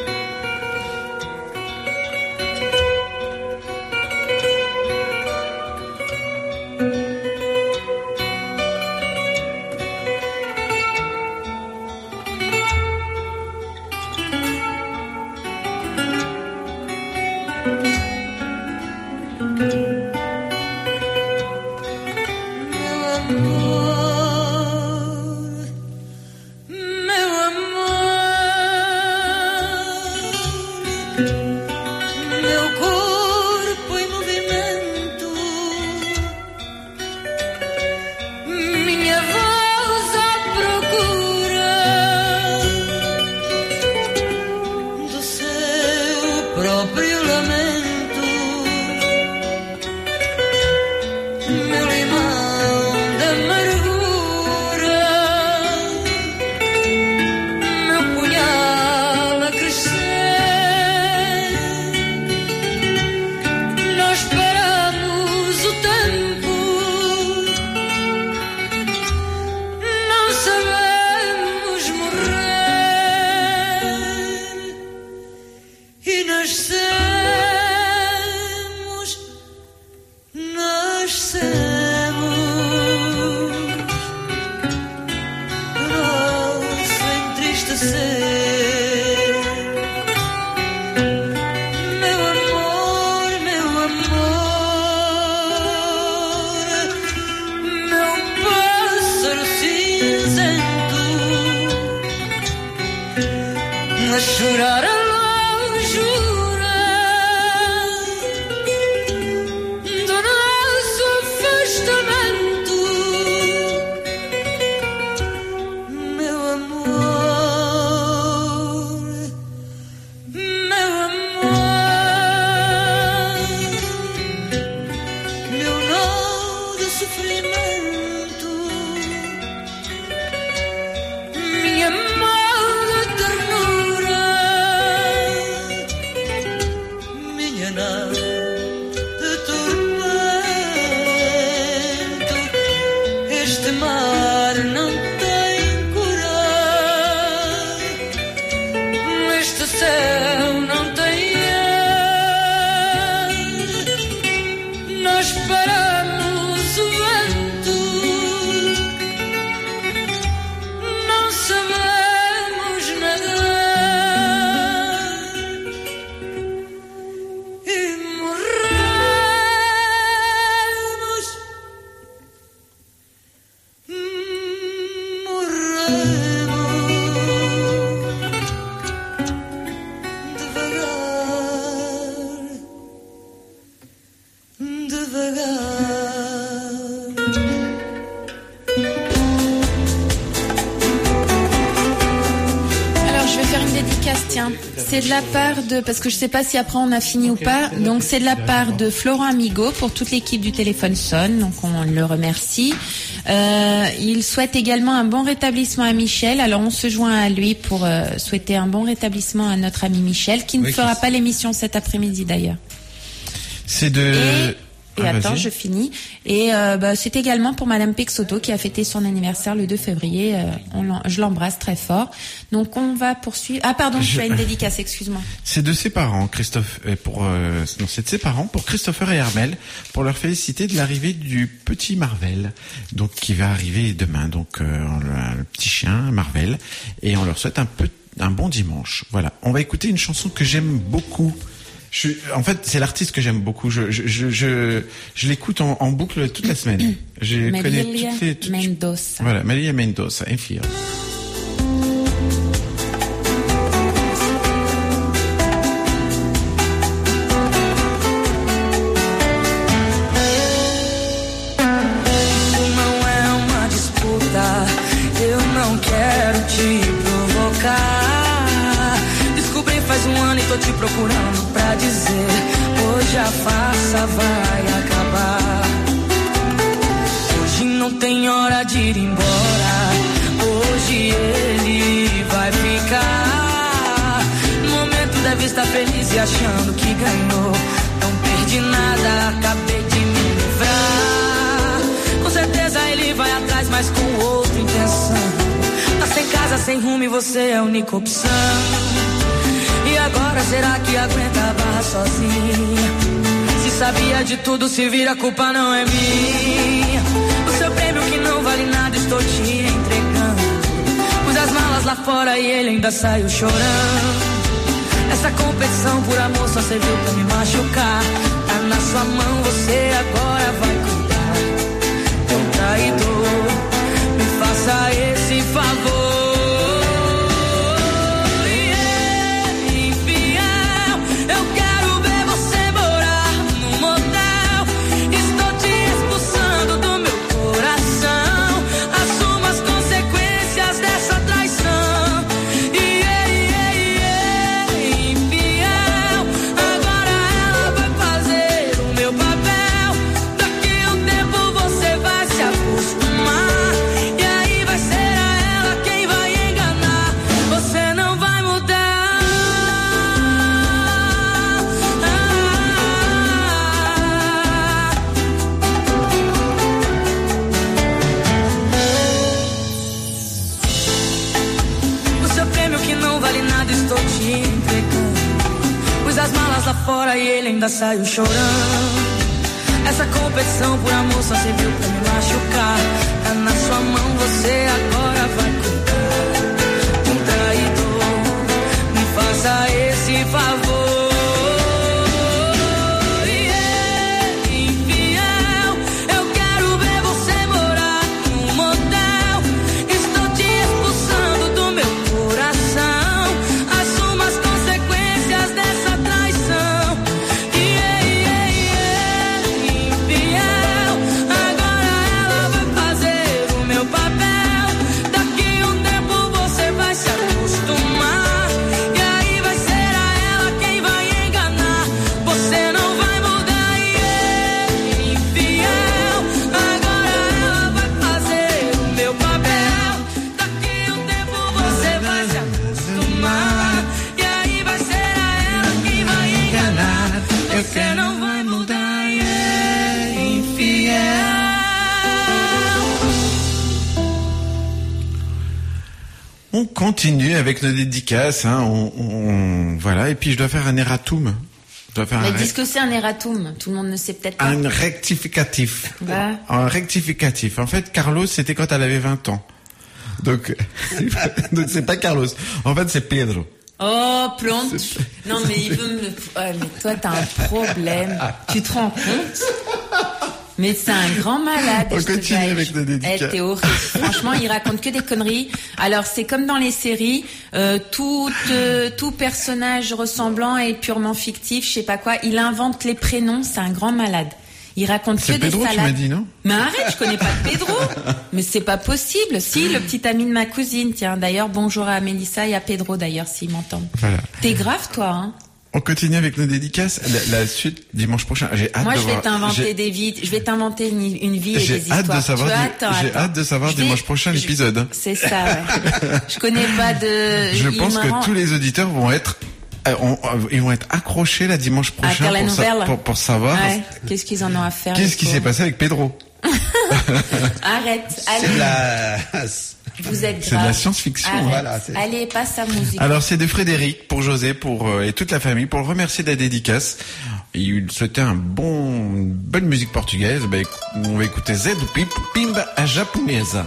C'est de la part de, parce que je sais pas si après on a fini ou pas, donc c'est de la part de Florent Amigo pour toute l'équipe du Téléphone Sonne, donc on le remercie. Il souhaite également un bon rétablissement à Michel, alors on se joint à lui pour souhaiter un bon rétablissement à notre ami Michel, qui ne fera pas l'émission cet après-midi d'ailleurs. C'est de... Et attends, je finis. Et c'est également pour Madame Pexoto qui a fêté son anniversaire le 2 février. Je l'embrasse très fort. Donc on va poursuivre. Ah pardon, tu as une dédicace, excuse-moi. C'est de ses parents, Christophe, c'est de ses parents pour Christopher et Armel, pour leur féliciter de l'arrivée du petit Marvel, donc qui va arriver demain. Donc le petit chien Marvel, et on leur souhaite un bon dimanche. Voilà. On va écouter une chanson que j'aime beaucoup. En fait, c'est l'artiste que j'aime beaucoup. Je l'écoute en boucle toute la semaine. Je connais toutes les... Mendoza. Voilà, Marília Mendoza, Enfia. Não é uma disputa, eu não quero te provocar. Descobri faz ano e tô te procurando pra dizer, hoje a farsa vai acabar. Hoje não tem tem hora de ir embora. Hoje ele vai ficar. No momento deve estar feliz e achando que ganhou. Não perdi nada, acabei de me livrar. Com certeza ele vai atrás, mas com outra intenção. Tá sem casa, sem rumo e você é a única opção. E agora será que aguenta a barra sozinha? Se sabia de tudo, se vira, a culpa não é minha. O seu prêmio que não vale nada, estou te entregando. Pus as malas lá fora e ele ainda saiu chorando. Essa competição por amor só serviu pra me machucar. Tá na sua mão, você agora vai cuidar. Teu traidor, me faça esse favor. Lá fora e ele ainda saiu chorando. Essa competição por amor só serviu pra me machucar. Tá na sua mão, você agora vai cuidar. Um traidor, me faça esse favor. On continue avec nos dédicaces, hein, voilà, et puis je dois faire un erratum. Mais dis-ce que c'est un erratum, tout le monde ne sait peut-être pas. Un rectificatif. Bah. Un rectificatif. En fait, Carlos, c'était quand elle avait 20 ans. Donc c'est pas Carlos. En fait, c'est Pedro. Oh, pronto. Non, mais il veut me... Ouais, mais toi, t'as un problème. Tu te rends compte? Mais c'est un grand malade. On continue avec nos dédicaces. T'es horrible. Franchement, il raconte que des conneries. Alors, c'est comme dans les séries, tout personnage ressemblant est purement fictif, je sais pas quoi. Il invente les prénoms, c'est un grand malade. Il raconte que Pedro, des salades. Tu m'as dit, non? Mais arrête, je connais pas de Pedro. Mais c'est pas possible. Si, le petit ami de ma cousine. Tiens, d'ailleurs, bonjour à Mélissa et à Pedro, d'ailleurs, s'ils m'entendent. Voilà. T'es grave, toi, hein? On continue avec nos dédicaces. La suite, dimanche prochain. J'ai hâte Moi, de je vais voir. t'inventer des vies. Je vais t'inventer une vie et des J'ai histoires. hâte de savoir. J'ai Attends. hâte de savoir dimanche prochain l'épisode. C'est ça, ouais. Je connais pas de... Je pense que tous les auditeurs vont être... ils vont être accrochés là dimanche prochain pour savoir qu'est-ce qu'ils en ont à faire. Qu'est-ce qui s'est passé avec Pedro. Arrête, allez. C'est de la... Vous êtes grave. C'est de la science-fiction. Voilà, allez, passe à musique. Alors c'est de Frédéric pour José et toute la famille pour le remercier de la dédicace. Il souhaitait une bonne musique portugaise. On va écouter Zé do Pimba a japonesa.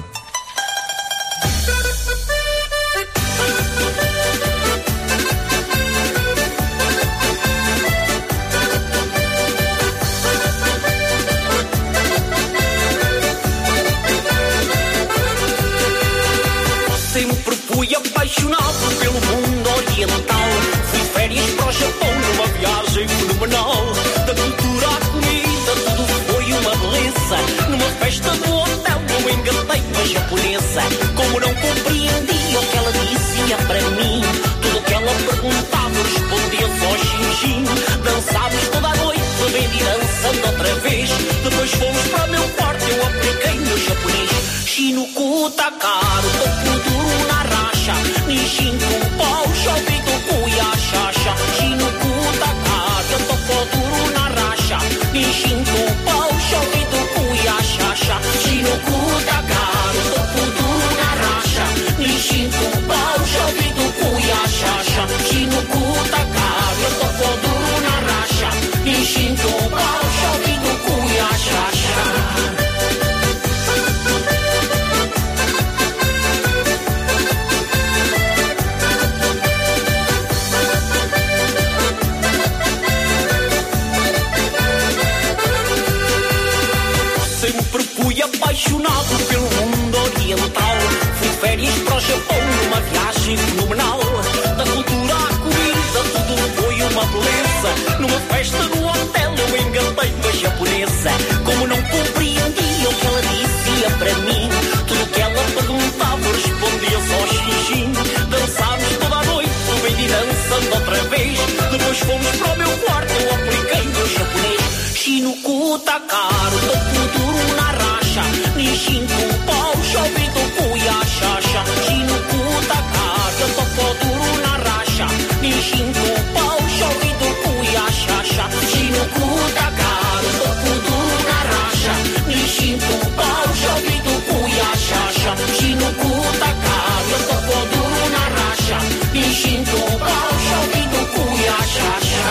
Sempre fui apaixonado pelo mundo oriental. Fui férias para o Japão numa viagem fenomenal. Da cultura à comida, tudo foi uma beleza. Numa festa do hotel eu engatei uma japonesa. Como não compreendia o que ela dizia para mim, tudo o que ela perguntava eu respondia só xin-xin. Dançámos toda a noite, bebendo e dançando outra vez. Depois fomos para o meu quarto, eu apliquei meu japonês. Chinuku tá caro, topo duro na racha. Nishinto pau, chovito cuia chacha. Chinuku tá caro, topo duro na racha. Nishinto pau, chovito cuia chacha. Chinuku tá caro, topo duro na racha. Nishinto pau, chovito cuia chacha. Chinuku tá caro, topo duro na racha. Nishinto pau, chovito cuia chacha. Sempre fui apaixonado pelo mundo oriental. Fui férias para o Japão numa viagem fenomenal. Da cultura à comida tudo foi uma beleza. Numa festa no hotel eu engatei uma japonesa. Como não compreendia o que ela dizia para mim, tudo que ela perguntava respondia só xixim. Dançámos toda a noite, bem de dançando outra vez. Depois fomos para o meu quarto, eu apliquei o japonês. Chinuku tá caro, topo duro na racha. Nishinto pau, chovito cuia chacha. Chinuku tá caro, topo duro na racha. Nishinto pau, chovito cuia chacha. Chinuku tá caro, topo duro na racha. Nishinto pau, chovito cuia chacha. Chinuku tá caro, topo duro na racha. Nishinto pau, chovito cuia chacha.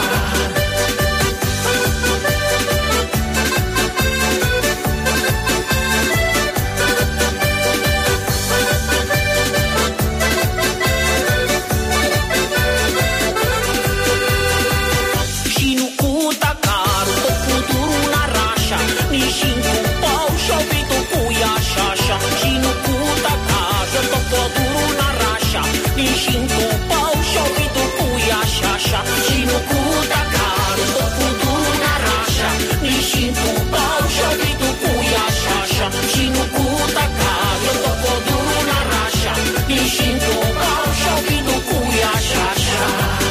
Chinuku tá caro, topo duro na racha. Nishinto pau, chovito cuia chacha. Chinuku tá caro, topo duro na racha. Nishinto pau, chovito cuia chacha. Chinuku tá caro, topo duro na racha. Nishinto pau, chovito cuia chacha. Chinuku tá caro, topo duro na racha. Nishinto pau, chovito cuia chacha.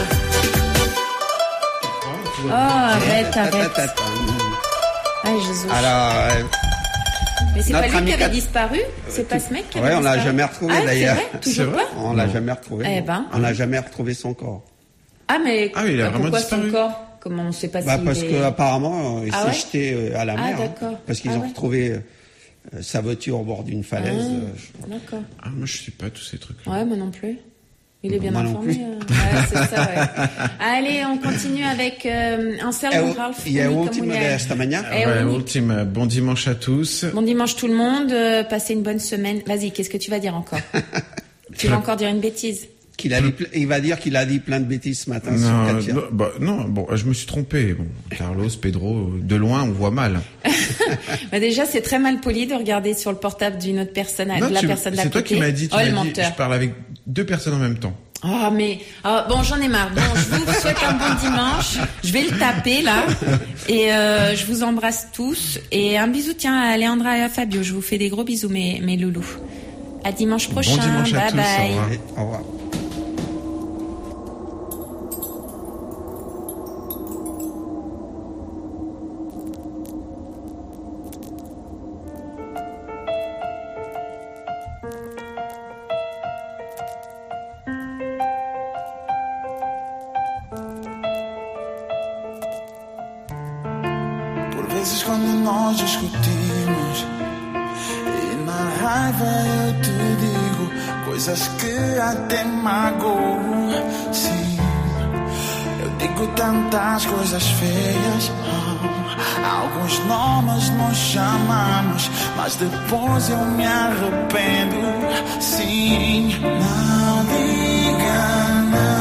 Oh, arrête, arrête. Ay, Jésus. Alors, Mais c'est pas notre lui ami qui avait Cat- disparu? C'est pas ce mec qui avait ouais, on disparu? l'a jamais retrouvé Ah, d'ailleurs. c'est vrai? Toujours pas? On l'a jamais retrouvé. Eh non. ben. On n'a jamais retrouvé son corps. Ah, mais Ah oui, il a vraiment pourquoi disparu. son corps? Comment on sait pas Bah, s'il parce est... qu'apparemment, il Ah s'est ouais jeté à la Ah, mer. hein, d'accord. parce qu'ils Ah ont ouais. retrouvé sa voiture au bord d'une falaise. D'accord. Ah, moi, je sais pas tous ces trucs. Ouais, moi non plus. Il est bien Moi non informé. plus. Ouais, c'est ça, ouais. Allez, on continue avec Anselmo Ralph. E a Comica última Mulher. desta manhã. É Ouais, o- ultime, bon dimanche à tous. Bon dimanche tout le monde, passez une bonne semaine. Vas-y, qu'est-ce que tu vas dire encore? Tu vas encore dire une bêtise? Il va dire qu'il a dit plein de bêtises ce matin sur Non, Katia. bon, je me suis trompé. Bon, Carlos, Pedro, de loin, on voit mal. Bah déjà, c'est très mal poli de regarder sur le portable d'une autre personne, Non, de la personne d'à c'est toi côté. qui m'as dit, Oh, le menteur. je parle avec deux personnes en même temps. Ah, mais bon, j'en ai marre. Bon, je vous souhaite un bon dimanche. Je vais le taper là, et je vous embrasse tous. Et un bisou, tiens, à Leandra et à Fabio. Je vous fais des gros bisous, mes loulous. À dimanche prochain. Bon dimanche à bye tous, bye. au revoir. Au revoir. Por vezes quando nós discutimos e na raiva eu te digo coisas que até magoam. Sim, eu digo tantas coisas feias. Alguns nomes nos chamamos, mas depois eu me arrependo. Sim, não diga não.